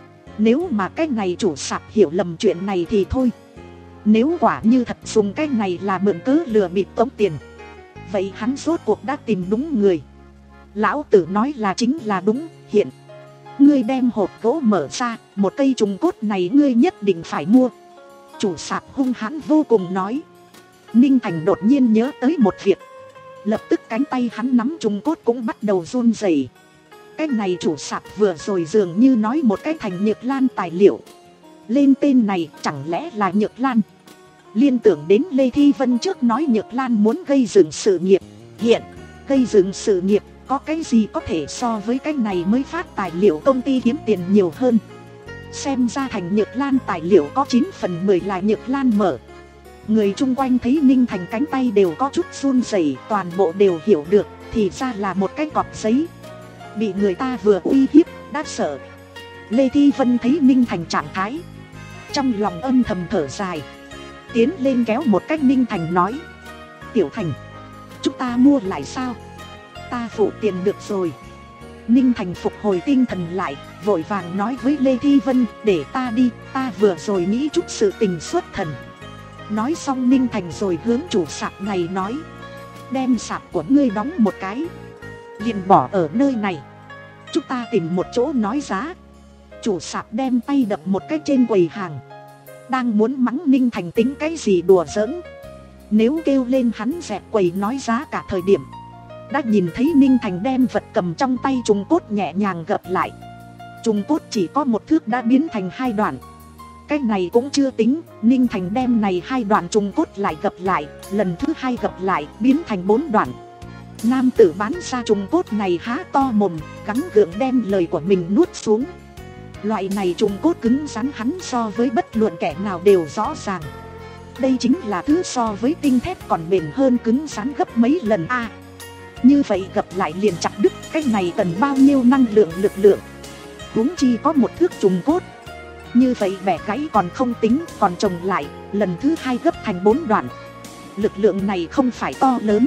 Nếu mà cái này chủ sạp hiểu lầm chuyện này thì thôi. Nếu quả như thật dùng cái này là mượn cớ lừa bịp tống tiền, vậy hắn rốt cuộc đã tìm đúng người. Lão tử nói là chính là đúng. Hiện ngươi đem hộp gỗ mở ra, một cây trùng cốt này ngươi nhất định phải mua. Chủ sạp hung hãn vô cùng nói. Ninh Thành đột nhiên nhớ tới một việc. Lập tức cánh tay hắn nắm trùng cốt cũng bắt đầu run rẩy. Cái này chủ sạp vừa rồi dường như nói một cái Thành Nhược Lan tài liệu. Lên tên này chẳng lẽ là Nhược Lan? Liên tưởng đến Lê Thi Vân trước nói Nhược Lan muốn gây dựng sự nghiệp. Hiện gây dựng sự nghiệp, có cái gì có thể so với cái này mới phát tài liệu công ty kiếm tiền nhiều hơn. Xem ra Thành Nhược Lan tài liệu có chín phần mười là Nhược Lan mở. Người chung quanh thấy Ninh Thành cánh tay đều có chút run rẩy, toàn bộ đều hiểu được, thì ra là một cái cọp giấy. Bị người ta vừa uy hiếp, đã sợ. Lê Thi Vân thấy Ninh Thành trạng thái, trong lòng âm thầm thở dài, tiến lên kéo một cách. Ninh Thành nói. Tiểu Thành, chúng ta mua lại sao? Ta phụ tiền được rồi. Ninh Thành phục hồi tinh thần lại, vội vàng nói với Lê Thi Vân, để ta đi, ta vừa rồi nghĩ chút sự tình xuất thần. Nói xong Ninh Thành rồi hướng chủ sạp này nói. Đem sạp của ngươi đóng một cái, liền bỏ ở nơi này. Chúng ta tìm một chỗ nói giá. Chủ sạp đem tay đập một cái trên quầy hàng, đang muốn mắng Ninh Thành tính cái gì đùa giỡn. Nếu kêu lên hắn dẹp quầy nói giá cả thời điểm, đã nhìn thấy Ninh Thành đem vật cầm trong tay trùng cốt nhẹ nhàng gập lại. Trùng cốt chỉ có một thước đã biến thành hai đoạn. Cái này cũng chưa tính, Ninh Thành đem này hai đoạn trùng cốt lại gập lại, lần thứ hai gập lại biến thành bốn đoạn. Nam tử bán ra trùng cốt này há to mồm, gắng gượng đem lời của mình nuốt xuống. Loại này trùng cốt cứng rắn hắn so với bất luận kẻ nào đều rõ ràng. Đây chính là thứ so với tinh thép còn bền hơn, cứng rắn gấp mấy lần a. À, như vậy gập lại liền chặt đứt, cái này cần bao nhiêu năng lượng lực lượng. Huống chi có một thước trùng cốt. Như vậy bẻ gãy còn không tính, còn chồng lại, lần thứ hai gấp thành bốn đoạn. Lực lượng này không phải to lớn,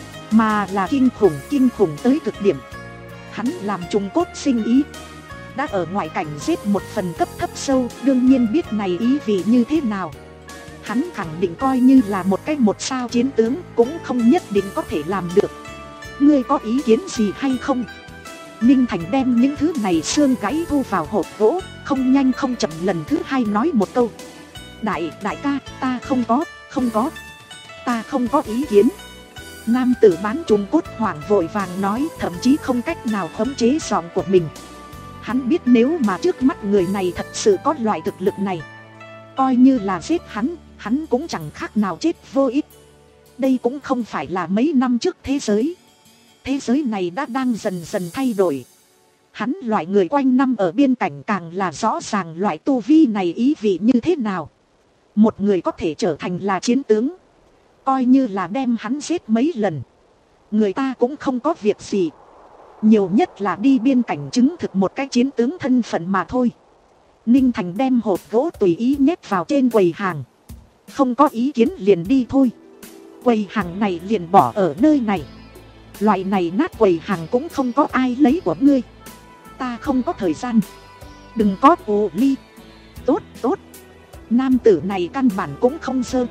mà là kinh khủng, kinh khủng tới cực điểm. Hắn làm trùng cốt sinh ý, đã ở ngoại cảnh giết một phần cấp thấp sâu, đương nhiên biết này ý vị như thế nào. Hắn khẳng định coi như là một cái một sao chiến tướng cũng không nhất định có thể làm được. Ngươi có ý kiến gì hay không? Ninh Thành đem những thứ này xương gãy thu vào hộp gỗ, không nhanh không chậm lần thứ hai nói một câu. Đại, đại ca, ta không có, không có, ta không có ý kiến. Nam tử bán trùng cốt hoảng vội vàng nói, thậm chí không cách nào khống chế giọng của mình. Hắn biết nếu mà trước mắt người này thật sự có loại thực lực này, coi như là giết hắn, hắn cũng chẳng khác nào chết vô ích. Đây cũng không phải là mấy năm trước thế giới. Thế giới này đã đang dần dần thay đổi. Hắn loại người quanh năm ở biên cảnh càng là rõ ràng loại tu vi này ý vị như thế nào. Một người có thể trở thành là chiến tướng, coi như là đem hắn giết mấy lần, người ta cũng không có việc gì. Nhiều nhất là đi biên cảnh chứng thực một cái chiến tướng thân phận mà thôi. Ninh Thành đem hộp gỗ tùy ý nhét vào trên quầy hàng, không có ý kiến liền đi thôi. Quầy hàng này liền bỏ ở nơi này. Loại này nát quầy hàng cũng không có ai lấy của ngươi. Ta không có thời gian, đừng có ồ ly. Tốt tốt. Nam tử này căn bản cũng không sơ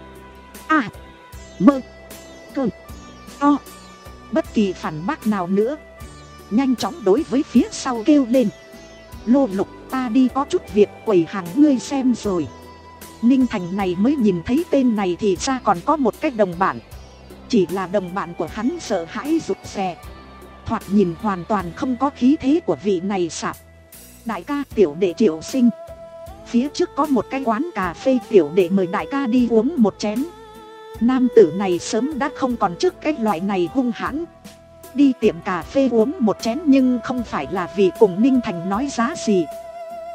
à mơ cơ to bất kỳ phản bác nào nữa, nhanh chóng đối với phía sau kêu lên. Lô Lục, ta đi có chút việc, quầy hàng ngươi xem rồi. Ninh Thành này mới nhìn thấy tên này thì ra còn có một cái đồng bạn. Chỉ là đồng bạn của hắn sợ hãi rụt rè, thoạt nhìn hoàn toàn không có khí thế của vị này sạp. Đại ca, tiểu đệ Triệu Sinh, phía trước có một cái quán cà phê, tiểu đệ mời đại ca đi uống một chén. Nam tử này sớm đã không còn trước cái loại này hung hãn. Đi tiệm cà phê uống một chén nhưng không phải là vì cùng Ninh Thành nói giá gì,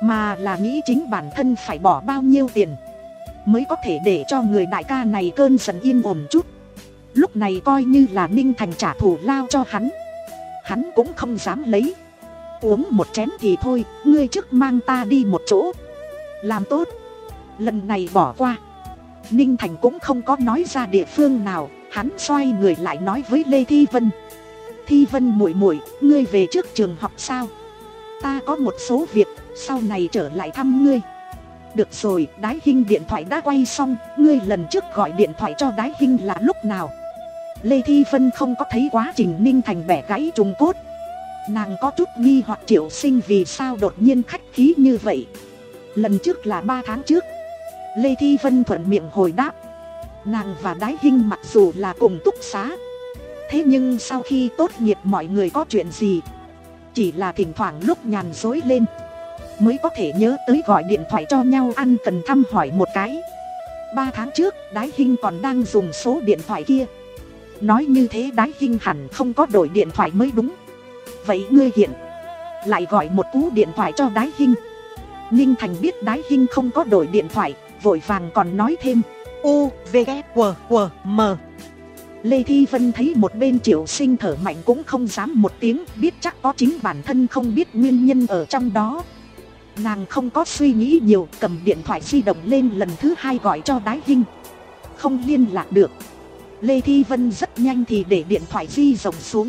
mà là nghĩ chính bản thân phải bỏ bao nhiêu tiền mới có thể để cho người đại ca này cơn giận yên ổn chút. Lúc này coi như là Ninh Thành trả thù lao cho hắn, hắn cũng không dám lấy. Uống một chén thì thôi, ngươi trước mang ta đi một chỗ. Làm tốt, lần này bỏ qua. Ninh Thành cũng không có nói ra địa phương nào, hắn xoay người lại nói với Lê Thi Vân. Thi Vân muội muội, ngươi về trước trường học sao? Ta có một số việc, sau này trở lại thăm ngươi. Được rồi, Đái Hinh điện thoại đã quay xong, ngươi lần trước gọi điện thoại cho Đái Hinh là lúc nào? Lê Thi Vân không có thấy quá trình Ninh Thành bẻ gãy trùng cốt. Nàng có chút nghi hoặc Triệu Sinh vì sao đột nhiên khách khí như vậy. Lần trước là ba tháng trước. Lê Thi Vân thuận miệng hồi đáp. Nàng và Đái Hinh mặc dù là cùng túc xá, thế nhưng sau khi tốt nghiệp mọi người có chuyện gì, chỉ là thỉnh thoảng lúc nhàn rỗi lên mới có thể nhớ tới gọi điện thoại cho nhau ăn cần thăm hỏi một cái. Ba tháng trước Đái Hinh còn đang dùng số điện thoại kia. Nói như thế Đái Hinh hẳn không có đổi điện thoại mới đúng. Vậy ngươi hiện lại gọi một cú điện thoại cho Đái Hinh. Ninh Thành biết Đái Hinh không có đổi điện thoại, vội vàng còn nói thêm U, V, K, W, W, M. Lê Thi Vân thấy một bên Triệu Sinh thở mạnh cũng không dám một tiếng, biết chắc có chính bản thân không biết nguyên nhân ở trong đó. Nàng không có suy nghĩ nhiều, cầm điện thoại di động lên lần thứ hai gọi cho Đái Hinh. Không liên lạc được. Lê Thi Vân rất nhanh thì để điện thoại di rộng xuống.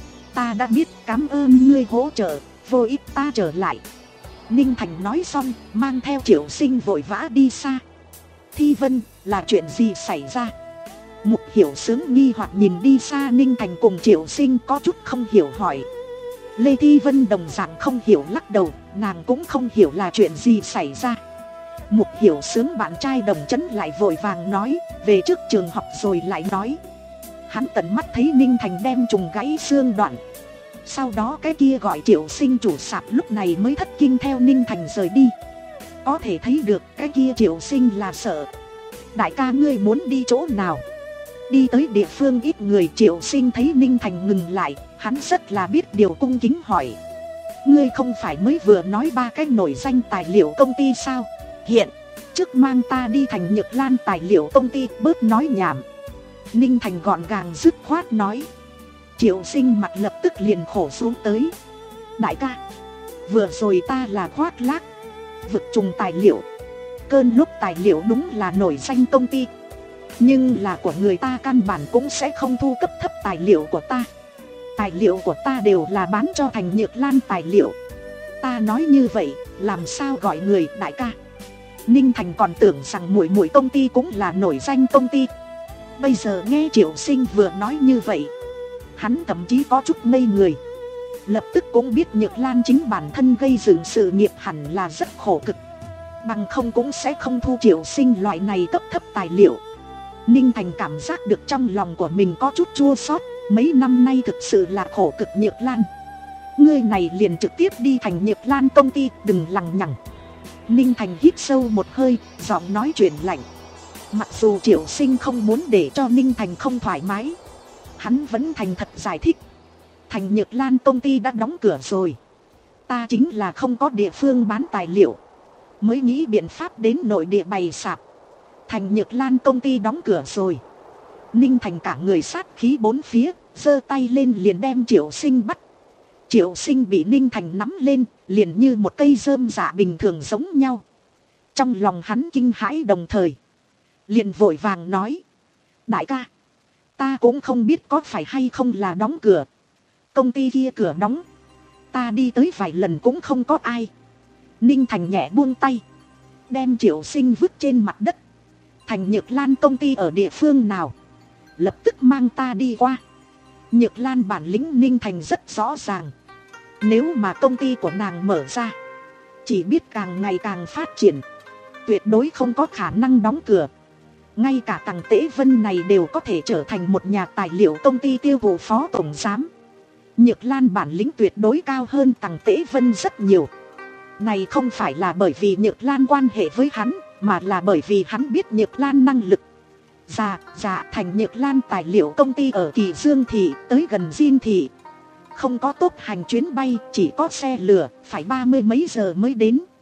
Ta đã biết, cảm ơn ngươi hỗ trợ, vô ích ta trở lại. Ninh Thành nói xong, mang theo Triệu Sinh vội vã đi xa. Thi Vân, là chuyện gì xảy ra? Mục Hiểu Sướng nghi hoặc nhìn đi xa Ninh Thành cùng Triệu Sinh có chút không hiểu hỏi. Lê Thi Vân đồng dạng không hiểu lắc đầu, nàng cũng không hiểu là chuyện gì xảy ra. Mục Hiểu Sướng bạn trai Đồng Chấn lại vội vàng nói, về trước trường học rồi lại nói. Hắn tận mắt thấy Ninh Thành đem trùng gãy xương đoạn. Sau đó cái kia gọi Triệu Sinh chủ sạp lúc này mới thất kinh theo Ninh Thành rời đi. Có thể thấy được cái kia Triệu Sinh là sợ. Đại ca ngươi muốn đi chỗ nào? Đi tới địa phương ít người. Triệu Sinh thấy Ninh Thành ngừng lại, hắn rất là biết điều cung kính hỏi. Ngươi không phải mới vừa nói ba cái nổi danh tài liệu công ty sao? Hiện, trước mang ta đi Thành Nhược Lan tài liệu công ty, bớt nói nhảm. Ninh Thành gọn gàng dứt khoát nói. Triệu Sinh mặt lập tức liền khổ xuống tới. Đại ca, vừa rồi ta là khoác lác. Vực trùng tài liệu, cơn lúc tài liệu đúng là nổi danh công ty, nhưng là của người ta căn bản cũng sẽ không thu cấp thấp tài liệu của ta. Tài liệu của ta đều là bán cho Thành Nhược Lan tài liệu. Ta nói như vậy, làm sao gọi người đại ca? Ninh Thành còn tưởng rằng muội muội công ty cũng là nổi danh công ty. Bây giờ nghe Triệu Sinh vừa nói như vậy, hắn thậm chí có chút ngây người. Lập tức cũng biết Nhược Lan chính bản thân gây dựng sự nghiệp hẳn là rất khổ cực, bằng không cũng sẽ không thu Triệu Sinh loại này cấp thấp tài liệu. Ninh Thành cảm giác được trong lòng của mình có chút chua xót. Mấy năm nay thực sự là khổ cực Nhược Lan. Ngươi này liền trực tiếp đi Thành Nhược Lan công ty, đừng lằng nhằng. Ninh Thành hít sâu một hơi, giọng nói chuyển lạnh. Mặc dù Triệu Sinh không muốn để cho Ninh Thành không thoải mái, hắn vẫn thành thật giải thích. Thành Nhược Lan công ty đã đóng cửa rồi. Ta chính là không có địa phương bán tài liệu, mới nghĩ biện pháp đến nội địa bày sạp. Thành Nhược Lan công ty đóng cửa rồi. Ninh Thành cả người sát khí bốn phía, giơ tay lên liền đem Triệu Sinh bắt. Triệu Sinh bị Ninh Thành nắm lên, liền như một cây rơm rạ bình thường giống nhau. Trong lòng hắn kinh hãi đồng thời, liền vội vàng nói. Đại ca, ta cũng không biết có phải hay không là đóng cửa. Công ty kia cửa đóng, ta đi tới vài lần cũng không có ai. Ninh Thành nhẹ buông tay, đem Triệu Sinh vứt trên mặt đất. Thành Nhược Lan công ty ở địa phương nào? Lập tức mang ta đi qua. Nhược Lan bản lĩnh Ninh Thành rất rõ ràng. Nếu mà công ty của nàng mở ra, chỉ biết càng ngày càng phát triển, tuyệt đối không có khả năng đóng cửa. Ngay cả Tằng Tế Vân này đều có thể trở thành một nhà tài liệu công ty tiêu thụ phó tổng giám. Nhược Lan bản lĩnh tuyệt đối cao hơn Tằng Tế Vân rất nhiều. Này không phải là bởi vì Nhược Lan quan hệ với hắn, mà là bởi vì hắn biết Nhược Lan năng lực. Dạ, dạ, Thành Nhược Lan tài liệu công ty ở Kỳ Dương Thị, tới gần Diên Thị. Không có tốc hành chuyến bay, chỉ có xe lửa, phải ba mươi mấy giờ mới đến.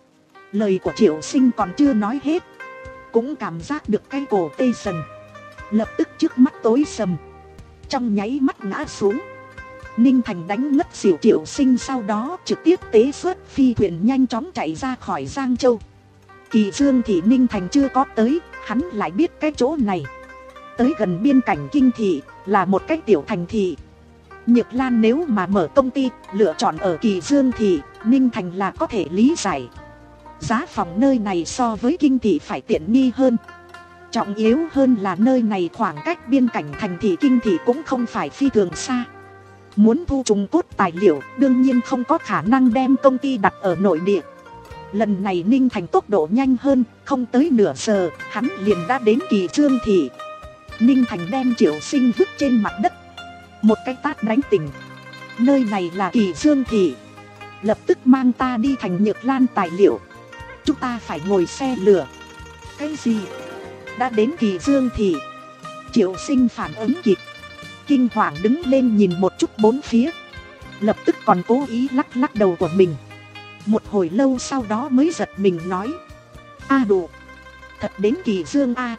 Lời của Triệu Sinh còn chưa nói hết, cũng cảm giác được cái cổ tê dần. Lập tức trước mắt tối sầm, trong nháy mắt ngã xuống. Ninh Thành đánh ngất xỉu Triệu Sinh, sau đó trực tiếp tế xuất phi thuyền nhanh chóng chạy ra khỏi Giang Châu. Kỳ Dương thì Ninh Thành chưa có tới, hắn lại biết cái chỗ này. Tới gần biên cảnh Kinh Thị, là một cái tiểu thành thị. Nhược Lan nếu mà mở công ty, lựa chọn ở Kỳ Dương thì Ninh Thành là có thể lý giải. Giá phòng nơi này so với Kinh Thị phải tiện nghi hơn. Trọng yếu hơn là nơi này khoảng cách biên cảnh thành thị Kinh Thị cũng không phải phi thường xa. Muốn thu trùng cốt tài liệu, đương nhiên không có khả năng đem công ty đặt ở nội địa. Lần này Ninh Thành tốc độ nhanh hơn, không tới nửa giờ, hắn liền đã đến Kỳ Dương thị. Ninh Thành đem Triệu Sinh vứt trên mặt đất, một cái tát đánh tỉnh. Nơi này là Kỳ Dương thị, lập tức mang ta đi thành Nhược Lan tài liệu. Chúng ta phải ngồi xe lửa. Cái gì? Đã đến Kỳ Dương thị? Triệu Sinh phản ứng kịp, kinh hoàng đứng lên nhìn một chút bốn phía, lập tức còn cố ý lắc lắc đầu của mình. Một hồi lâu sau đó mới giật mình nói: A đủ, thật đến Kỳ Dương a?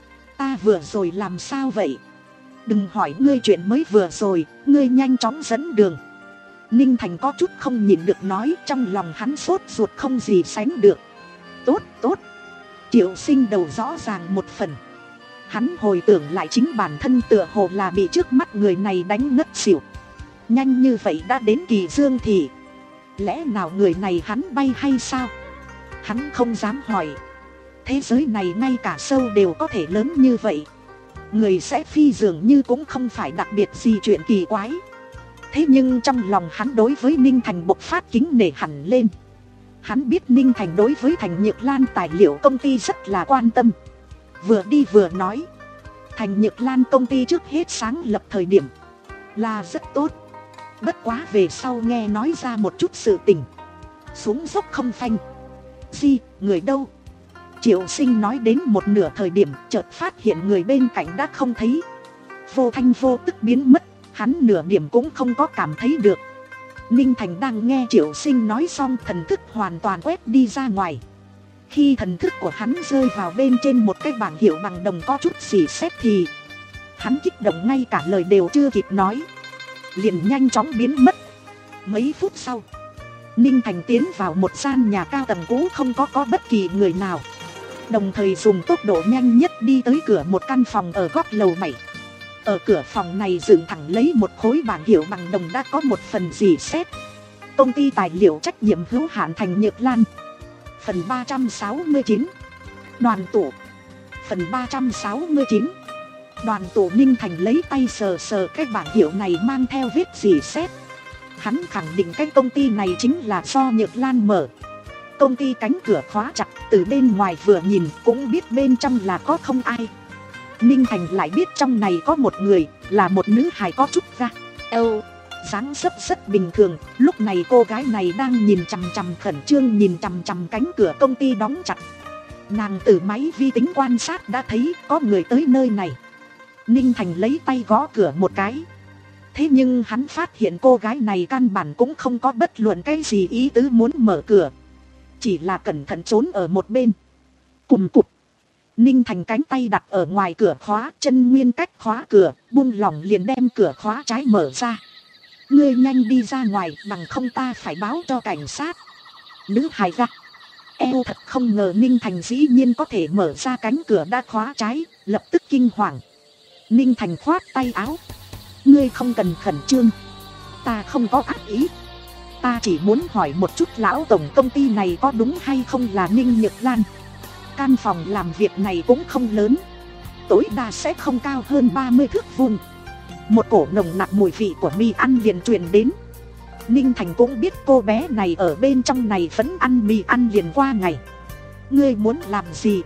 Ta vừa rồi làm sao vậy? Đừng hỏi ngươi chuyện mới vừa rồi, ngươi nhanh chóng dẫn đường. Ninh Thành có chút không nhìn được nói, trong lòng hắn sốt ruột không gì sánh được. Tốt tốt. Triệu Sinh đầu rõ ràng một phần. Hắn hồi tưởng lại chính bản thân tựa hồ là bị trước mắt người này đánh ngất xỉu. Nhanh như vậy đã đến Kỳ Dương thì lẽ nào người này hắn bay hay sao? Hắn không dám hỏi. Thế giới này ngay cả sâu đều có thể lớn như vậy. Người sẽ phi dường như cũng không phải đặc biệt gì chuyện kỳ quái. Thế nhưng trong lòng hắn đối với Ninh Thành bộc phát kính nể hẳn lên. Hắn biết Ninh Thành đối với Thành Nhược Lan tài liệu công ty rất là quan tâm. Vừa đi vừa nói, Thành Nhược Lan công ty trước hết sáng lập thời điểm là rất tốt. Bất quá về sau nghe nói ra một chút sự tình, xuống dốc không phanh. Gì, người đâu? Triệu Sinh nói đến một nửa thời điểm, chợt phát hiện người bên cạnh đã không thấy. Vô thanh vô tức biến mất, hắn nửa điểm cũng không có cảm thấy được. Ninh Thành đang nghe Triệu Sinh nói xong, thần thức hoàn toàn quét đi ra ngoài. Khi thần thức của hắn rơi vào bên trên một cái bảng hiệu bằng đồng có chút xì xét thì hắn kích động ngay cả lời đều chưa kịp nói, liền nhanh chóng biến mất. Mấy phút sau, Ninh Thành tiến vào một gian nhà cao tầng cũ không có có bất kỳ người nào, đồng thời dùng tốc độ nhanh nhất đi tới cửa một căn phòng ở góc lầu bảy. Ở cửa phòng này dựng thẳng lấy một khối bảng hiệu bằng đồng đã có một phần rỉ sét: công ty tài liệu trách nhiệm hữu hạn Thành Nhược Lan. Phần ba trăm sáu mươi chín, đoàn tụ. Phần ba trăm sáu mươi chín, đoàn tụ. Ninh Thành lấy tay sờ sờ cái bảng hiệu này mang theo vết rỉ sét. Hắn khẳng định cái công ty này chính là do Nhược Lan mở. Công ty cánh cửa khóa chặt, từ bên ngoài vừa nhìn cũng biết bên trong là có không ai. Ninh Thành lại biết trong này có một người, là một nữ hài có chút ra eo, dáng dấp rất bình thường. Lúc này cô gái này đang nhìn chằm chằm, khẩn trương nhìn chằm chằm cánh cửa công ty đóng chặt. Nàng từ máy vi tính quan sát đã thấy có người tới nơi này. Ninh Thành lấy tay gõ cửa một cái. Thế nhưng hắn phát hiện cô gái này căn bản cũng không có bất luận cái gì ý tứ muốn mở cửa, chỉ là cẩn thận trốn ở một bên. Cùm cụp. Ninh Thành cánh tay đặt ở ngoài cửa khóa, chân nguyên cách khóa cửa, buông lỏng liền đem cửa khóa trái mở ra. Ngươi nhanh đi ra ngoài, bằng không ta phải báo cho cảnh sát. Nữ hài ra eo thật không ngờ Ninh Thành dĩ nhiên có thể mở ra cánh cửa đã khóa trái, lập tức kinh hoàng. Ninh Thành khoát tay áo. Ngươi không cần khẩn trương, ta không có ác ý. Ta chỉ muốn hỏi một chút lão tổng công ty này có đúng hay không là Ninh Nhược Lan. Căn phòng làm việc này cũng không lớn, tối đa sẽ không cao hơn ba mươi thước vuông. Một cổ nồng nặc mùi vị của mì ăn liền truyền đến. Ninh Thành cũng biết cô bé này ở bên trong này vẫn ăn mì ăn liền qua ngày. Ngươi muốn làm gì?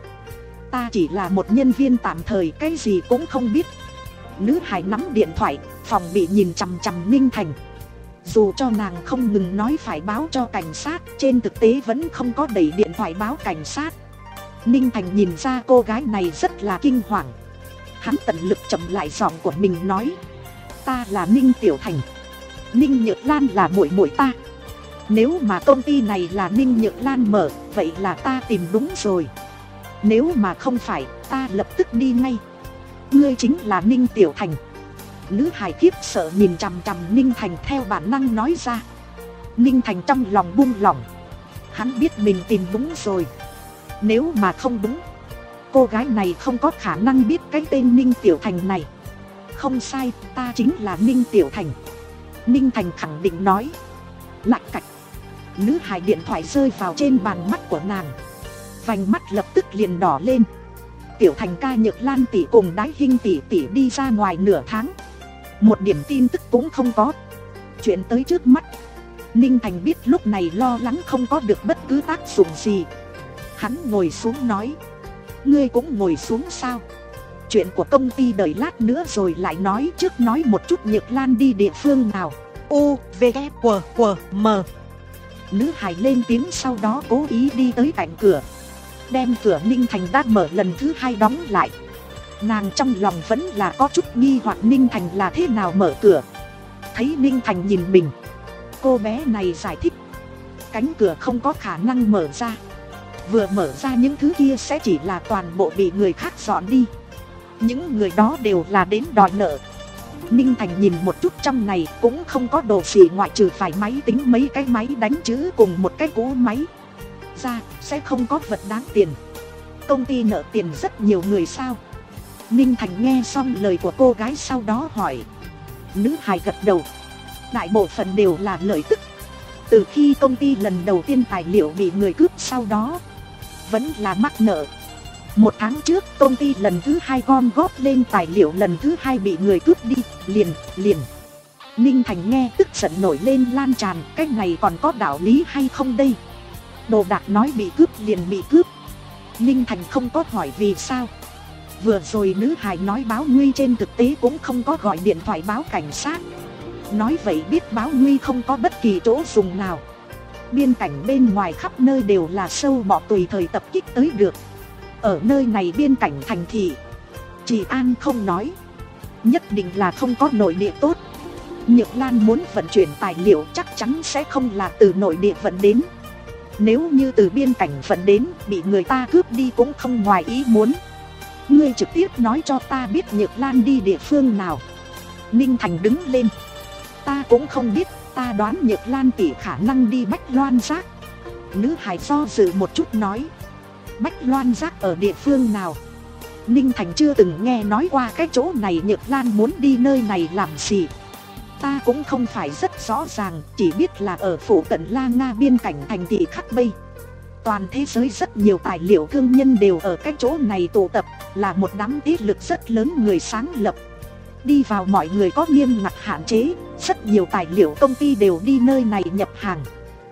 Ta chỉ là một nhân viên tạm thời, cái gì cũng không biết. Nữ hài nắm điện thoại, phòng bị nhìn chằm chằm Ninh Thành. Dù cho nàng không ngừng nói phải báo cho cảnh sát, trên thực tế vẫn không có đẩy điện thoại báo cảnh sát. Ninh Thành nhìn ra cô gái này rất là kinh hoàng. Hắn tận lực chậm lại giọng của mình nói: ta là Ninh Tiểu Thành, Ninh Nhược Lan là muội muội ta. Nếu mà công ty này là Ninh Nhược Lan mở, vậy là ta tìm đúng rồi. Nếu mà không phải, ta lập tức đi ngay. Ngươi chính là Ninh Tiểu Thành. Nữ hài khiếp sợ nhìn chằm chằm Ninh Thành theo bản năng nói ra. Ninh Thành trong lòng buông lỏng. Hắn biết mình tìm đúng rồi. Nếu mà không đúng, cô gái này không có khả năng biết cái tên Ninh Tiểu Thành này. Không sai, ta chính là Ninh Tiểu Thành. Ninh Thành khẳng định nói. Lạch cạch. Nữ hài điện thoại rơi vào trên bàn mắt của nàng. Vành mắt lập tức liền đỏ lên. Tiểu Thành ca, Nhược Lan tỷ cùng Đái Hinh tỷ tỷ đi ra ngoài nửa tháng, một điểm tin tức cũng không có. Chuyện tới trước mắt, Ninh Thành biết lúc này lo lắng không có được bất cứ tác dụng gì. Hắn ngồi xuống nói. Ngươi cũng ngồi xuống sao? Chuyện của công ty đợi lát nữa rồi lại nói, trước nói một chút Nhược Lan đi địa phương nào. U, V, K, W, W, M. Nữ hài lên tiếng, sau đó cố ý đi tới cạnh cửa, đem cửa Ninh Thành đã mở lần thứ hai đóng lại. Nàng trong lòng vẫn là có chút nghi hoặc Ninh Thành là thế nào mở cửa. Thấy Ninh Thành nhìn mình, cô bé này giải thích. Cánh cửa không có khả năng mở ra. Vừa mở ra những thứ kia sẽ chỉ là toàn bộ bị người khác dọn đi. Những người đó đều là đến đòi nợ. Ninh Thành nhìn một chút trong này cũng không có đồ gì ngoại trừ phải máy tính, mấy cái máy đánh chữ cùng một cái cỗ máy ra, sẽ không có vật đáng tiền. Công ty nợ tiền rất nhiều người sao? Ninh Thành nghe xong lời của cô gái sau đó hỏi. Nữ hài gật đầu. Đại bộ phận đều là lợi tức. Từ khi công ty lần đầu tiên tài liệu bị người cướp, sau đó vẫn là mắc nợ. Một tháng trước công ty lần thứ hai gom góp lên tài liệu lần thứ hai bị người cướp đi, liền, liền. Ninh Thành nghe tức giận nổi lên lan tràn. Cái này còn có đạo lý hay không đây? Đồ đạc nói bị cướp liền bị cướp. Ninh Thành không có hỏi vì sao. Vừa rồi nữ hài nói báo nguy, trên thực tế cũng không có gọi điện thoại báo cảnh sát. Nói vậy biết báo nguy không có bất kỳ chỗ dùng nào. Biên cảnh bên ngoài khắp nơi đều là sâu bọ tùy thời tập kích tới được. Ở nơi này biên cảnh thành thị, Trị An không nói, nhất định là không có nội địa tốt. Nhược Lan muốn vận chuyển tài liệu chắc chắn sẽ không là từ nội địa vận đến. Nếu như từ biên cảnh vận đến, bị người ta cướp đi cũng không ngoài ý muốn. Ngươi trực tiếp nói cho ta biết Nhược Lan đi địa phương nào. Ninh Thành đứng lên. Ta cũng không biết, ta đoán Nhược Lan tỷ khả năng đi Bách Loan Giác. Nữ hài do dự một chút nói. Bách Loan Giác ở địa phương nào? Ninh Thành chưa từng nghe nói qua cái chỗ này. Nhược Lan muốn đi nơi này làm gì? Ta cũng không phải rất rõ ràng, chỉ biết là ở phụ cận La Nga biên cảnh thành thị Khắc Bây. Toàn thế giới rất nhiều tài liệu thương nhân đều ở cái chỗ này tụ tập, là một đám thế lực rất lớn người sáng lập. Đi vào mọi người có nghiêm ngặt hạn chế, rất nhiều tài liệu công ty đều đi nơi này nhập hàng.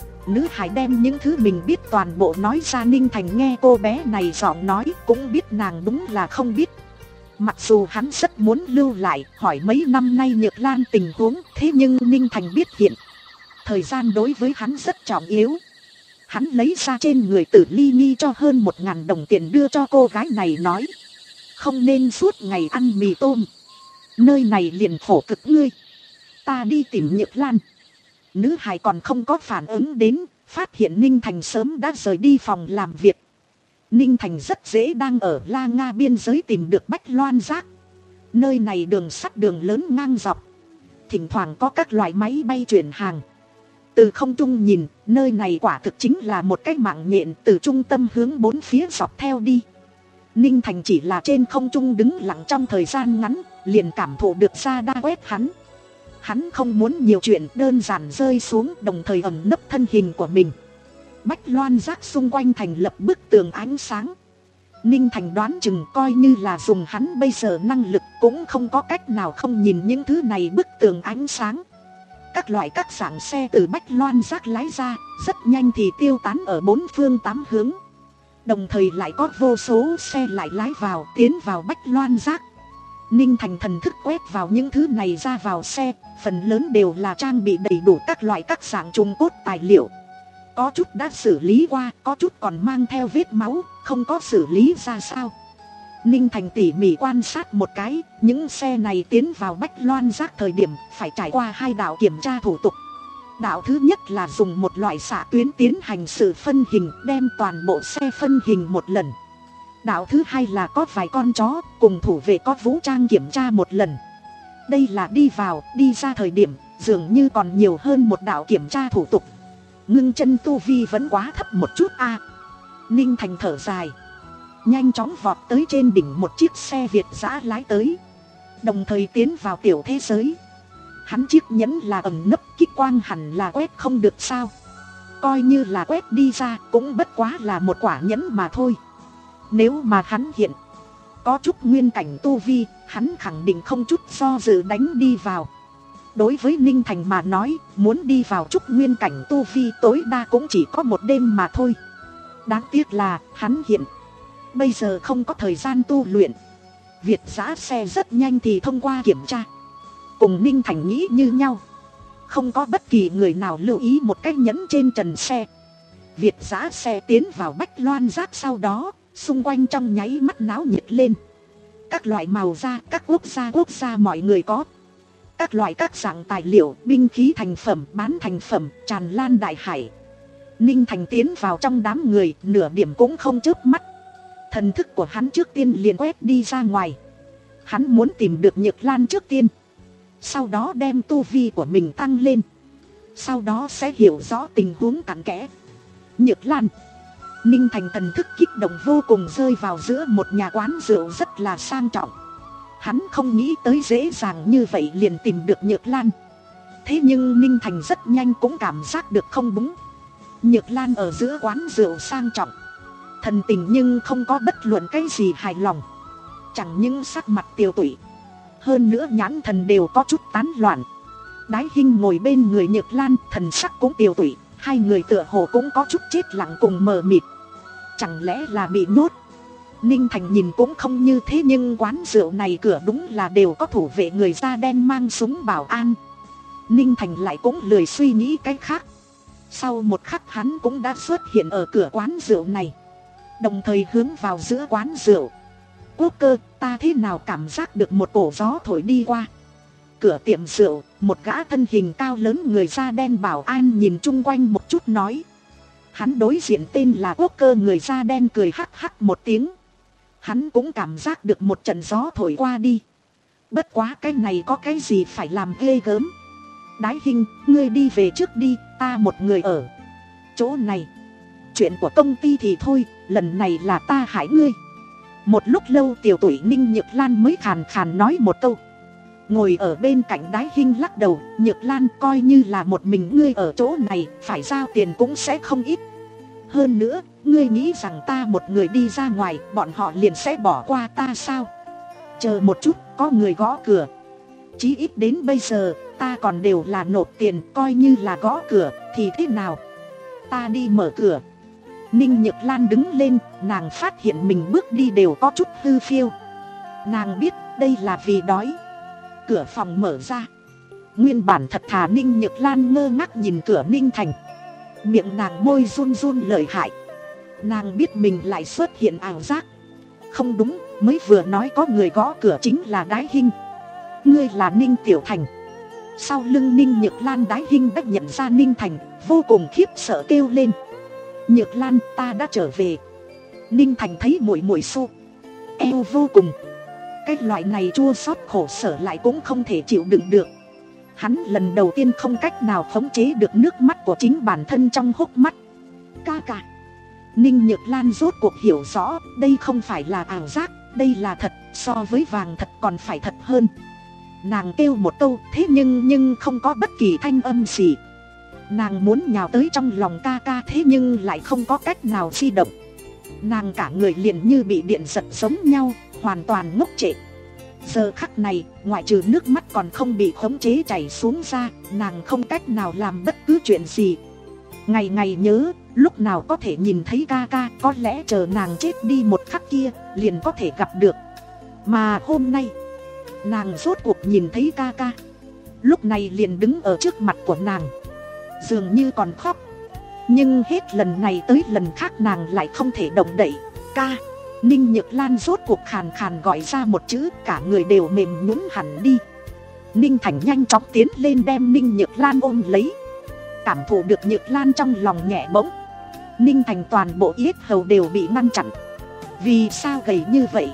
Nữ hài đem những thứ mình biết toàn bộ nói ra. Ninh Thành nghe cô bé này giọng nói cũng biết nàng đúng là không biết. Mặc dù hắn rất muốn lưu lại hỏi mấy năm nay Nhược Lan tình huống, thế nhưng Ninh Thành biết hiện thời gian đối với hắn rất trọng yếu. Hắn lấy ra trên người Tử Ly Nhi cho hơn một ngàn đồng tiền đưa cho cô gái này nói. Không nên suốt ngày ăn mì tôm. Nơi này liền khổ cực ngươi. Ta đi tìm Nhược Lan. Nữ hài còn không có phản ứng đến, phát hiện Ninh Thành sớm đã rời đi phòng làm việc. Ninh Thành rất dễ đang ở La Nga biên giới tìm được Bách Loan Giác. Nơi này đường sắt đường lớn ngang dọc, thỉnh thoảng có các loại máy bay chuyển hàng. Từ không trung nhìn, nơi này quả thực chính là một cái mạng nhện từ trung tâm hướng bốn phía dọc theo đi. Ninh Thành chỉ là trên không trung đứng lặng trong thời gian ngắn, liền cảm thụ được ra đa quét hắn. Hắn không muốn nhiều chuyện, đơn giản rơi xuống, đồng thời ẩn nấp thân hình của mình. Bách Loan Giác xung quanh thành lập bức tường ánh sáng. Ninh Thành đoán chừng coi như là dùng hắn bây giờ năng lực cũng không có cách nào không nhìn những thứ này bức tường ánh sáng. Các loại các dạng xe từ Bách Loan Giác lái ra, rất nhanh thì tiêu tán ở bốn phương tám hướng. Đồng thời lại có vô số xe lại lái vào, tiến vào Bách Loan Giác. Ninh Thành thần thức quét vào những thứ này ra vào xe, phần lớn đều là trang bị đầy đủ các loại các dạng trùng cốt tài liệu. Có chút đã xử lý qua, có chút còn mang theo vết máu, không có xử lý ra sao. Ninh Thành tỉ mỉ quan sát một cái, những xe này tiến vào Bách Loan Giác thời điểm phải trải qua hai đạo kiểm tra thủ tục. Đạo thứ nhất là dùng một loại xạ tuyến tiến hành sự phân hình, đem toàn bộ xe phân hình một lần. Đạo thứ hai là có vài con chó cùng thủ vệ có vũ trang kiểm tra một lần. Đây là đi vào, đi ra thời điểm dường như còn nhiều hơn một đạo kiểm tra thủ tục. Ngưng chân tu vi vẫn quá thấp một chút a. Ninh Thành thở dài, nhanh chóng vọt tới trên đỉnh một chiếc xe Việt giã lái tới, đồng thời tiến vào tiểu thế giới. Hắn chiếc nhẫn là ẩn nấp kích quang, hẳn là quét không được sao. Coi như là quét đi ra cũng bất quá là một quả nhẫn mà thôi. Nếu mà hắn hiện có chút nguyên cảnh tu vi, hắn khẳng định không chút do dự đánh đi vào. Đối với Ninh Thành mà nói, muốn đi vào chút nguyên cảnh tu vi tối đa cũng chỉ có một đêm mà thôi. Đáng tiếc là hắn hiện bây giờ không có thời gian tu luyện. Việt giã xe rất nhanh thì thông qua kiểm tra. Cùng Ninh Thành nghĩ như nhau, không có bất kỳ người nào lưu ý một cái nhẫn trên trần xe. Việt giã xe tiến vào Bách Loan Giác, sau đó xung quanh trong nháy mắt náo nhiệt lên. Các loại màu da, các quốc gia quốc gia mọi người có. Các loại các dạng tài liệu, binh khí thành phẩm, bán thành phẩm, tràn lan đại hải. Ninh Thành tiến vào trong đám người, nửa điểm cũng không chớp mắt. Thần thức của hắn trước tiên liền quét đi ra ngoài. Hắn muốn tìm được Nhược Lan trước tiên, sau đó đem tu vi của mình tăng lên, sau đó sẽ hiểu rõ tình huống cặn kẽ. Nhược Lan. Ninh Thành thần thức kích động vô cùng, rơi vào giữa một nhà quán rượu rất là sang trọng. Hắn không nghĩ tới dễ dàng như vậy liền tìm được Nhược Lan. Thế nhưng Ninh Thành rất nhanh cũng cảm giác được không đúng. Nhược Lan ở giữa quán rượu sang trọng, thần tình nhưng không có bất luận cái gì hài lòng. Chẳng những sắc mặt tiêu tụy, hơn nữa nhãn thần đều có chút tán loạn. Đái Hinh ngồi bên người Nhược Lan, thần sắc cũng tiêu tụy. Hai người tựa hồ cũng có chút chết lặng cùng mờ mịt. Chẳng lẽ là bị nhốt? Ninh Thành nhìn cũng không như thế, nhưng quán rượu này cửa đúng là đều có thủ vệ người da đen mang súng bảo an. Ninh Thành lại cũng lười suy nghĩ cái khác. Sau một khắc hắn cũng đã xuất hiện ở cửa quán rượu này, đồng thời hướng vào giữa quán rượu. Quốc cơ, ta thế nào cảm giác được một cổ gió thổi đi qua. Cửa tiệm rượu, một gã thân hình cao lớn người da đen bảo an nhìn chung quanh một chút nói. Hắn đối diện tên là Quốc cơ người da đen cười hắc hắc một tiếng. Hắn cũng cảm giác được một trận gió thổi qua đi. Bất quá cái này có cái gì phải làm ghê gớm. Đái Hinh, ngươi đi về trước đi, ta một người ở chỗ này. Chuyện của công ty thì thôi, lần này là ta hại ngươi. Một lúc lâu tiểu tuổi Ninh Nhược Lan mới khàn khàn nói một câu. Ngồi ở bên cạnh Đái Hinh lắc đầu, Nhược Lan, coi như là một mình ngươi ở chỗ này, phải giao tiền cũng sẽ không ít. Hơn nữa, ngươi nghĩ rằng ta một người đi ra ngoài, bọn họ liền sẽ bỏ qua ta sao? Chờ một chút, có người gõ cửa. Chí ít đến bây giờ, ta còn đều là nộp tiền, coi như là gõ cửa, thì thế nào? Ta đi mở cửa. Ninh Nhược Lan đứng lên, nàng phát hiện mình bước đi đều có chút hư phiêu. Nàng biết đây là vì đói. Cửa phòng mở ra. Nguyên bản thật thà Ninh Nhược Lan ngơ ngác nhìn cửa Ninh Thành. Miệng nàng môi run run lợi hại. Nàng biết mình lại xuất hiện ảo giác. Không đúng, mới vừa nói có người gõ cửa chính là Đái Hinh. Ngươi là Ninh Tiểu Thành. Sau lưng Ninh Nhược Lan, Đái Hinh đã nhận ra Ninh Thành, vô cùng khiếp sợ kêu lên. Nhược Lan, ta đã trở về. Ninh Thành thấy muội muội xô eo vô cùng. Cái loại này chua xót khổ sở lại cũng không thể chịu đựng được. Hắn lần đầu tiên không cách nào khống chế được nước mắt của chính bản thân trong hốc mắt. Ca ca. Ninh Nhược Lan rốt cuộc hiểu rõ, đây không phải là ảo giác, đây là thật, so với vàng thật còn phải thật hơn. Nàng kêu một câu, thế nhưng nhưng không có bất kỳ thanh âm gì. Nàng muốn nhào tới trong lòng ca ca, thế nhưng lại không có cách nào di động. Nàng cả người liền như bị điện giật giống nhau, hoàn toàn ngốc trệ. Giờ khắc này, ngoại trừ nước mắt còn không bị khống chế chảy xuống ra, nàng không cách nào làm bất cứ chuyện gì. Ngày ngày nhớ, lúc nào có thể nhìn thấy ca ca, có lẽ chờ nàng chết đi một khắc kia, liền có thể gặp được. Mà hôm nay, nàng rốt cuộc nhìn thấy ca ca. Lúc này liền đứng ở trước mặt của nàng, dường như còn khóc. Nhưng hết lần này tới lần khác nàng lại không thể động đậy. Ca. Ninh Nhược Lan rốt cuộc khàn khàn gọi ra một chữ, cả người đều mềm nhũn hẳn đi. Ninh Thành nhanh chóng tiến lên đem Ninh Nhược Lan ôm lấy. cảm thụ được Nhược Lan trong lòng nhẹ bỗng. Ninh Thành toàn bộ yết hầu đều bị ngăn chặn. Vì sao gầy như vậy?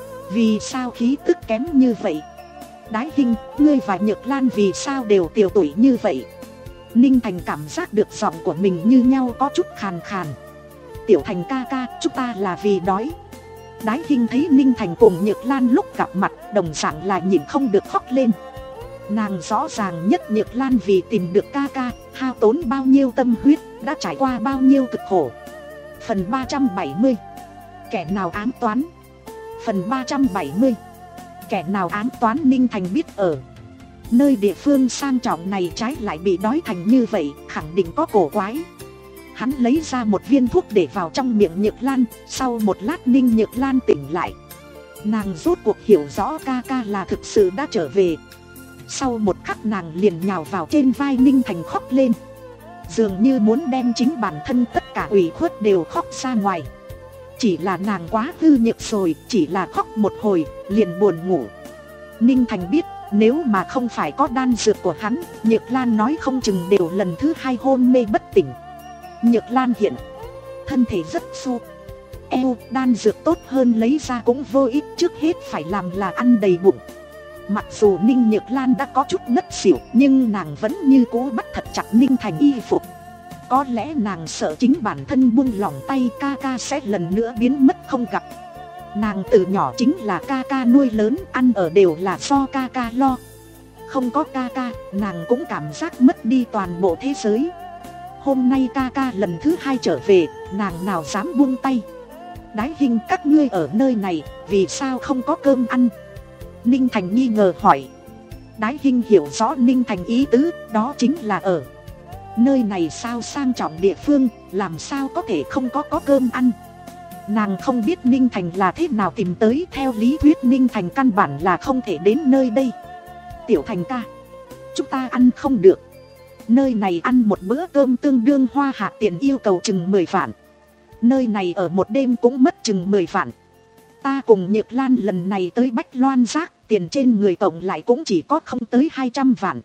Vì sao khí tức kém như vậy? Đái Hinh, ngươi và Nhược Lan vì sao đều tiều tụy như vậy? Ninh Thành cảm giác được giọng của mình như nhau có chút khàn khàn. Tiểu Thành ca ca, chúng ta là vì đói. Đái Hinh thấy Ninh Thành cùng Nhược Lan lúc gặp mặt đồng dạng là nhịn không được khóc lên. Nàng rõ ràng nhất Nhược Lan vì tìm được ca ca, hao tốn bao nhiêu tâm huyết, đã trải qua bao nhiêu cực khổ. Phần ba trăm bảy mươi. Kẻ nào ám toán. Phần ba trăm bảy mươi. Kẻ nào ám toán. Ninh Thành biết ở nơi địa phương sang trọng này trái lại bị đói thành như vậy, khẳng định có cổ quái. Hắn lấy ra một viên thuốc để vào trong miệng Nhược Lan. Sau một lát Ninh Nhược Lan tỉnh lại. Nàng rốt cuộc hiểu rõ ca ca là thực sự đã trở về. Sau một khắc nàng liền nhào vào trên vai Ninh Thành khóc lên. Dường như muốn đem chính bản thân tất cả ủy khuất đều khóc ra ngoài. Chỉ là nàng quá hư nhược rồi, chỉ là khóc một hồi liền buồn ngủ. Ninh Thành biết nếu mà không phải có đan dược của hắn, Nhược Lan nói không chừng đều lần thứ hai hôn mê bất tỉnh. Nhược Lan hiện thân thể rất xu eo, đan dược tốt hơn lấy ra cũng vô ích, trước hết phải làm là ăn đầy bụng. Mặc dù Ninh Nhược Lan đã có chút ngất xỉu, nhưng nàng vẫn như cố bắt thật chặt Ninh Thành y phục. Có lẽ nàng sợ chính bản thân buông lỏng tay ca ca sẽ lần nữa biến mất không gặp. Nàng từ nhỏ chính là ca ca nuôi lớn, ăn ở đều là do ca ca lo. Không có ca ca, nàng cũng cảm giác mất đi toàn bộ thế giới. Hôm nay ca ca lần thứ hai trở về, nàng nào dám buông tay. Đái Hinh, các ngươi ở nơi này, vì sao không có cơm ăn? Ninh Thành nghi ngờ hỏi. Đái Hinh hiểu rõ Ninh Thành ý tứ, đó chính là ở nơi này sao sang trọng địa phương, làm sao có thể không có có cơm ăn. Nàng không biết Ninh Thành là thế nào tìm tới, theo lý thuyết Ninh Thành căn bản là không thể đến nơi đây. Tiểu Thành ca, chúng ta ăn không được. Nơi này ăn một bữa cơm tương đương hoa hạ tiền yêu cầu chừng mười vạn. Nơi này ở một đêm cũng mất chừng mười vạn. Ta cùng Nhược Lan lần này tới Bách Loan Giác, tiền trên người tổng lại cũng chỉ có không tới hai trăm vạn.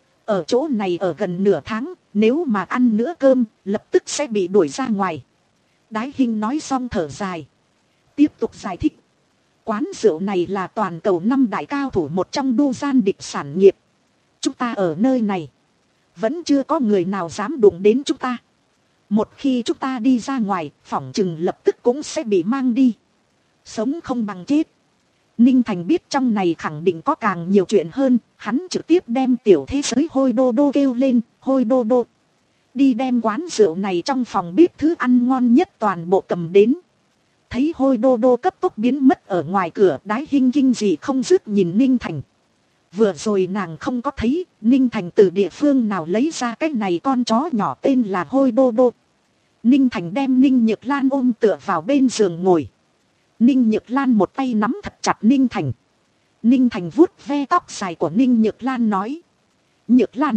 Ở chỗ này ở gần nửa tháng, nếu mà ăn nữa cơm, lập tức sẽ bị đuổi ra ngoài. Đái Hinh nói xong thở dài. Tiếp tục giải thích. Quán rượu này là toàn cầu năm đại cao thủ một trong đu gian địch sản nghiệp. Chúng ta ở nơi này, vẫn chưa có người nào dám đụng đến chúng ta. Một khi chúng ta đi ra ngoài, phỏng chừng lập tức cũng sẽ bị mang đi. Sống không bằng chết. Ninh Thành biết trong này khẳng định có càng nhiều chuyện hơn, hắn trực tiếp đem tiểu thế giới Hôi Đô Đô kêu lên. Hôi Đô Đô, đi đem quán rượu này trong phòng bếp thứ ăn ngon nhất toàn bộ cầm đến. Thấy Hôi Đô Đô cấp tốc biến mất ở ngoài cửa, Đái Hinh kinh gì không dứt nhìn Ninh Thành. Vừa rồi nàng không có thấy Ninh Thành từ địa phương nào lấy ra cái này con chó nhỏ tên là Hôi Đô Đô. Ninh Thành đem Ninh Nhược Lan ôm tựa vào bên giường ngồi. Ninh Nhược Lan một tay nắm thật chặt Ninh Thành. Ninh Thành vuốt ve tóc dài của Ninh Nhược Lan nói. Nhược Lan,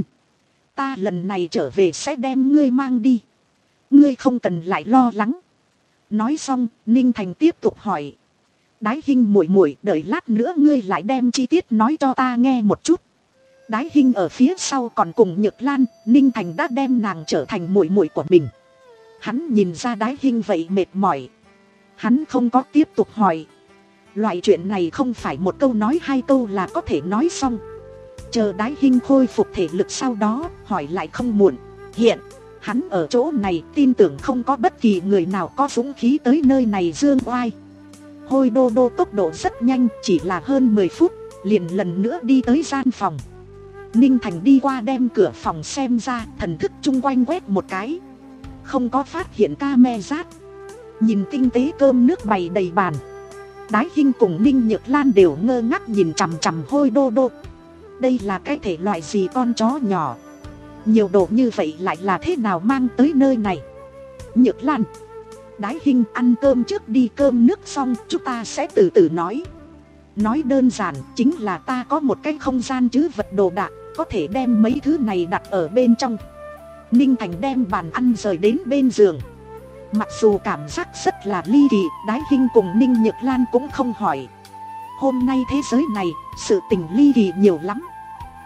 ta lần này trở về sẽ đem ngươi mang đi. Ngươi không cần lại lo lắng. Nói xong, Ninh Thành tiếp tục hỏi. Đái Hinh muội muội, đợi lát nữa ngươi lại đem chi tiết nói cho ta nghe một chút. Đái Hinh ở phía sau còn cùng Nhược Lan, Ninh Thành đã đem nàng trở thành muội muội của mình. Hắn nhìn ra Đái Hinh vậy mệt mỏi. Hắn không có tiếp tục hỏi. Loại chuyện này không phải một câu nói hai câu là có thể nói xong. Chờ Đái Hinh khôi phục thể lực sau đó, hỏi lại không muộn. Hiện, hắn ở chỗ này tin tưởng không có bất kỳ người nào có dũng khí tới nơi này dương oai. Hôi Đô Đô tốc độ rất nhanh, chỉ là hơn mười phút, liền lần nữa đi tới gian phòng. Ninh Thành đi qua đem cửa phòng xem ra, thần thức chung quanh quét một cái. Không có phát hiện camera. Nhìn tinh tế cơm nước bày đầy bàn. Đái Hinh cùng Ninh Nhược Lan đều ngơ ngác nhìn chằm chằm Hôi Đô Đô. Đây là cái thể loại gì con chó nhỏ? Nhiều đồ như vậy lại là thế nào mang tới nơi này? Nhược Lan, Đái Hinh, ăn cơm trước đi, cơm nước xong chúng ta sẽ từ từ nói. Nói đơn giản chính là ta có một cái không gian trữ vật đồ đạc, có thể đem mấy thứ này đặt ở bên trong. Ninh Thành đem bàn ăn rời đến bên giường. Mặc dù cảm giác rất là ly kỳ, Đái Hinh cùng Ninh Nhược Lan cũng không hỏi. Hôm nay thế giới này, sự tình ly kỳ nhiều lắm.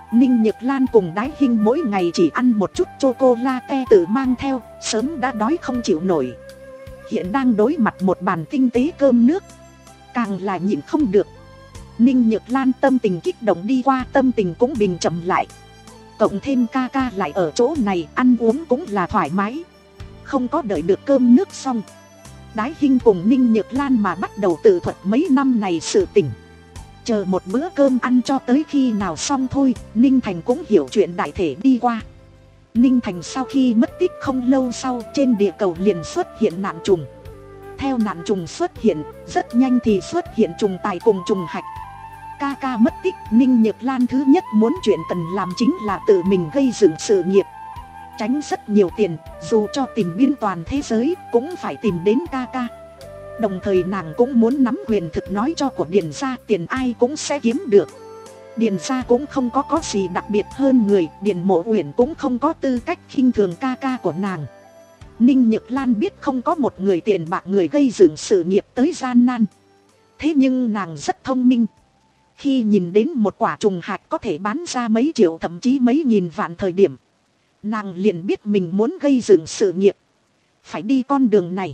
Ninh Nhược Lan cùng Đái Hinh mỗi ngày chỉ ăn một chút chocolate tự mang theo, sớm đã đói không chịu nổi. Hiện đang đối mặt một bàn tinh tế cơm nước, càng là nhịn không được. Ninh Nhược Lan tâm tình kích động đi qua, tâm tình cũng bình chậm lại. Cộng thêm ca ca lại ở chỗ này, ăn uống cũng là thoải mái. Không có đợi được cơm nước xong, Đái Hinh cùng Ninh Nhược Lan mà bắt đầu tự thuật mấy năm này sự tình. Chờ một bữa cơm ăn cho tới khi nào xong thôi, Ninh Thành cũng hiểu chuyện đại thể đi qua. Ninh Thành sau khi mất tích không lâu sau, trên địa cầu liền xuất hiện nạn trùng. Theo nạn trùng xuất hiện, rất nhanh thì xuất hiện trùng tài cùng trùng hạch. Ca ca mất tích, Ninh Nhược Lan thứ nhất muốn chuyện cần làm chính là tự mình gây dựng sự nghiệp. Tránh rất nhiều tiền, dù cho tìm biên toàn thế giới, cũng phải tìm đến ca ca. Đồng thời nàng cũng muốn nắm quyền thực nói cho của Điền gia, tiền ai cũng sẽ kiếm được. Điền gia cũng không có có gì đặc biệt hơn người, Điền Mộ Uyển cũng không có tư cách khinh thường ca ca của nàng. Ninh Nhược Lan biết không có một người tiền bạc người gây dựng sự nghiệp tới gian nan. Thế nhưng nàng rất thông minh. Khi nhìn đến một quả trùng hạch có thể bán ra mấy triệu thậm chí mấy nghìn vạn thời điểm, nàng liền biết mình muốn gây dựng sự nghiệp, phải đi con đường này.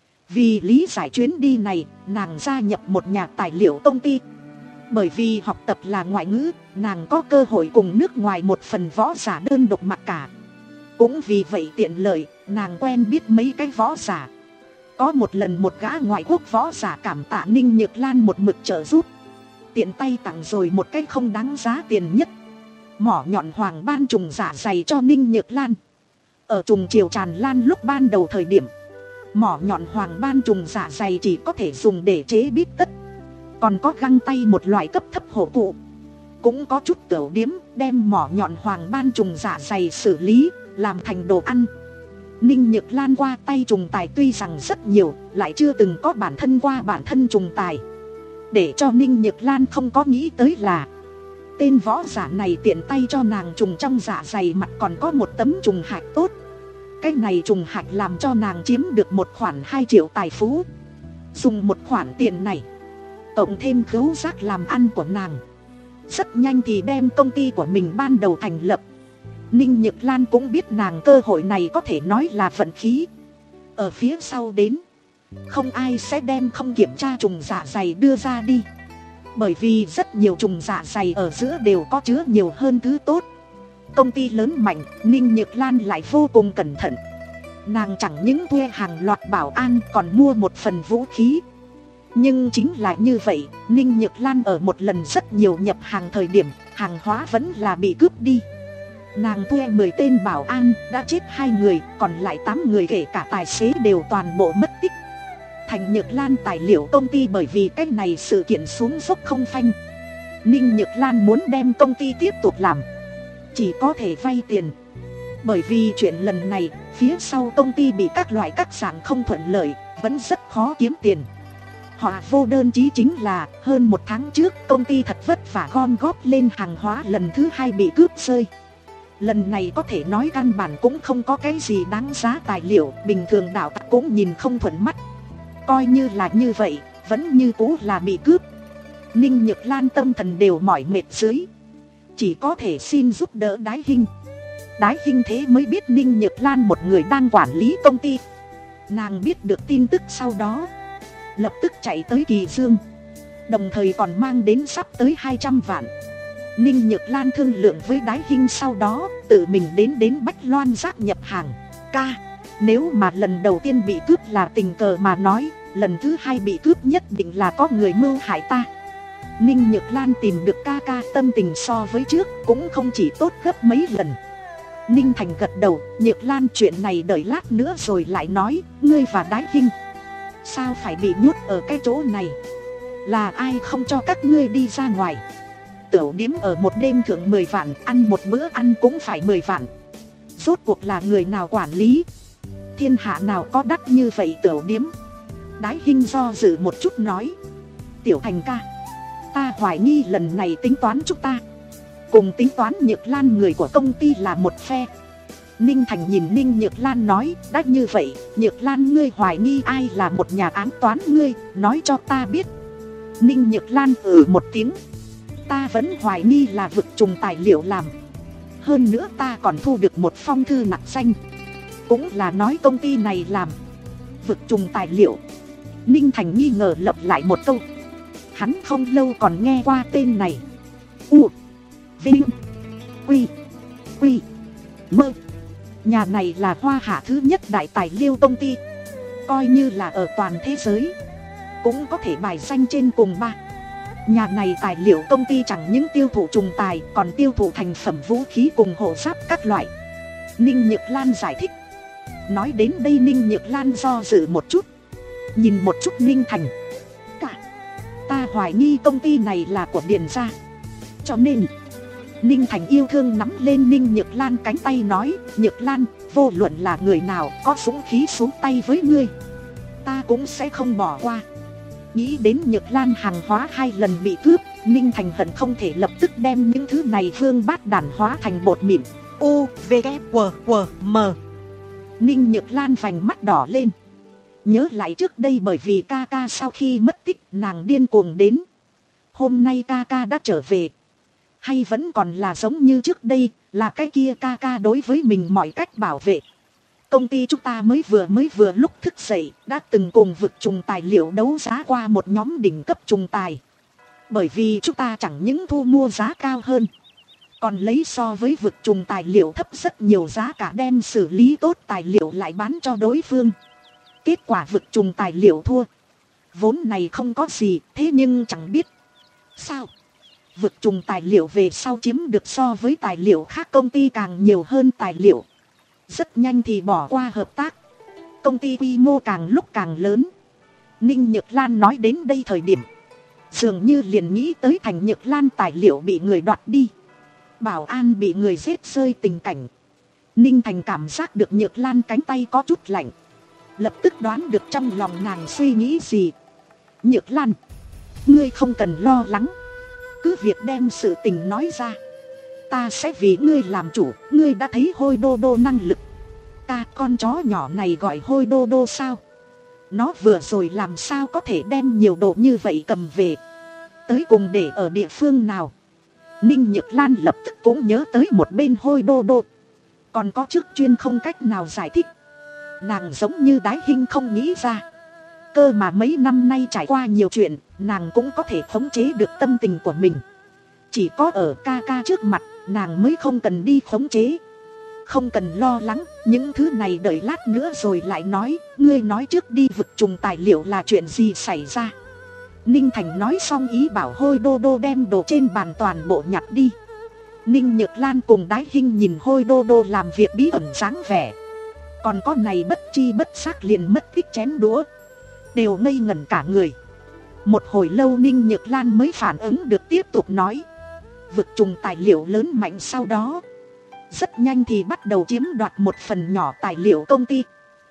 Vì lý giải chuyến đi này, nàng gia nhập một nhà tài liệu công ty. Bởi vì học tập là ngoại ngữ, nàng có cơ hội cùng nước ngoài một phần võ giả đơn độc mặc cả. Cũng vì vậy tiện lợi, nàng quen biết mấy cái võ giả. Có một lần một gã ngoại quốc võ giả cảm tạ Ninh Nhược Lan một mực trợ giúp, tiện tay tặng rồi một cái không đáng giá tiền nhất, mỏ nhọn hoàng ban trùng dạ dày cho Ninh Nhược Lan. Ở trùng chiều tràn lan lúc ban đầu thời điểm, mỏ nhọn hoàng ban trùng dạ dày chỉ có thể dùng để chế bít tất. Còn có găng tay một loại cấp thấp hổ cụ. Cũng có chút tiểu điếm đem mỏ nhọn hoàng ban trùng dạ dày xử lý, làm thành đồ ăn. Ninh Nhược Lan qua tay trùng tài tuy rằng rất nhiều, lại chưa từng có bản thân qua bản thân trùng tài. Để cho Ninh Nhược Lan không có nghĩ tới là tên võ giả này tiện tay cho nàng trùng trong dạ dày mặt còn có một tấm trùng hạch tốt. Cái này trùng hạch làm cho nàng chiếm được một khoản hai triệu tài phú. Dùng một khoản tiền này, cộng thêm khứu giác làm ăn của nàng, rất nhanh thì đem công ty của mình ban đầu thành lập. Ninh Nhược Lan cũng biết nàng cơ hội này có thể nói là vận khí. Ở phía sau đến, không ai sẽ đem không kiểm tra trùng dạ dày đưa ra đi. Bởi vì rất nhiều trùng dạ dày ở giữa đều có chứa nhiều hơn thứ tốt. Công ty lớn mạnh, Ninh Nhược Lan lại vô cùng cẩn thận. Nàng chẳng những thuê hàng loạt bảo an, còn mua một phần vũ khí. Nhưng chính là như vậy, Ninh Nhược Lan ở một lần rất nhiều nhập hàng thời điểm, hàng hóa vẫn là bị cướp đi. Nàng thuê mười tên bảo an, đã chết hai người, còn lại tám người kể cả tài xế đều toàn bộ mất tích. Thành Nhược Lan tài liệu công ty bởi vì cách này sự kiện xuống dốc không phanh. Ninh Nhược Lan muốn đem công ty tiếp tục làm, chỉ có thể vay tiền. Bởi vì chuyện lần này, phía sau công ty bị các loại các dạng không thuận lợi, vẫn rất khó kiếm tiền. Họ vô đơn chí chính là hơn một tháng trước công ty thật vất vả gom góp lên hàng hóa lần thứ hai bị cướp rơi. Lần này có thể nói căn bản cũng không có cái gì đáng giá tài liệu, bình thường đạo tặc cũng nhìn không thuận mắt. Coi như là như vậy, vẫn như cũ là bị cướp. Ninh Nhược Lan tâm thần đều mỏi mệt dưới, chỉ có thể xin giúp đỡ Đái Hinh. Đái Hinh thế mới biết Ninh Nhược Lan một người đang quản lý công ty. Nàng biết được tin tức sau đó, lập tức chạy tới Kỳ Dương, đồng thời còn mang đến sắp tới hai trăm vạn. Ninh Nhược Lan thương lượng với Đái Hinh, sau đó tự mình đến đến Bách Loan Giác nhập hàng. Ca, nếu mà lần đầu tiên bị cướp là tình cờ mà nói, lần thứ hai bị cướp nhất định là có người mưu hại ta. Ninh Nhược Lan tìm được ca ca, tâm tình so với trước cũng không chỉ tốt gấp mấy lần. Ninh Thành gật đầu, Nhược Lan chuyện này đợi lát nữa rồi lại nói. Ngươi và Đái Hinh sao phải bị nhốt ở cái chỗ này? Là ai không cho các ngươi đi ra ngoài? Tiểu điếm ở một đêm thưởng mười vạn, ăn một bữa ăn cũng phải mười vạn. Rốt cuộc là người nào quản lý? Thiên hạ nào có đắt như vậy tiểu điếm? Đái Hinh do dự một chút nói, Tiểu Thành ca, ta hoài nghi lần này tính toán chúng ta cùng tính toán Nhược Lan người của công ty là một phe. Ninh Thành nhìn Ninh Nhược Lan nói, đã như vậy, Nhược Lan ngươi hoài nghi ai là một nhà ám toán ngươi, nói cho ta biết. Ninh Nhược Lan ừ một tiếng, Ta vẫn hoài nghi là vực trùng tài liệu làm. Hơn nữa ta còn thu được một phong thư nặc danh, cũng là nói công ty này làm. Vực trùng tài liệu. Ninh Thành nghi ngờ lặp lại một câu. Hắn không lâu còn nghe qua tên này. U Vinh Quy Quy Mơ. Nhà này là Hoa Hạ thứ nhất đại tài liệu công ty, coi như là ở toàn thế giới cũng có thể bài danh trên cùng ba. Nhà này tài liệu công ty chẳng những tiêu thụ trùng tài, còn tiêu thụ thành phẩm vũ khí cùng hộ giáp các loại. Ninh Nhược Lan giải thích. Nói đến đây Ninh Nhược Lan do dự một chút, nhìn một chút Ninh Thành. Cả ta hoài nghi công ty này là của Điền gia, cho nên Ninh Thành yêu thương nắm lên Ninh Nhược Lan cánh tay nói, Nhược Lan, vô luận là người nào có dũng khí xuống tay với ngươi, ta cũng sẽ không bỏ qua. Nghĩ đến Nhược Lan hàng hóa hai lần bị cướp, Ninh Thành hận không thể lập tức đem những thứ này vương bát đàn hóa thành bột mịn. U, V, K, W, W, M. Ninh Nhược Lan vành mắt đỏ lên. Nhớ lại trước đây bởi vì ca ca sau khi mất tích nàng điên cuồng đến. Hôm nay ca ca đã trở về. Hay vẫn còn là giống như trước đây, là cái kia ca ca đối với mình mọi cách bảo vệ. Công ty chúng ta mới vừa mới vừa lúc thức dậy đã từng cùng vực trùng tài liệu đấu giá qua một nhóm đỉnh cấp trùng tài. Bởi vì chúng ta chẳng những thu mua giá cao hơn, còn lấy so với vực trùng tài liệu thấp rất nhiều giá cả đem xử lý tốt tài liệu lại bán cho đối phương. Kết quả vực trùng tài liệu thua. Vốn này không có gì, thế nhưng chẳng biết sao vực trùng tài liệu về sau chiếm được so với tài liệu khác công ty càng nhiều hơn tài liệu. Rất nhanh thì bỏ qua hợp tác. Công ty quy mô càng lúc càng lớn. Ninh Nhược Lan nói đến đây thời điểm, dường như liền nghĩ tới Thành Nhược Lan tài liệu bị người đoạt đi, Bảo An bị người giết rơi tình cảnh. Ninh Thành cảm giác được Nhược Lan cánh tay có chút lạnh, lập tức đoán được trong lòng nàng suy nghĩ gì. Nhược Lan, ngươi không cần lo lắng, cứ việc đem sự tình nói ra, ta sẽ vì ngươi làm chủ. Ngươi đã thấy Hôi Đô Đô năng lực. Ta con chó nhỏ này gọi Hôi Đô Đô sao? Nó vừa rồi làm sao có thể đem nhiều đồ như vậy cầm về? Tới cùng để ở địa phương nào? Ninh Nhược Lan lập tức cũng nhớ tới một bên Hôi Đô Đô. Còn có chức chuyên không cách nào giải thích. Nàng giống như đái hinh không nghĩ ra. Cơ mà mấy năm nay trải qua nhiều chuyện, nàng cũng có thể khống chế được tâm tình của mình. Chỉ có ở ca ca trước mặt, nàng mới không cần đi khống chế. Không cần lo lắng, những thứ này đợi lát nữa rồi lại nói. Ngươi nói trước đi, vực trùng tài liệu là chuyện gì xảy ra? Ninh Thành nói xong ý bảo Hôi Đô Đô đem đồ trên bàn toàn bộ nhặt đi. Ninh Nhược Lan cùng đái hinh nhìn Hôi Đô Đô làm việc bí ẩn dáng vẻ. Còn có này bất chi bất giác liền mất tích chén đũa, đều ngây ngẩn cả người. Một hồi lâu Ninh Nhược Lan mới phản ứng được tiếp tục nói. Vực trùng tài liệu lớn mạnh sau đó rất nhanh thì bắt đầu chiếm đoạt một phần nhỏ tài liệu công ty.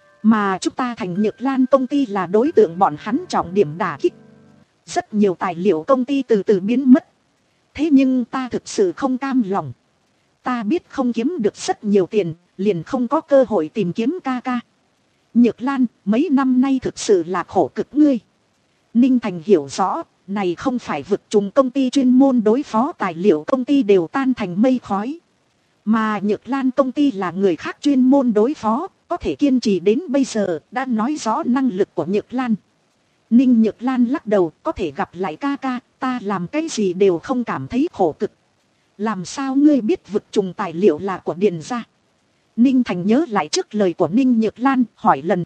Mà chúng ta Thành Nhược Lan công ty là đối tượng bọn hắn trọng điểm đả kích. Rất nhiều tài liệu công ty từ từ biến mất. Thế nhưng ta thực sự không cam lòng. Ta biết không kiếm được rất nhiều tiền, liền không có cơ hội tìm kiếm ca ca. Nhược Lan, mấy năm nay thực sự là khổ cực ngươi. Ninh Thành hiểu rõ, này không phải vực trùng công ty chuyên môn đối phó tài liệu công ty đều tan thành mây khói. Mà Nhược Lan công ty là người khác chuyên môn đối phó, có thể kiên trì đến bây giờ, đã nói rõ năng lực của Nhược Lan. Ninh Nhược Lan lắc đầu, có thể gặp lại ca ca, ta làm cái gì đều không cảm thấy khổ cực. Làm sao ngươi biết vực trùng tài liệu là của Điền gia? Ninh Thành nhớ lại trước lời của Ninh Nhược Lan, hỏi lần